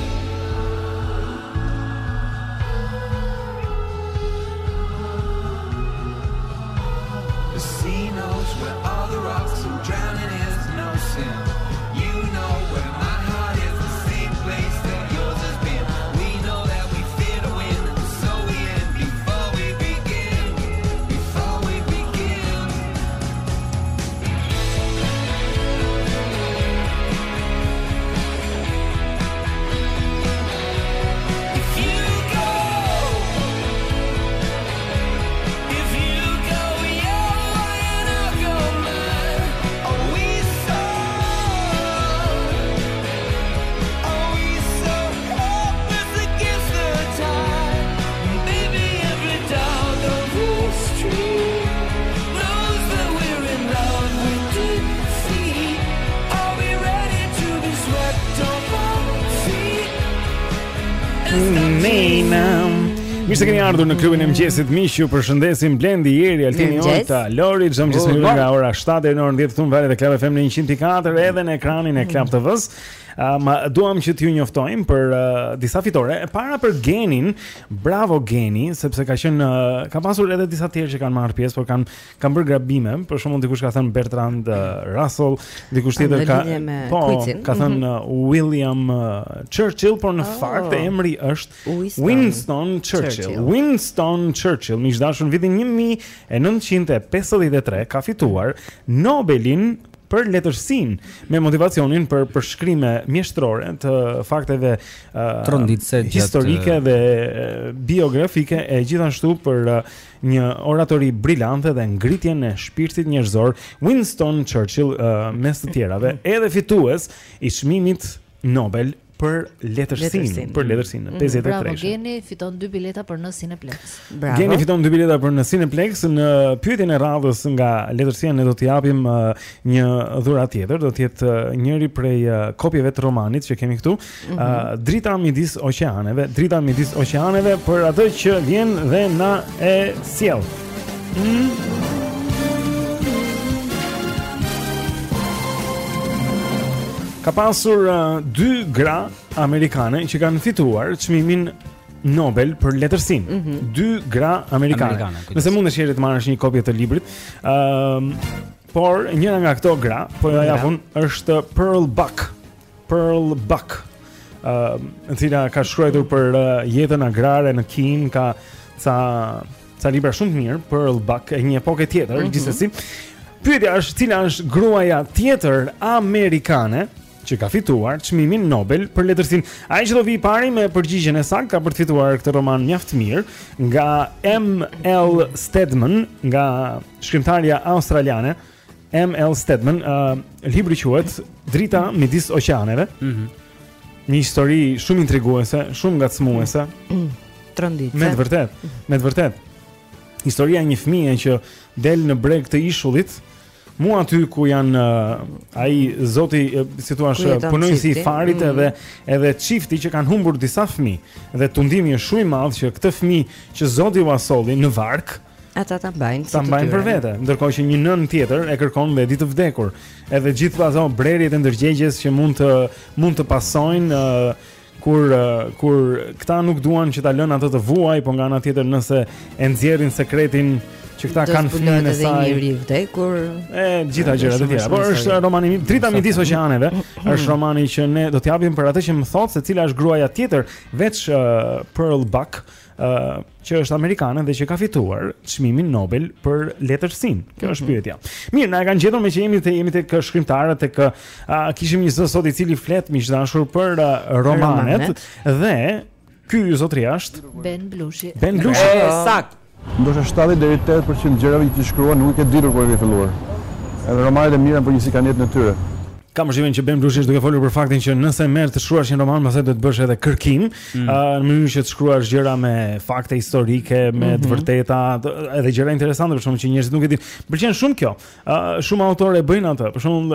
Speaker 16: The sea knows where all the rocks and drowning is no sin. You know where my heart is, the same place that yours has been. We know that we fear to win, and so we end before we begin. Before we begin. If you go, if you go, you're weighing up your mind. Are we so, are we so helpless against the tide? Baby, every dog on the street knows that we're in love with defeat. Are we ready to be swept off our feet and stop
Speaker 4: Nena. Mirë se keni ardhur në klubin e mëngjesit, miq. Ju përshëndesim Blendi, Jeri, Altini,
Speaker 15: Mirëmëngjes.
Speaker 4: Olta, Lori, çdo mëngjes me ju nga ora shtatë deri në orën dhjetë këtu në valët e Club F M në një qind pikë katër edhe në ekranin e Club T V-s. Um, duam që t'ju njoftojmë për uh, disa fitore. E para për Genin, bravo Geni, sepse ka qenë uh, ka pasur edhe disa tjerë që kanë marrë pjesë, por kanë kanë bërë grabime. Për shembull, dikush ka thënë Bertrand uh, Russell, dikush tjetër ka po, ka thënë uh, William uh, Churchill, por në
Speaker 15: Oh.
Speaker 4: fakt emri është
Speaker 15: Winston,
Speaker 4: Winston Churchill.
Speaker 15: Churchill.
Speaker 4: Winston Churchill, miqdashur, në vitin një mijë e nëntëqind e pesëdhjetë e tre ka fituar Nobelin për letërsinë me motivacionin për përshkrime mjeshtrore të fakteve uh,
Speaker 6: Tronditse gjatë-
Speaker 4: historike dhe uh, biografike, e gjithashtu për uh, një oratori brillante dhe ngritjen e shpirtit njerëzor. Winston Churchill, uh, mes të tjerave, edhe fitues i çmimit Nobel për letërsinë, për letërsinë,
Speaker 7: Mm,
Speaker 4: pesëdhjetë e
Speaker 7: Bravo,
Speaker 4: tre.
Speaker 7: Geni fiton dy bileta për në Cineplex.
Speaker 15: Bravo.
Speaker 4: Geni fiton dy bileta për në Cineplex. Në pyetjen e radhës nga letërsia ne do t'i japim uh, një dhuratë tjetër, do të jetë uh, njëri prej uh, kopjeve të romanit që kemi këtu, uh, Drita midis oqeaneve, Drita midis oqeaneve, për atë që vjen dhe na e sjell. Mm. Ka pasur uh, dy gra amerikane që kanë fituar çmimin Nobel për letërsinë. Mm -hmm. Dy gra amerikane.
Speaker 6: Amerikane,
Speaker 4: Nëse mundesh jeri të marrësh një kopje të librit. Ëm uh, por njëra nga këto gra, po ja japun, është Pearl Buck. Pearl Buck. Ë, uh, e cila ka shkruar për uh, jetën agrare në Kin, ka ca ca libra shumë të mirë, Pearl Buck, e një epokë tjetër, mm -hmm. gjithsesi. Pyetja është cila është gruaja tjetër amerikane që ka fituar çmimin Nobel për letërsinë. Ai që do vi i pari me përgjigjen e saktë ka për të fituar këtë roman mjaft mirë nga M L Stedman, nga shkrimtarja australiane M L Stedman. Uh, libri quhet Drita midis oqeaneve. Mhm. Një histori shumë intriguese, shumë ngacmuese.
Speaker 15: Tronditse.
Speaker 4: Me të vërtet, me të vërtet. Historia e një fëmie që del në breg të ishullit. Mua aty ku janë uh, ai zoti, uh, si thua, punonjësi i farit mm. edhe edhe çifti që kanë humbur disa fëmijë. Dhe tundimi është shumë i madh që këtë fëmijë që zoti u asolli në varg,
Speaker 15: ata ta mbajnë,
Speaker 4: ta mbajnë për vete, ndërkohë që një nën tjetër e kërkon me ditë të vdekur. Edhe gjithë ato brerjet e ndërgjegjes që mund të mund të pasojnë uh, kur uh, kur këta nuk duan që ta lënë ato të vuaj, po nga ana tjetër nëse e nxjerrin sekretin që këta kanë fëmijën e saj.
Speaker 15: Një vdekur,
Speaker 4: e gjitha gjërat e tjera. Por është romani Drita midis oqeaneve, është romani që ne do t'japim për atë që më thot se cila është gruaja tjetër veç uh, Pearl Buck, uh, që është amerikane dhe që ka fituar çmimin Nobel për letërsinë. Kjo është pyetja. Mirë, na e kanë gjetur me që jemi te jemi tek shkrimtarët, tek uh, kishim një zot sot i cili flet miq dashur për uh, romanet, romanet dhe ky zotria është
Speaker 7: Ben Blushi.
Speaker 4: Ben Blushi.
Speaker 20: Sakt. Ndoshta shtatëdhjetë deri në tetëdhjetë përqind gjërave që shkruan nuk e ditur kur e ke filluar. Edhe romanet e mira përgjithësi kanë jetë në tyre.
Speaker 4: Kam përshtypjen që Ben Blushi është duke folur për faktin që nëse merr të shkruash një roman, pastaj do të bësh edhe kërkim, mm. uh, në mënyrë që të shkruash gjëra me fakte historike, me mm -hmm. të vërteta, edhe gjëra interesante për shkak që njerëzit nuk e dinë. Pëlqen shumë kjo. Uh, shumë autorë e bëjnë atë. Për shembull,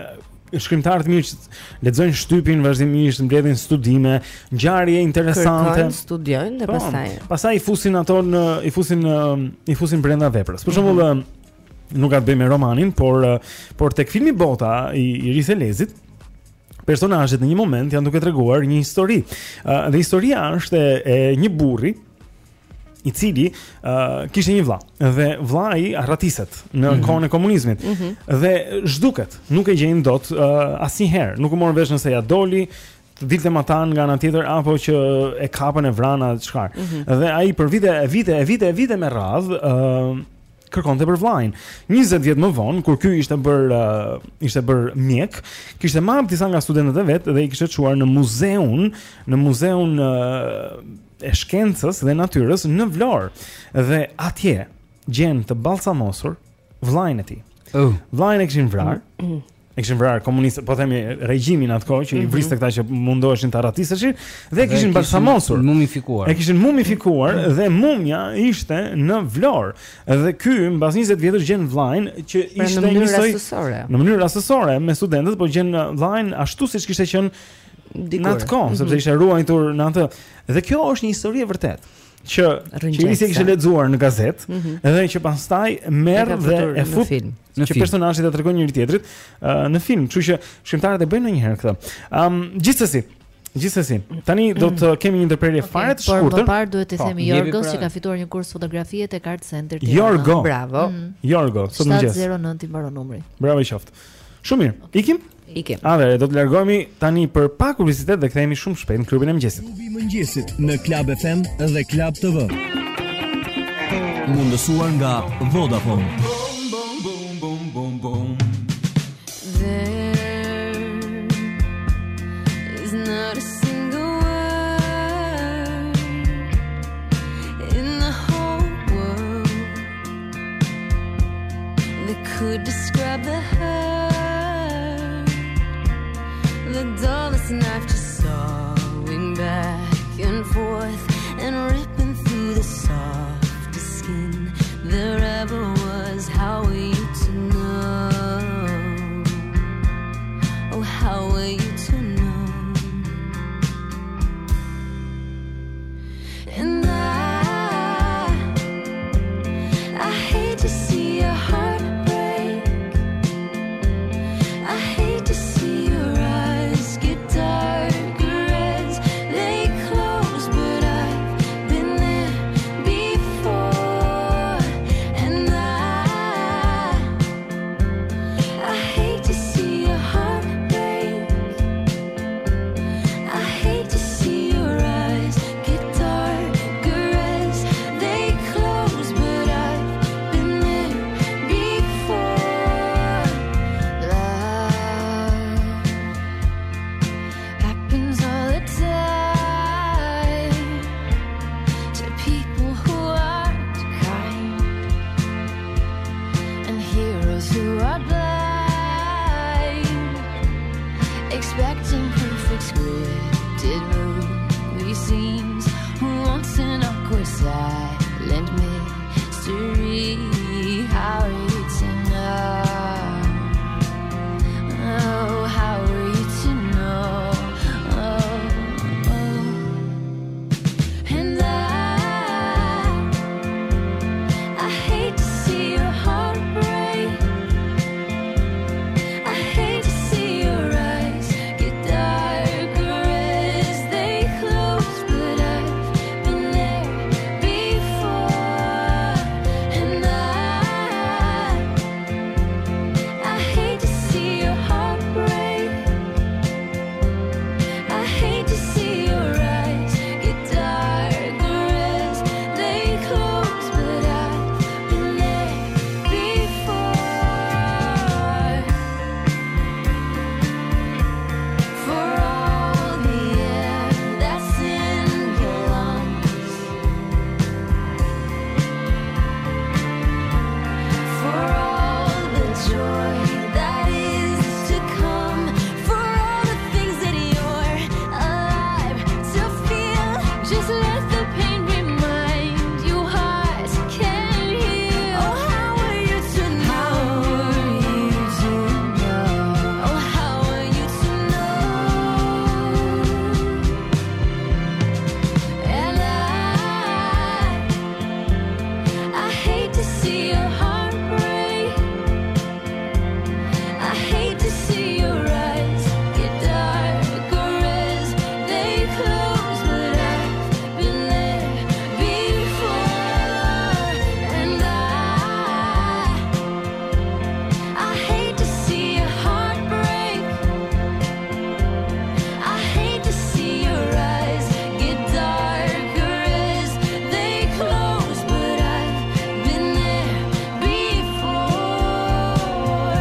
Speaker 4: uh, shkrimtarë të mirë që lexojnë shtypin vazhdimisht, mbledhin studime, ngjarje interesante,
Speaker 15: kërkojnë, studiojnë dhe
Speaker 4: po,
Speaker 15: pastaj.
Speaker 4: Pastaj i fusin ato në i fusin i fusin brenda veprës. Për shembull, mm -hmm. nuk ka të bëjë me romanin, por por tek filmi Bota i, i Riselezit, personazhet në një moment janë duke treguar një histori. Uh, dhe historia është e, e një burri i cili uh, kishte një vlla dhe vllai arratiset në mm -hmm. kohën e komunizmit mm -hmm. dhe zhduket, nuk e gjejnë dot uh, asnjëherë, nuk u morën vesh nëse ja doli të dilte matan nga ana tjetër apo që e kapën e vrana çfarë. Mm -hmm. Dhe ai për vite e vite e vite e vite me radh uh, kërkonte për vllajin. njëzet vjet më vonë, kur ky ishte bër uh, ishte bër mjek, kishte marrë disa nga studentët e vet dhe i kishte çuar në muzeun, në muzeun uh, e shkencës dhe natyrës në Vlorë. Dhe atje gjen të balsamosur vllajin e tij. Oh. Vllajin e kishin vrarë. E kishin vrarë komunistët, po themi regjimin atë kohë që mm -hmm. i vriste këta që mundoheshin ta ratiseshin dhe e kishin balsamosur,
Speaker 6: mumifikuar.
Speaker 4: E kishin mumifikuar mm -hmm. dhe mumja ishte në Vlorë. Dhe ky mbas njëzet vjetësh gjen vllajin që ishte
Speaker 15: në mënyrë
Speaker 4: njësoj
Speaker 15: rastësore.
Speaker 4: Në mënyrë rastësore me studentët, po gjen vllajin ashtu siç kishte qenë në atë kohë, mm -hmm. sepse ishte ruajtur në atë. Dhe kjo është një histori e vërtetë që qeveria kishte lexuar në gazetë mm -hmm. dhe që pastaj merr dhe e fut
Speaker 15: film.
Speaker 4: Që personazhet e tregojnë njëri tjetrit uh, në film, kështu që shkrimtarët e bëjnë ndonjëherë këtë. Ëm um, gjithsesi, gjithsesi, tani do të kemi një ndërprerje okay, fare të shkurtër.
Speaker 7: Por më parë duhet të themi Jorgos që ka fituar një kurs fotografie tek Art Center Tirana.
Speaker 4: Jorgo,
Speaker 15: bravo.
Speaker 7: Mm.
Speaker 4: Jorgo, sot mëngjes.
Speaker 7: shtatë zero nëntë i mbaron numri.
Speaker 4: Bravo i qoftë. Shumë mirë. Ikim?
Speaker 15: Ikim.
Speaker 4: Atëherë do të largohemi tani për pak publicitet dhe kthehemi shumë shpejt në klubin e mëngjesit.
Speaker 21: Klubi i mëngjesit në Club F M dhe Club T V. Mundësuar nga Vodafone.
Speaker 8: Could describe the hurt, the dullest knife just sawing back and forth and ripping through the softest skin there ever was. How were you to know? Oh, how were you to know? And I, I hate to see your heart break. awkward silent mystery. How are you to know? Oh, how are you to know? Oh, oh. And I, I hate to see your heart break. I hate to see your eyes get darker as they close, but I've been there before. And I, I hate to see your heart break. I hate to see your eyes get darker as they close, but I've been there before. For all the air that's in your lungs, for all the joy that is to come, for all the things that you're alive to feel, just let the pain remind you hearts can heal. Oh, how are you to know? Oh, how are you to know? And I, I hate to see your heart break. I hate to see your eyes get darker as they close, but I've been there before. And I, I hate to see your heart break. I hate to see your eyes get darker as they close, but I've been there before.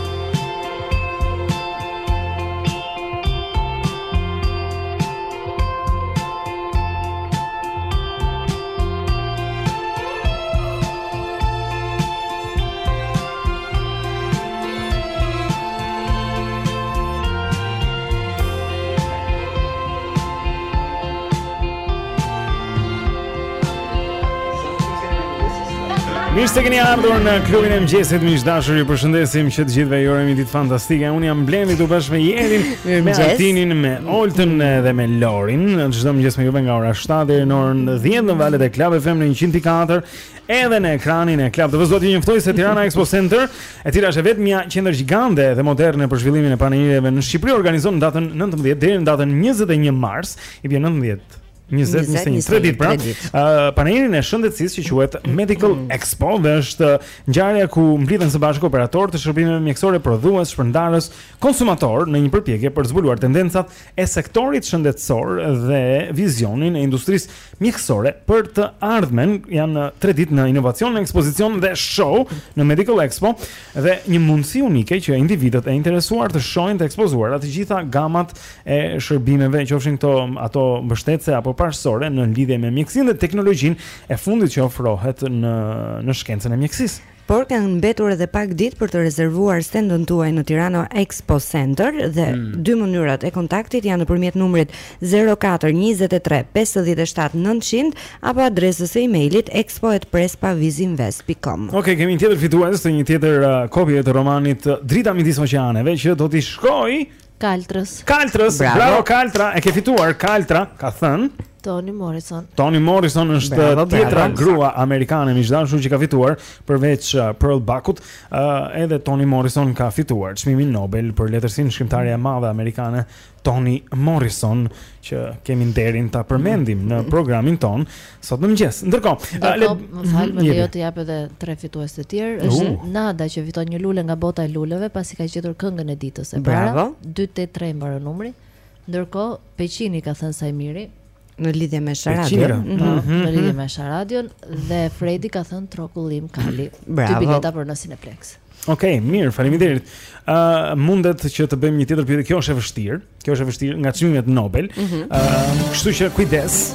Speaker 4: Mirë se keni ardhur në klubin e mëngjesit, miq dashur, ju përshëndesim që të gjithëve ju urojmë një ditë fantastike. Unë jam Blendi këtu bashkë me Jerin, me
Speaker 15: Mirëmëngjes.
Speaker 4: Altinin, me Oltën dhe me Lorin. Çdo mëngjes me juve nga ora shtatë deri në orën dhjetë në valët e Club F M në njëqind e katër, edhe në ekranin e Club T V. Do t'ju njoftoj se Tirana Expo Center, e cila është vetmja qendër gjigande dhe moderne për zhvillimin e panelireve në Shqipëri, organizon në datën nëntëmbëdhjetë deri në datën njëzet e një mars, i vjen nëntëmbëdhjetë njëzet, njëzet e një, tre ditë pra. Uh, panelin e shëndetësisë që quhet Medical Expo dhe është ngjarja ku mblidhen së bashku operatorë të shërbimeve mjekësore, prodhues, shpërndarës, konsumator në një përpjekje për të zbuluar tendencat e sektorit shëndetësor dhe vizionin e industrisë mjekësore për të ardhmen. Janë tre ditë në inovacion, në ekspozicion dhe show në Medical Expo dhe një mundësi unike që individët e interesuar të shohin të ekspozuara të gjitha gamat e shërbimeve, qofshin këto ato mbështetëse apo parësore në lidhje me mjekësinë dhe teknologjinë e fundit që ofrohet në në shkencën e mjekësisë.
Speaker 15: Por kanë mbetur edhe pak ditë për të rezervuar stendin tuaj në Tirana Expo Center dhe mm. dy mënyrat e kontaktit janë nëpërmjet numrit zero katër njëzet e tre pesëdhjetë e shtatë nëntëqind apo adresës së emailit expo at prespavizinvest dot com.
Speaker 4: Okej, okay, kemi një tjetër fitues të një tjetër uh, kopje të romanit Drita midis oqeaneve që do t'i shkojë
Speaker 7: Kaltrës.
Speaker 4: Kaltrës, bravo. bravo Kaltra, e ke fituar. Kaltra ka thënë
Speaker 7: Toni Morrison.
Speaker 4: Toni Morrison është bravo, tjetra bravo. grua amerikane miqdashur që ka fituar përveç uh, Pearl Buckut, uh, edhe Toni Morrison ka fituar çmimin Nobel për letërsinë, shkrimtarja e madhe amerikane Toni Morrison, që kemi nderin ta përmendim në programin ton sot në mëngjes. Ndërkohë,
Speaker 7: uh, le... më fal, më lejo të jap edhe tre fitues të tjerë. Është uh. Nada që fiton një lule nga bota e luleve pasi ka gjetur këngën e ditës e para. dy tetë tre mbaron numri. Ndërkohë, Peqini ka thënë Sajmiri
Speaker 15: në lidhje me Sharadion.
Speaker 7: Mm -hmm. Në lidhje me Sharadion dhe Fredi ka thënë Trokullim Kali. Dy bileta për në Cineplex.
Speaker 4: Okej, okay, mirë, faleminderit. Ë uh, mundet që të bëjmë një tjetër pyetje. Kjo është e vështirë. Kjo është e vështirë nga çmimet Nobel. Ë, mm -hmm. uh, kështu që kujdes.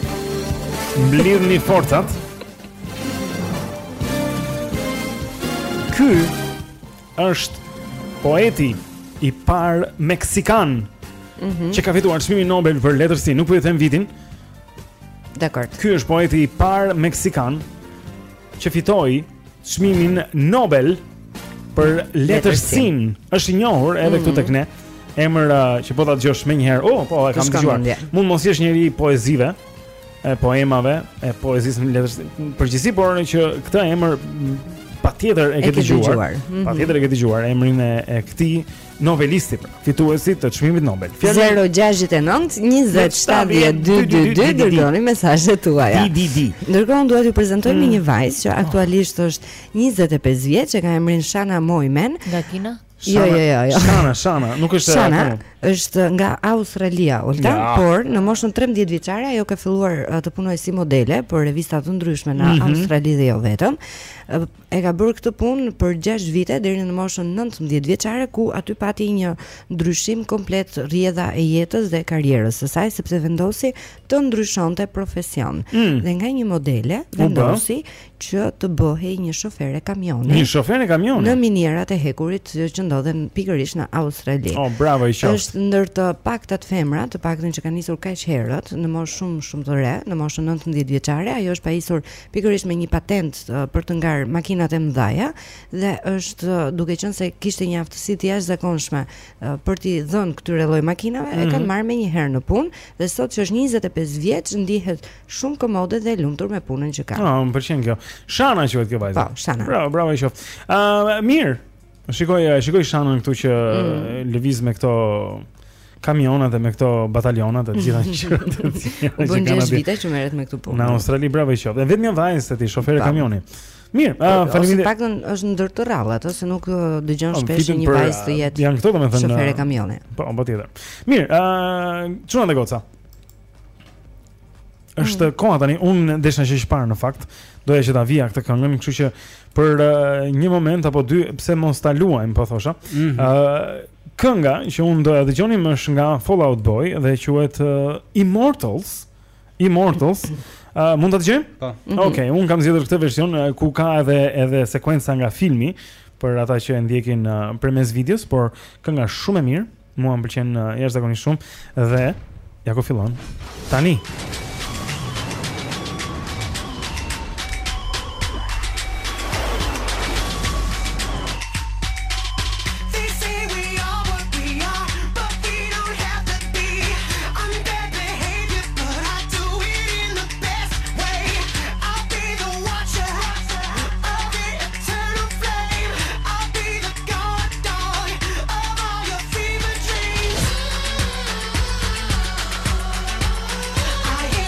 Speaker 4: Mblidhni forcat. Ky është poeti i parë meksikan mm -hmm. që ka fituar çmimin Nobel për letërsi. Nuk po i them vitin.
Speaker 15: Dakor.
Speaker 4: Ky është poeti i parë meksikan që fitoi çmimin Nobel për letërsinë. Është i njohur edhe këtu tek ne. Emër uh, që po ta dëgjosh më një herë. Oh, po e kam dëgjuar. Mund mos jesh njëri i poezive, e poemave, e poezisë në letërsinë. Përgjithësi, por që këtë emër patjetër e ke dëgjuar. Patjetër e ke dëgjuar emrin e, e këtij novelisti, pra, fituesi të çmimit Nobel.
Speaker 15: zero gjasht e nëntë njëzet shtatëdhjetë dy dy dy dërgoni mesazhet tuaja.
Speaker 4: Di di di.
Speaker 15: Ndërkohë dua t'ju prezantoj mm. një vajzë që aktualisht është njëzet e pesë vjeç, që ka emrin Shana Moimen.
Speaker 7: Nga Kina?
Speaker 15: Jo, jo, jo, jo.
Speaker 4: Shana, Shana, nuk është
Speaker 15: Shana është nga Australia, Olta, ja. Por në moshën trembëdhjetë vjeçare ajo ka filluar uh, të punojë si modele për revista të ndryshme në mm -hmm. Australi dhe jo vetëm. Uh, e ka bërë këtë punë për gjashtë vite deri në moshën nëntëmbëdhjetë vjeçare, ku aty pati një ndryshim komplet rrjedha e jetës dhe karrierës së saj, sepse vendosi të ndryshonte profesion. Mm. Dhe nga një modele vendosi që të bëhej një shofere kamioni.
Speaker 4: Një shofere kamioni
Speaker 15: në minierat e hekurit që ndodhen pikërisht në Australi.
Speaker 4: Oh, bravo i qoftë.
Speaker 15: Është ndër të paktat femra, të paktën që kanë nisur kaq herët në moshë shumë shumë të re, në moshën nëntëmbëdhjetë vjeçare. Ajo është pajisur pikërisht me një patent uh, për të ngarë makinat e mëdha dhe është uh, duke qenë se kishte një aftësi të jashtëzakonshme uh, për t'i dhënë këtyre lloj makinave, mm -hmm. e kanë marrë me një herë në punë dhe sot që është njëzet e pesë vjeç ndihet shumë komode dhe lumtur me punën që ka.
Speaker 4: Ah, më pëlqen kjo. Shana quhet kjo vajzë.
Speaker 15: Po, Shana.
Speaker 4: Bravo, bravo i qoftë. Ë, uh, mirë. Shikoj, shikoj Shanën këtu që mm. lëviz me këto kamionat dhe me këto bataliona të gjitha gjërat e tjera.
Speaker 15: U bën gjashtë vite që merret me këtë punë.
Speaker 4: Në Australi, bravo i qoftë. Dhe vetëm një vajzë ti shofere kamioni. Mirë, uh, faleminderit.
Speaker 15: Ose paktën është ndër të rrallat, ose nuk dëgjon shpesh një vajzë të jetë.
Speaker 4: Janë këto domethënë
Speaker 15: shofere kamioni.
Speaker 4: Po, patjetër. Mirë, ë, uh, çuna dhe goca. Është mm. koha tani, unë desha që ish parë në fakt, doja që ta vija këtë këngën, kështu që për uh, një moment apo dy, pse mos ta luajmë, po thosha. Ë mm -hmm. uh, kënga që unë doja dëgjonim është nga Fall Out Boy dhe quhet uh, Immortals. Immortals. Uh, mund ta dëgjojmë? Po. Mm -hmm. Okej, okay, unë kam zgjedhur këtë version uh, ku ka edhe edhe sekuenca nga filmi për ata që e ndjekin uh, përmes videos, por kënga shumë e mirë, mua më pëlqen uh, jashtëzakonisht shumë dhe ja ku fillon. Tani
Speaker 12: I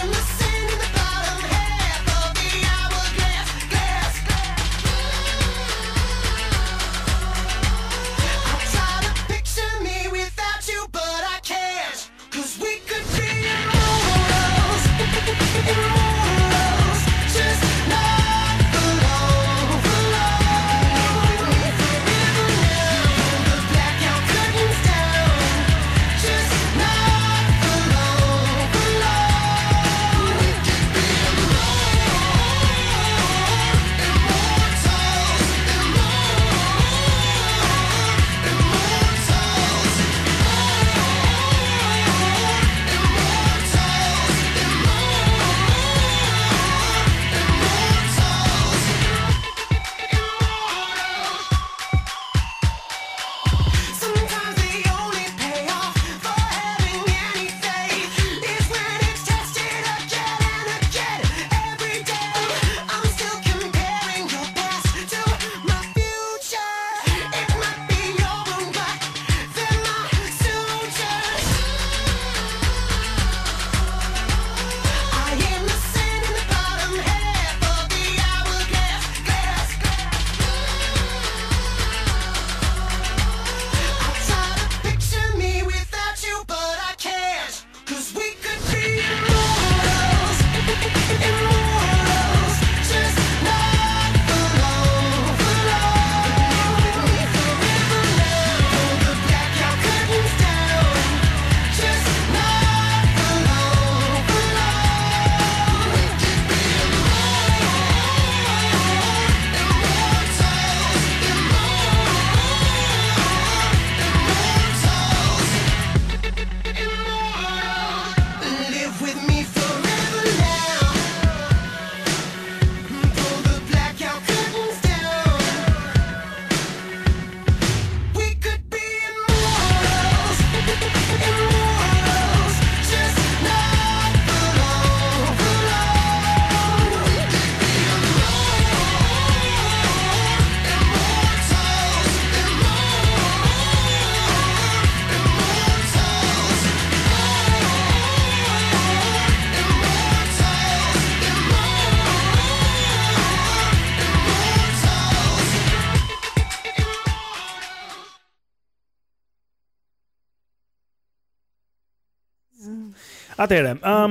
Speaker 4: Atëherë, ëm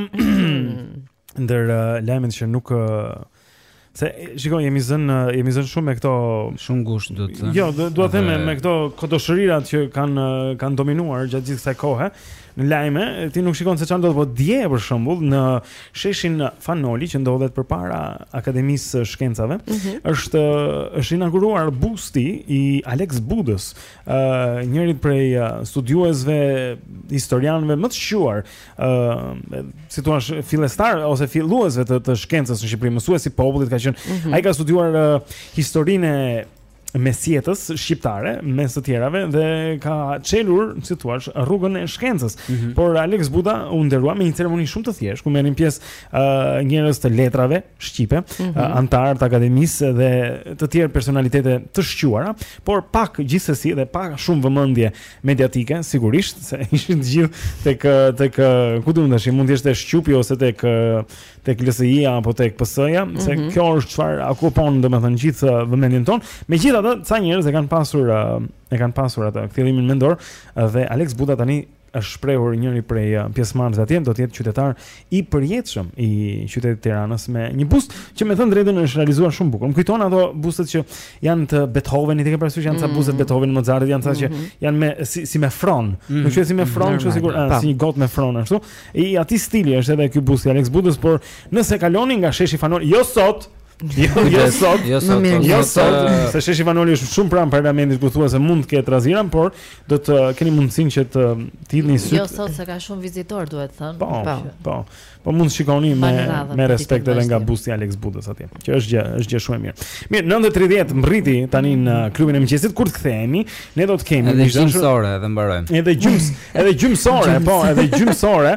Speaker 4: ndër uh, lajmet që nuk uh, se shikoj jemi zën jemi zën shumë me këto
Speaker 6: shumë ngushtë do të thënë.
Speaker 4: Jo, do të them me këto kodoshërirat që kanë kanë dominuar gjatë gjithë kësaj kohe. Në lajme, ti nuk shikon se çfarë ndodh, po dje për shembull në sheshin Fanoli që ndodhet përpara Akademisë së Shkencave, mm-hmm. është është inauguruar busti i Alex Budës, uh, njërit prej uh, studiuesve historianëve më të shquar, uh, si thua fillestar ose filluesve të, të shkencës në Shqipëri, mësuesi i popullit ka qenë, mm-hmm. ai ka studiuar uh, historinë mesjetës shqiptare mes të tjerave dhe ka çelur, si thua, rrugën e shkencës. Mm-hmm. Por Alex Buda u nderua me një ceremoni shumë të thjeshtë ku merrin pjesë uh, njerëz të letrave shqipe, mm-hmm. uh, antar të akademisë dhe të tjerë personalitete të shquara, por pak gjithsesi dhe pak shumë vëmendje mediatike, sigurisht, se ishin të gjithë tek tek ku do të ndash, mund të jesh te Shqupi ose tek tek L S I-ja apo tek P S-ja, mm-hmm. se kjo është çfarë okupon domethënë gjithë vëmendjen tonë. Megjithatë, ca njerëz e kanë pasur uh, e kanë pasur atë kthellimin mendor uh, dhe Alex Buda tani është shprehur njëri prej uh, pjesëmarrësve atje, do të jetë qytetar i përjetshëm i qytetit Tiranës me një bust që me thënë drejtën është realizuar shumë bukur. Më kujton ato bustet që janë të Beethovenit, i ke parasysh janë ca mm. bustet Beethovenit, Mozartit, janë ca që mm-hmm. janë me si, si me fron. Mm. Nuk është si me fron, kështu sigur, a, si një gotë me fron ashtu. I atij stili është edhe ky bust i Alex Budës, por nëse kaloni nga sheshi Fanoli, jo sot Jo, jo sot,
Speaker 6: jo sot,
Speaker 4: jo sot, se sheshi Fanoli është shumë pranë parlamentit ku thua se mund të ketë raziran, por do të keni mundësinë që të të hidhni syt.
Speaker 7: Jo sot se ka shumë vizitor, duhet thënë.
Speaker 4: Po, po. Po, po mund të shikoni me me respekt edhe nga busti Alex Budës atje, që është gjë, është gjë shumë e mirë. Mirë, nëntë e tridhjetë mbriti tani në klubin e mëngjesit, kur të kthehemi, ne do të kemi
Speaker 6: edhe gjymësore edhe mbarojmë.
Speaker 4: Edhe gjyms, edhe gjymësore, po, edhe gjymësore.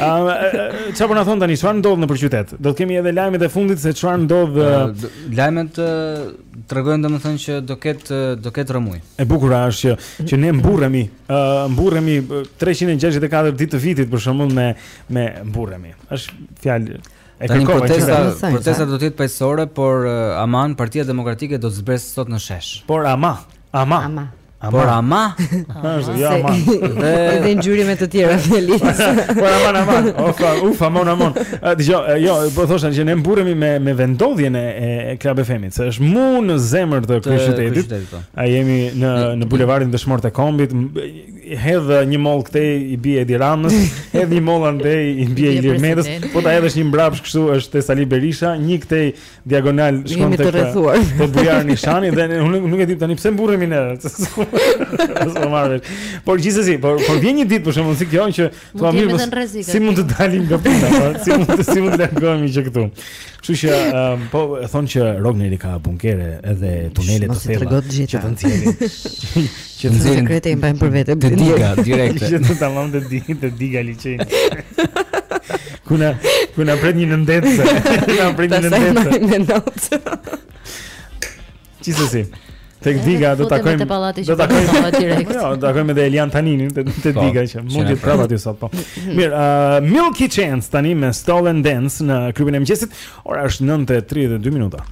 Speaker 4: Çfarë po na thon tani, çfarë ndodh nëpër qytet? Do të kemi edhe lajmet e fundit se çfarë ndodh.
Speaker 6: Lajmet tregojnë domethënë që do ketë do ketë rëmuj.
Speaker 4: E bukur është që që ne mburremi, uh, mburremi treqind e gjashtëdhjetë e katër ditë të vitit për shembull me me mburremi. Është fjalë e
Speaker 6: kërkova. Protesta, protesta do të jetë paqësore, por uh, aman Partia Demokratike do të zbresë sot në shesh.
Speaker 4: Por ama, ama.
Speaker 15: ama.
Speaker 6: Por ama,
Speaker 4: është ja ama.
Speaker 15: Dhe edhe ngjyri me të tjera fjalës.
Speaker 4: Por ama ama. Ufa, ufa, amon amon. Dgjoj, jo, po thosha që ne mburremi me me vendodhjen e Club e Femit, se është mu në zemër të kryeqytetit. A jemi në në bulevardin Dëshmorët e Kombit, hedh një moll këtej i bie Edi Ramës, hedh një moll andej i bie Ilir Medës, po ta hedhësh një mbrapsh kështu është te Sali Berisha, një këtej diagonal shkon tek te Bujar Nishani dhe unë nuk e di tani pse mburremi ne. Asë marrësh. Por gjithsesi, por por vjen një ditë për shembull si kjo që thua mirë, si mund të dalim nga punë, si mund të si mund të largohemi që këtu. Kështu që um, po e thonë që Rogneri ka bunkere edhe tunele të thella që të nxjerrin.
Speaker 15: Që të sekrete i mbajnë për vete.
Speaker 6: Të diga direkte.
Speaker 4: Që të tamam të diga, të diga liçeni. Kuna kuna pret një nëndetëse. Na pret një nëndetëse. Gjithsesi. Tek diga do takojmë do takojmë
Speaker 7: direkt.
Speaker 4: Jo, do takojmë edhe Elian Taninin te te diga që mund të prapa aty sot po. Mirë, uh, Milky Chance tani me Stolen Dance në klubin e mëngjesit. Ora është nëntë e tridhjetë e dy minuta.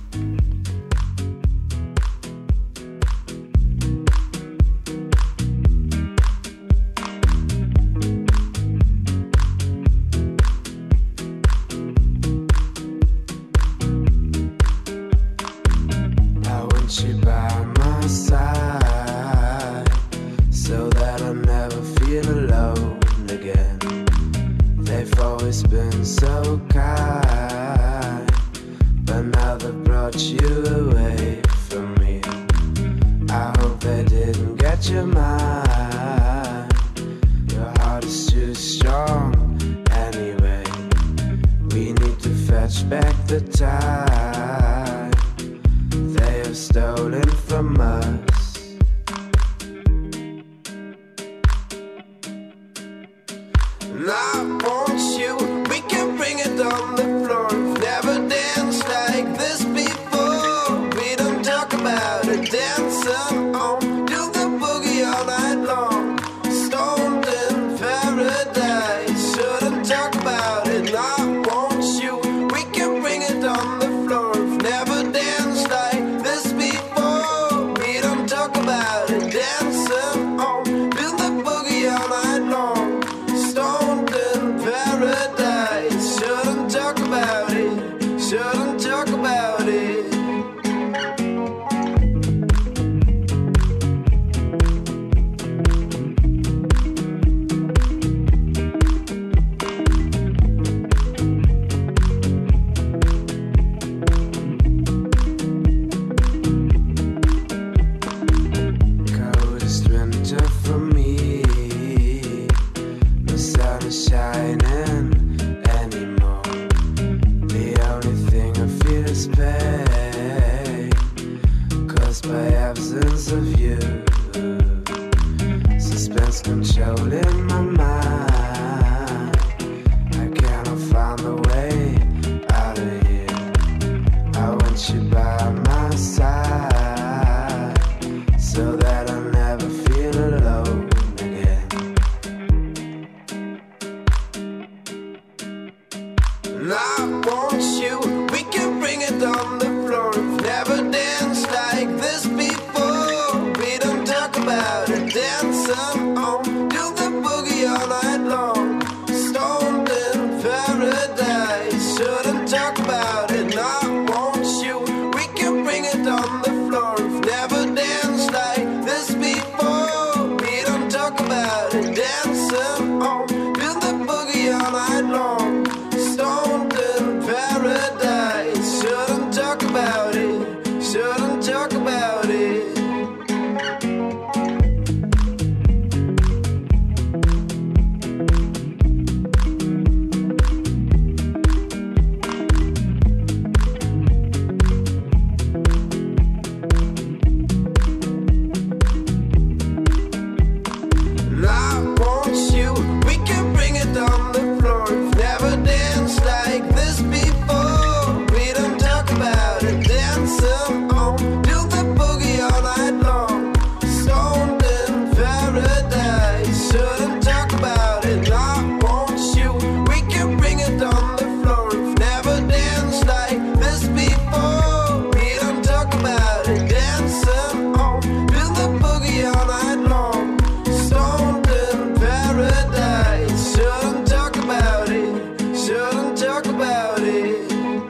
Speaker 12: Talk about it, I want you. We can bring it on the floor.
Speaker 11: pain, caused by absence of you. Suspense controlling my mind. I cannot find a way out of here. I want you by my side, so that I never feel alone again. And I want you, we can bring it on the floor. We've never danced like this before. We don't talk about it, dance on, do the boogie all night long. Stoned in paradise, shouldn't talk about it. And I want you, we can bring it on the floor. We've never danced like this before. We don't talk about it, dance on, do the boogie all night long. Stoned in paradise, shouldn't talk about it, shouldn't talk about it. And I want you, we can bring it on the floor. We've never danced like this before. We don't talk about it, dance on, do the boogie all night long. Stoned in paradise, shouldn't talk about it. And I want you, we can bring it on the floor. We've never danced like this before. We don't talk about it, dance on, do the boogie all night long. Stoned in paradise, shouldn't talk about it, shouldn't talk about it.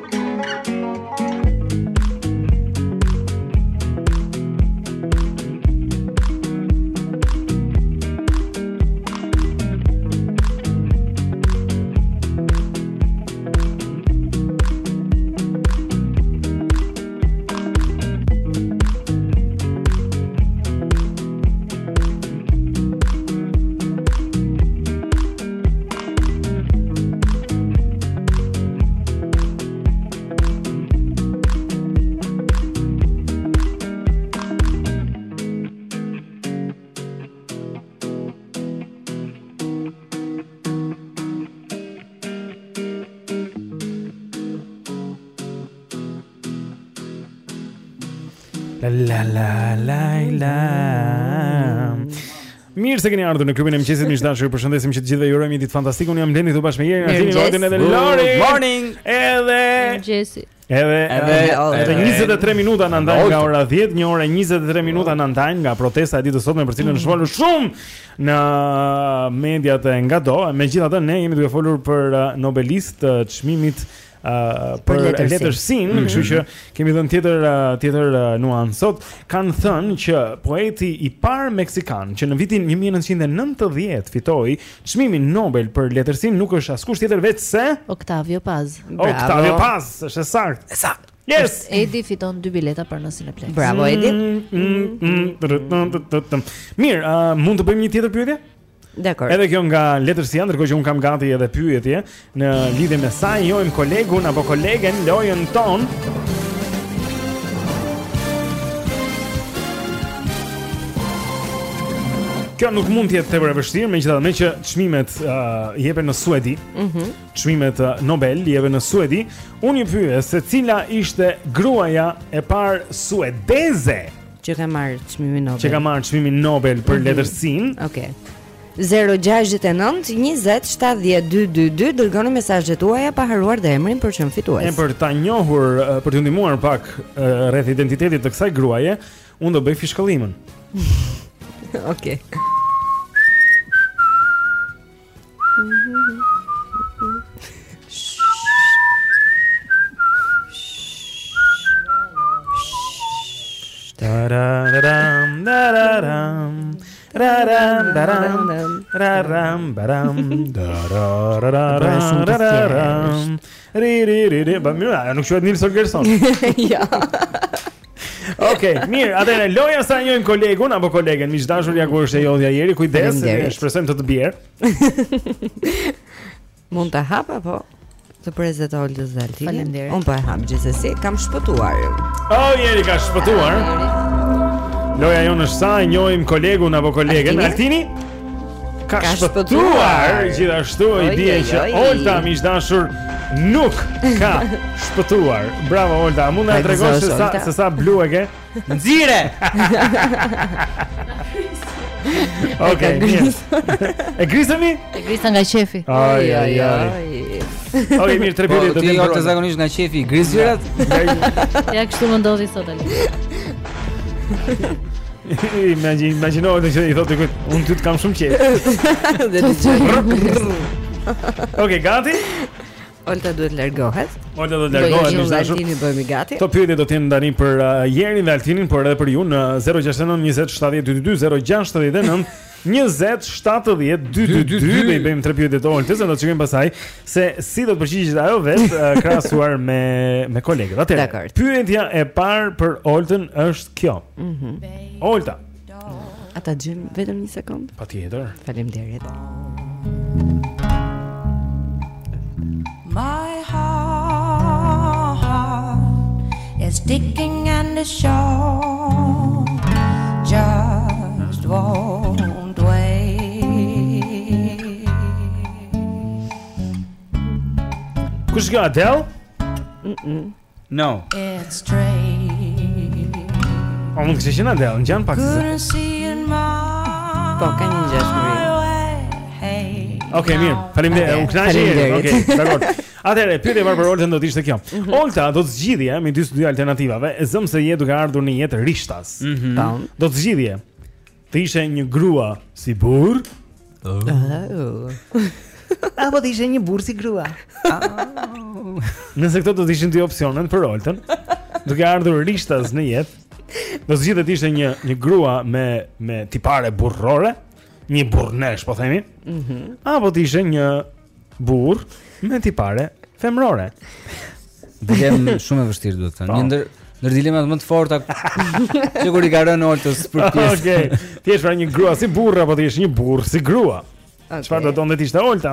Speaker 4: La la la la la. Mirë se keni ardhur në klubin e mëngjesit, miq dashur. Ju përshëndesim që të gjithëve ju urojmë një ditë fantastike. Unë jam Blendi këtu bashkë me Jerin, Artinin, Rodin edhe Lori.
Speaker 6: Good morning.
Speaker 4: Edhe
Speaker 7: Mëngjesi.
Speaker 4: Edhe
Speaker 6: Edhe
Speaker 4: edhe njëzet e tre minuta na ndajnë nga ora dhjetë, një orë e njëzet e tre minuta na ndajnë nga protesta e ditës sot me për cilën është folur shumë në mediat e ngado. Megjithatë ne jemi duke folur për uh, Nobelist uh, çmimit Uh, për letërsinë, mm-hmm. Kështu që kemi dhënë tjetër uh, tjetër uh, nuancë. Sot kanë thënë që poeti i parë meksikan që në vitin mille novecento nëntëdhjetë fitoi çmimin Nobel për letërsinë nuk është askush tjetër veç se
Speaker 7: Octavio Paz.
Speaker 4: Octavio Paz, është saktë.
Speaker 6: Saktë.
Speaker 4: Yes.
Speaker 7: Edi fiton dy bileta për në Cineplex.
Speaker 15: Bravo Edi.
Speaker 4: Mirë, uh, mund të bëjmë një tjetër pyetje?
Speaker 15: Dakor.
Speaker 4: Edhe kjo nga letërsia, ndërkohë që un kam gati edhe pyetje në lidhje me sa i njohim kolegun apo kolegen lojën ton. Kjo nuk mund të jetë tepër e vështirë, megjithatë me që çmimet uh, jepen në Suedi. Mhm. Çmimet uh, Nobel jepen në Suedi. Unë ju pyes se cila ishte gruaja e parë suedeze
Speaker 15: që ka marrë çmimin Nobel.
Speaker 4: Që ka marrë çmimin Nobel për mm-hmm. letërsinë.
Speaker 15: Okej. Okay. zero gjasht e nëntë njëzet shtatëdhjetë dy dy dy dërgoni mesazhet tuaja pa haruar dhe emrin për çm fitues.
Speaker 4: E për ta njohur, për t'u ndihmuar pak rreth identitetit të kësaj gruaje, unë do bëj fishkëllimën.
Speaker 15: Okej.
Speaker 4: Tararam tararam raram baram raram baram darararam ri ri ri ri ba mirë, nuk quhet Nils Holgersson.
Speaker 15: Ja.
Speaker 4: Okej, mirë, atëherë loja sa njëjmë kolegun apo kolegen, miq dashur, ja ku është e jodhja ieri, kujdes, shpresojmë të të bjerë.
Speaker 15: Mund ta hap apo? Të prezet Oltës dhe Altini.
Speaker 7: Faleminderit.
Speaker 15: Unë po e ham gjithsesi, kam shpëtuar.
Speaker 4: Oh, jeri ka shpëtuar. Loja jonë është sa, e njohim kolegun apo kolegen. Altini? Ka, ka shpëtuar, shpëtuar. Gjithashtu i bie që Olta miqdashur nuk ka shpëtuar. Bravo Olta, a mund na tregosh se sa se sa blu e ke? Nxire. Okej, mirë. E grisemi?
Speaker 7: E grisa nga qefi.
Speaker 4: Ai ai ai. Okej, mirë, tre pyetje do të
Speaker 6: bëjmë. Ti zakonisht nga qefi gris gjërat?
Speaker 7: Ja kështu më ndodhi sot Ali.
Speaker 4: Imagjino, imagjino që i thotë kujt, unë ty të kam shumë qejf.
Speaker 15: Dhe të çoj.
Speaker 4: Okej, gati?
Speaker 15: Olta duhet largohet.
Speaker 4: Olta do të largohet,
Speaker 15: më dashur. Altini bëhemi gati.
Speaker 4: Këto pyetje do të jenë tani për uh, Jerin dhe Altinin, por edhe për ju në zero gjasht e nëntë njëzet shtatëdhjetë dymbëdhjetë zero gjasht e nëntë njëzet shtatëdhjetë dymbëdhjetë Dhe i bëjmë tre pyetje të Oltës, do të shikojmë pastaj se si do të përgjigjet ajo vetë uh, krahasuar me me kolegët. Atëherë, pyetja e parë për Oltën është kjo.
Speaker 15: Mhm.
Speaker 4: Olta.
Speaker 15: Ata gjym vetëm një sekond.
Speaker 4: Patjetër.
Speaker 15: Faleminderit.
Speaker 18: My heart is digging and the show just won't wait.
Speaker 4: Kush ka Adele?
Speaker 15: Mm-mm.
Speaker 6: No.
Speaker 18: It's straight.
Speaker 4: O mund të kishte qenë Adele, ngjan pak se.
Speaker 15: Po, ka një ngjashmëri.
Speaker 4: Okej, mirë. Faleminderit. U kënaqi. Okej, dakor. Atëherë, pyetja e parë për Oltën do të ishte kjo. Olta do të zgjidhje me dy dy alternativave, e zëm se je duke ardhur në jetë rishtas.
Speaker 15: Tam.
Speaker 4: Do të zgjidhje. Të ishe një grua si burr. Apo të ishe një burr si grua. Nëse këto do të ishin dy opsionet për Oltën, duke ardhur rishtas në jetë, do të zgjidhje të ishte një një grua me me tipare burrore. Një burrnesh, po themi.
Speaker 15: Mhm.
Speaker 4: Apo të ishe një burr me tipare femrore.
Speaker 6: Dilem shumë e vështirë duhet të thënë. Një ndër ndër dilemat më të forta që kur i ka rënë Oltës për pjesë.
Speaker 4: Okej. Ti je pra një grua si burr apo ti je një burr si grua? Çfarë do të ndonte ishte Olta?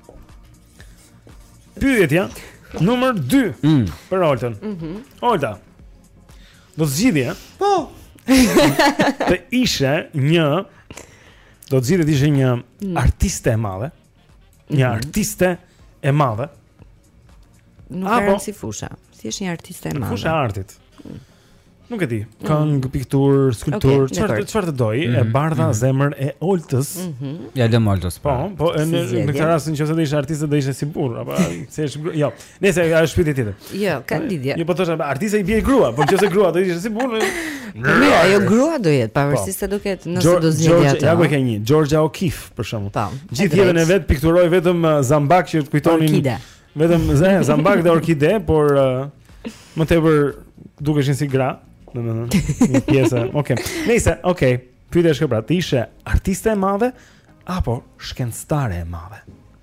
Speaker 4: Pyetja numër dy
Speaker 6: mm.
Speaker 4: për Oltën.
Speaker 15: Mhm.
Speaker 4: Olta. Do të zgjidhje? Po. Të ishe një Do të zgjidhje të ishe një mm. artiste e madhe. Një mm-hmm. artiste e madhe.
Speaker 15: Nuk ka rëndësi fusha. Thjesht një artiste e madhe.
Speaker 4: Fusha e artit. Mm. Nuk e di. Këngë, pikturë, skulpturë, çfarë çfarë të doj, e bardha zemër e Oltës.
Speaker 6: Ja lëm Oltës.
Speaker 4: Po, po në në këtë rast nëse do ishe artiste do ishe si burr apo se është jo. Nëse ajo është pyetje tjetër.
Speaker 15: Jo, ka lidhje.
Speaker 4: Jo, po thosh artiste i bie grua, por nëse grua do ishe si burr.
Speaker 15: Jo, ajo grua do jetë, pavarësisht se do ketë nëse do zgjidhja atë.
Speaker 4: Ja ku e ke një, Georgia O'Keeffe për shembull. Gjithë jetën e vet pikturoi vetëm zambak që kujtonin vetëm zambak dhe orkide, por më tepër dukeshin si gra. Domethënë, një pjesë. Okej. Nëse, okay. Pyetja është pra, ti ishe artiste e madhe apo shkencëtare e madhe?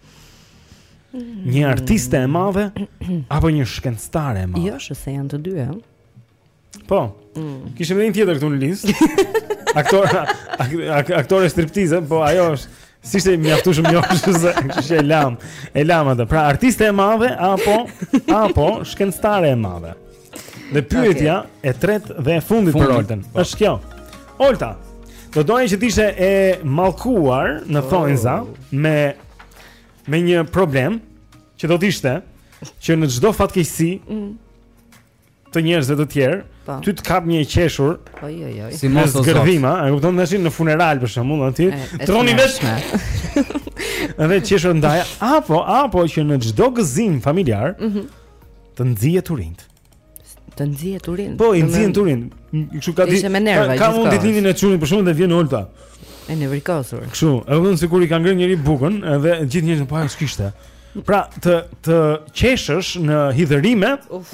Speaker 4: Një artiste e madhe apo një shkencëtare e madhe?
Speaker 15: Jo, se janë të dy, ëh.
Speaker 4: Po. Mm. Kishim edhe një tjetër këtu në listë. Aktor ak, ak, aktore striptize, po ajo është si ishte mjaftueshëm njohësh se kishte e lam. E lam atë. Pra artiste e madhe apo apo shkencëtare e madhe? Dhe pyetja okay. e tretë dhe e fundit Fundi. Për Oltën është kjo. Olta, do doje që të ishe e mallkuar në oh. thonjza me me një problem që do të ishte që në çdo fatkeqësi mm. të njerëzve të tjerë, pa. Ty të kap një qeshur.
Speaker 15: Oj oj oj.
Speaker 6: Si mos
Speaker 4: zgërdhima, e kupton tash në funeral për shembull aty, troni vetë. Edhe qeshur ndaja apo apo që në çdo gëzim familjar mm -hmm. të nxjihet urinj.
Speaker 15: Të nxjihet urin.
Speaker 4: Po, i nxjihen urin. Kështu ka di. Ka mund ditëlindjen e çunit për shkakun dhe vjen Olta.
Speaker 15: E nevrikosur.
Speaker 4: Kështu, e vën sikur i ka ngrënë njëri bukën, edhe gjithë njerëzit po as kishte. Pra, të të qeshësh në hidhërime. Uf.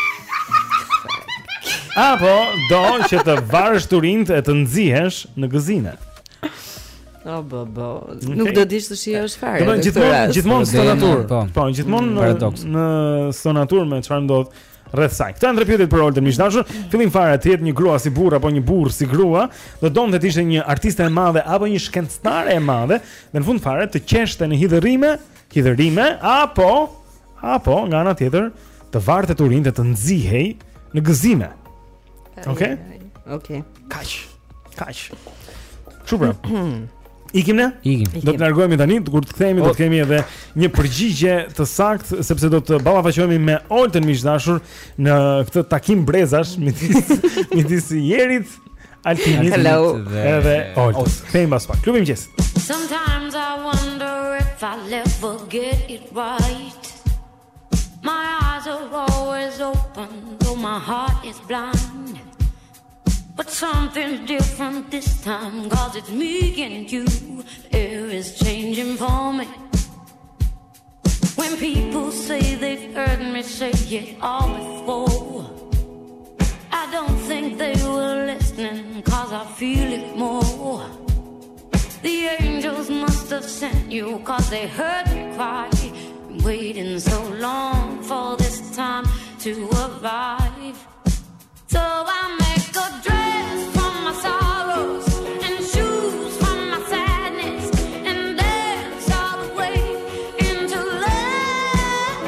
Speaker 4: Apo do që të varësh urinjt e të nxjihesh në gëzine.
Speaker 15: O bo bo. Okay. Nuk do dish të shijosh fare.
Speaker 4: Do gjithmonë gjithmonë stonatur. Po, gjithmonë në, në stonatur me çfarë ndodh. Rreth saj. Këto janë tre pyetjet për Oltën miqdashur. Fillim fare të jetë një grua si burr apo një burr si grua, do donte të ishte një artiste e madhe apo një shkencëtare e madhe, dhe në fund fare të qeshte në hidhërime, hidhërime apo apo nga ana tjetër të vartë të urinte të nxihej në gëzime. Okej?
Speaker 15: Okej.
Speaker 4: Kaq. Kaq. Çupra. Ikim ne?
Speaker 6: Ikim.
Speaker 4: Do të largohemi tani, kur të kthehemi do të kemi edhe një përgjigje të saktë sepse do të ballafaqohemi me Oltën miqdashur në këtë takim brezash midis midis Jerit, Altinit edhe Oltës. Kthehemi pas pak. Klubi i mëngjesit.
Speaker 18: Sometimes I wonder if I'll ever get it right. My eyes are always open, though my heart is blind. But something's different this time, 'cause it's me and you. The air is changing for me. When people say they've heard me say it all before, I don't think they were listening, 'cause I feel it more. The angels must have sent you, 'cause they heard me cry. Been waiting so long for this time to arrive. So I make a dress from my sorrows and shoes from my sadness and dance all the way into love.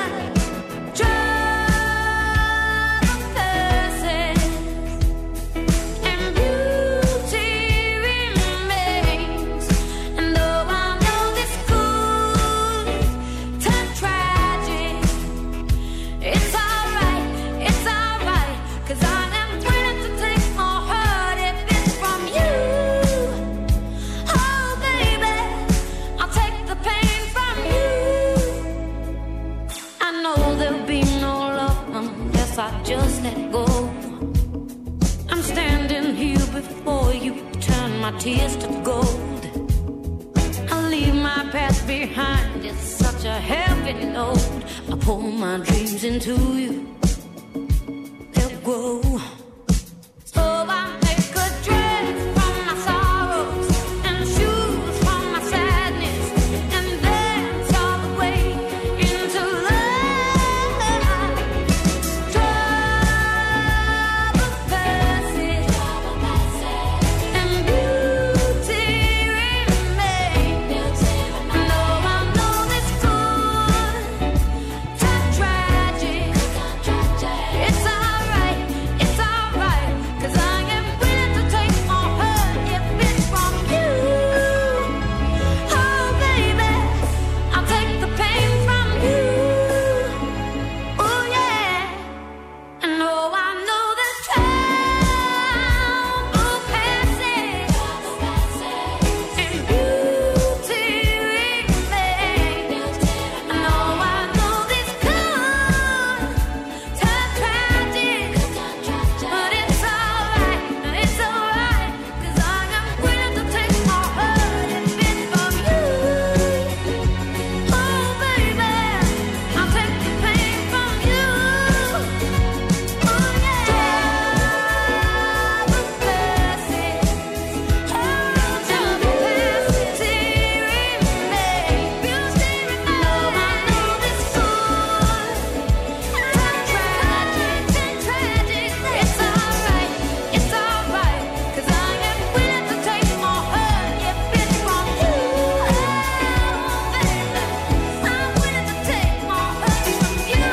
Speaker 18: Trouble passes and beauty remains. And though I know this could turn tragic, it's alright, it's alright. 'Cause I am willing to take my heart if it's from you. Oh baby, I'll take the pain from you. I know there'll be no love unless I just let go. I'm standing here before you, turn my tears to gold. I'll leave my past behind, it's such a heavy load. I pour my dreams into you. Grow. So I make a dress from my sorrows and shoes from my sadness and dance all the way into love. Trouble passes and beauty remains. I know I know this could turn tragic. It's alright. It's alright, 'cause I am willing to take my hurt if it's from you. Oh baby, I'll take the pain from you. Oh yeah, and oh I know that trouble passes and beauty remains. I know I know this could turn tragic. But it's alright, it's alright, 'cause I am willing to take my hurt if it's from you. Oh baby, I'll take the pain from you. Oh yeah. Trouble passes, oh trouble passes, remains. Beauty remains. I know this could turn tragic, turn tragic. It's alright, it's alright, 'cause I am willing to take my hurt if it's from you. Oh baby, I'm willing to take my hurt from you.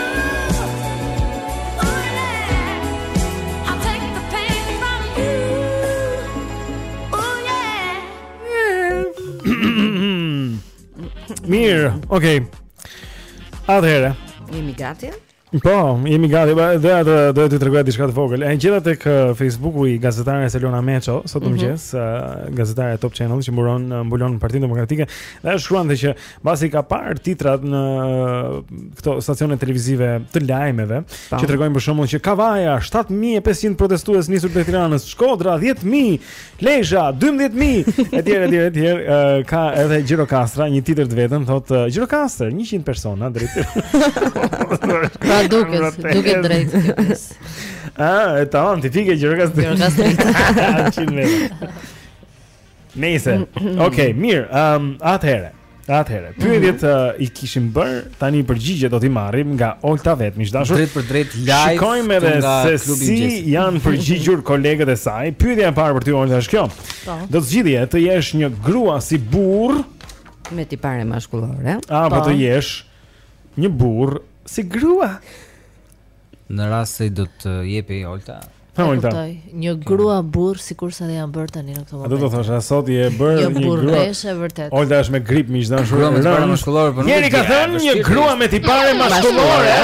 Speaker 18: Oh yeah, I'll take the pain from you. Oh yeah.
Speaker 4: Mirë, okay. Atëherë.
Speaker 15: Jemi gati?
Speaker 4: Po, jemi gati, doja të doja t'ju tregoja diçka të vogël. E gjeta tek uh, Facebooku i gazetares Elona Meço, sot
Speaker 15: Mhm.
Speaker 4: mëngjes, uh, gazetare Top Channel që mburon uh, mbulon Partinë Demokratike, dhe ajo shkruante që mbasi ka parë titrat në uh, këto stacione televizive të lajmeve,
Speaker 15: Po.
Speaker 4: që tregojnë për shembull që Kavaja shtatë mijë e pesëqind protestues nisur te Tiranës, Shkodra dhjetë mijë, Lezhë dymbëdhjetë mijë, etj etj etj. Uh, ka edhe Gjirokastra një titër të vetëm, thotë uh, Gjirokastër njëqind persona drejt.
Speaker 7: Pra duket, duket drejt.
Speaker 4: Ah, e tamam, ti fike Gjirokastër.
Speaker 7: Gjirokastër.
Speaker 4: Nëse. Okej, mirë. Ëm, atëherë. Atëherë, pyetjet uh, i kishim bër, tani përgjigjet do t'i marrim nga Olta vet, miq dashur.
Speaker 6: Drejt për drejt live.
Speaker 4: Shikojmë edhe
Speaker 6: nga
Speaker 4: se
Speaker 6: klubi i
Speaker 4: si
Speaker 6: mëngjesit.
Speaker 4: janë përgjigjur kolegët e saj. Pyetja e parë për ty Olta është kjo.
Speaker 15: Po.
Speaker 4: Do të zgjidhje të jesh një grua si burr
Speaker 15: Me tipare mashkullore.
Speaker 4: apo
Speaker 15: Po.
Speaker 4: të jesh një burr si grua.
Speaker 6: Në rast se do të jepi Olta.
Speaker 4: Ha, Olta.
Speaker 7: Një grua burr sikurse edhe janë bërë tani në këtë moment.
Speaker 4: Do të thosh, a sot je bërë një grua?
Speaker 7: Një burrësh e vërtet.
Speaker 4: Olta është me grip miq dashur.
Speaker 6: Grua me tipare maskullore, po nuk.
Speaker 4: Jeri ka thënë një grua me tipare maskullore.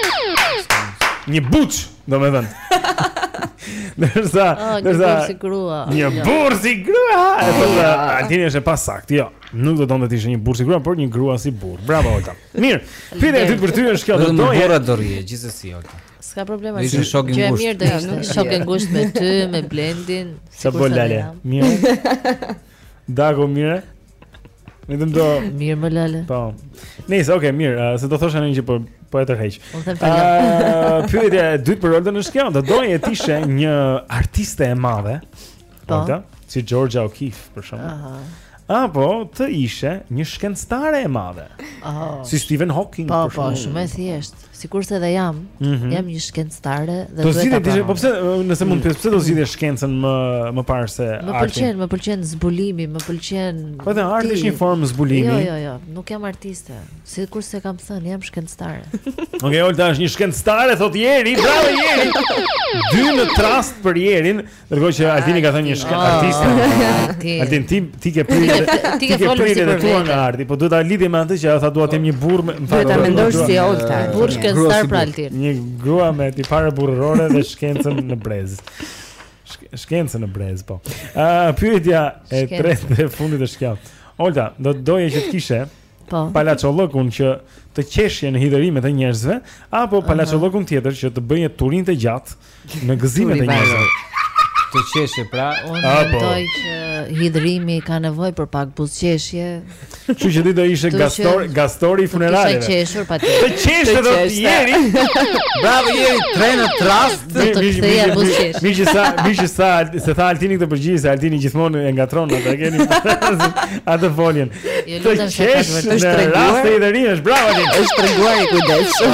Speaker 4: Një buç, domethënë. Ndërsa, ndërsa
Speaker 7: si grua.
Speaker 4: Një burr si grua. Edhe Altini është e pasaktë. Jo, nuk do donte të ishte një burr si grua, por një grua si burr. Bravo Olta. Mirë. Pyetja e dytë për ty është kjo, do doje.
Speaker 6: Burra do rije, gjithsesi Olta.
Speaker 7: S'ka problema.
Speaker 6: Ishte shok i ngushtë.
Speaker 7: Gjë mirë do ishte. Shok i ngushtë me ty, me Blendin.
Speaker 4: Sa bolale. Mirë. Dago mirë. Vetëm do
Speaker 7: mirë më lale.
Speaker 4: Po. Nice, okay, mirë. Se do thosha një gjë po po e tërheq.
Speaker 7: Ëh,
Speaker 4: pyetja e dytë për Olden është kjo, do doje të ishe një artiste e madhe.
Speaker 7: Po.
Speaker 4: Si Georgia O'Keeffe për shembull. Aha. Apo të ishe një shkencëtare e madhe.
Speaker 7: Oh.
Speaker 4: Si Stephen Hawking
Speaker 7: po,
Speaker 4: për shembull.
Speaker 7: Po, shumë e thjeshtë. Sikurse edhe jam, mm -hmm. jam një shkencëtare dhe
Speaker 4: do të zgjidhje, po pse nëse mund të pse do zgjidhje shkencën më më parë se artin?
Speaker 7: Më pëlqen, më pëlqen zbulimi, më pëlqen.
Speaker 4: Po dhe arti është një formë zbulimi.
Speaker 7: Jo, jo, jo, nuk jam artiste. Sikurse kam thënë, jam shkencëtare.
Speaker 4: Okej, Olta është një shkencëtare, thot Jeri. Bravo Jeri. Dy në trast për Jerin, ndërkohë që Altini ka thënë një artiste. Altin ti ti ke prirë, ti ke prirë të tua nga arti, po duhet ta lidhje me atë që tha dua të jem një burr, më
Speaker 15: fal. Duhet ta mendosh si Olta.
Speaker 7: Burr shkencëtar për Altin.
Speaker 4: Një grua me tipare burrërore dhe shkencën në brez. Shkencën në brez, po. Ë pyetja e tretë e fundit është kjo. Olta, do të doje që të kishe
Speaker 7: po
Speaker 4: palaçollokun që të qeshje në hidhërimet e njerëzve apo palaçollokun tjetër që të bëje turinë të gjatë në gëzimet e njerëzve.
Speaker 6: Të qeshje pra.
Speaker 7: Unë mendoj që hidhrimi ka nevojë për pak buzëqeshje.
Speaker 4: Kështu që ti do ishe gastor, gastori i funeraleve.
Speaker 7: Të qeshur patjetër.
Speaker 4: Të qeshë do të Jeri.
Speaker 6: Bravo Jeri, tre në trast.
Speaker 7: Do të ktheja buzëqesh.
Speaker 4: Miqë sa, miqë sa, se tha Altini këtë përgjigje, se Altini gjithmonë e ngatron atë, e keni atë foljen. Të qeshë në rast të hidhërimit, bravo Altini.
Speaker 15: Është treguar i kujdesshëm.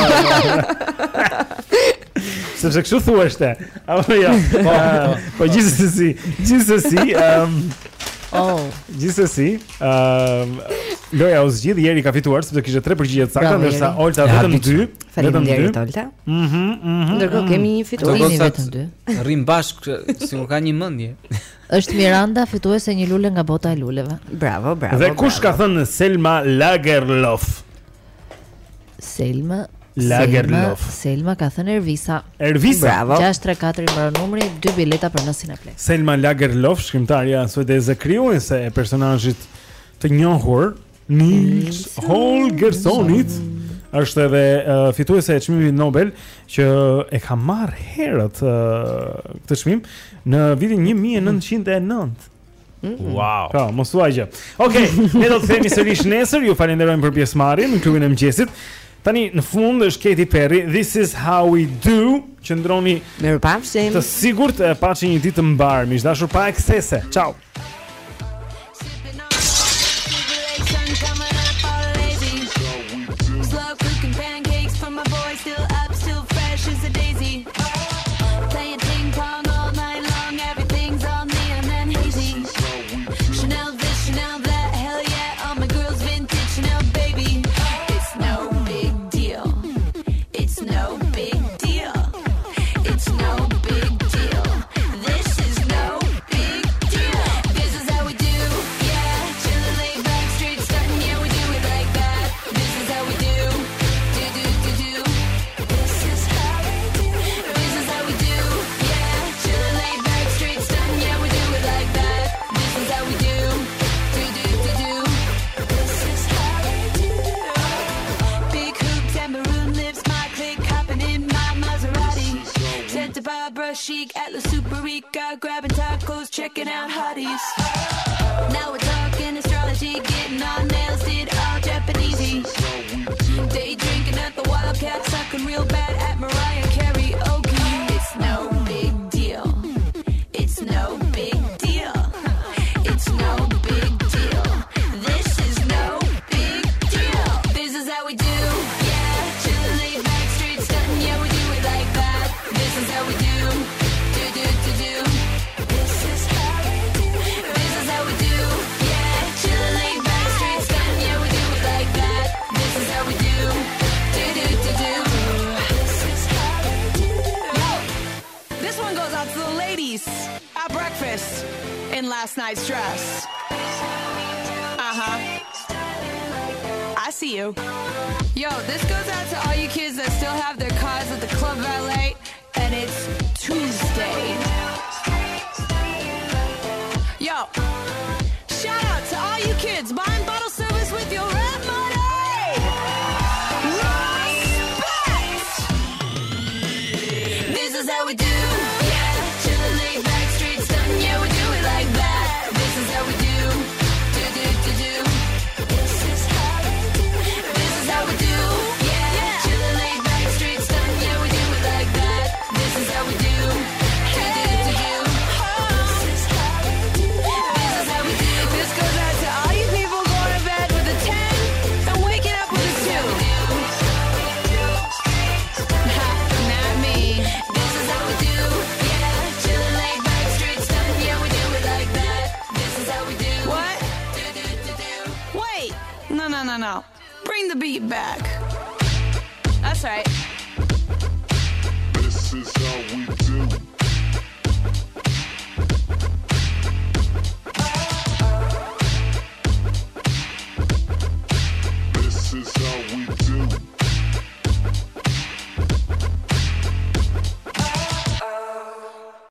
Speaker 4: Sepse kështu thuashte. Apo jo. Po, po gjithsesi, gjithsesi, ëm
Speaker 7: oh,
Speaker 4: gjithsesi, ëm loja u zgjidh, Jeri ka fituar sepse kishte tre përgjigje të sakta, ndërsa Olta vetëm dy.
Speaker 15: Faleminderit Olta.
Speaker 4: Mhm, mhm.
Speaker 15: Ndërkohë kemi një fitues
Speaker 7: vetëm dy.
Speaker 6: Rrim bashkë sikur ka një mendje.
Speaker 7: Është Miranda, fituese një lule nga bota e luleve.
Speaker 15: Bravo, bravo.
Speaker 4: Dhe kush ka thënë Selma Lagerlof?
Speaker 7: Selma
Speaker 4: Lagerlof.
Speaker 7: Selma, Selma ka thënë Ervisa.
Speaker 4: Ervisa.
Speaker 15: Bravo.
Speaker 7: gjashtë tre katër i mbaron numri, dy bileta për në Cineplex.
Speaker 4: Selma Lagerlof, shkrimtarja suedeze krijuese e personazhit të njohur Nils Holgerssonit, është edhe uh, fituese e çmimit Nobel që e ka marrë herët uh, këtë çmim në vitin një mijë e nëntëqind e nëntë. Mm-hmm. Wow. Po, mos thuaj gjë. Okej, okay, ne do të themi sërish nesër. Ju falenderojmë për pjesëmarrjen në klubin e mëngjesit. Tani në fund është Katy Perry, This is how we do. Qëndroni
Speaker 15: mirupafshim.
Speaker 4: Të sigurt e paçi një ditë të mbar, miq dashur, pa eksese. Ciao.
Speaker 8: Chic at La Superica, grabbing tacos, checking out hotties. Now we're talking astrology, getting our nails did all Japanesey. Day drinking at the Wildcat, sucking real bad at Mariah Carey. Okay, it's no big deal. It's no big deal. It's no big deal. This is no big deal. This is how we do. Yeah, chillin', laid back, straight stuntin'. Yeah, we do it like that. This is how we do.
Speaker 3: one goes out to the ladies at breakfast in last night's dress. Uh-huh. I see you. Yo, this goes out to all you kids that still have their cars at the club valet, and it's Tuesday. Yo, shout out to all you kids buying bottle service with your rent money. Respect! This is how we do. Yeah, chillin' laid back, street stuntin'. Yeah, we do it like that. This is how we do. Do do do do. This is how we do. This is how we do. Yeah, chillin' laid back, street stuntin'. Yeah, we do it like that. This is how we do. Do do do do. This is how we do. This is how we do. This goes out to all you people going to bed with a ten and waking up with a two. Not me. This is how we do. Yeah, chillin' laid back, street stuntin'. Yeah, we do it like that. This is how we do. What? Do do do do. Wait. No no no no. Bring the beat back. That's right.
Speaker 17: This is how we do.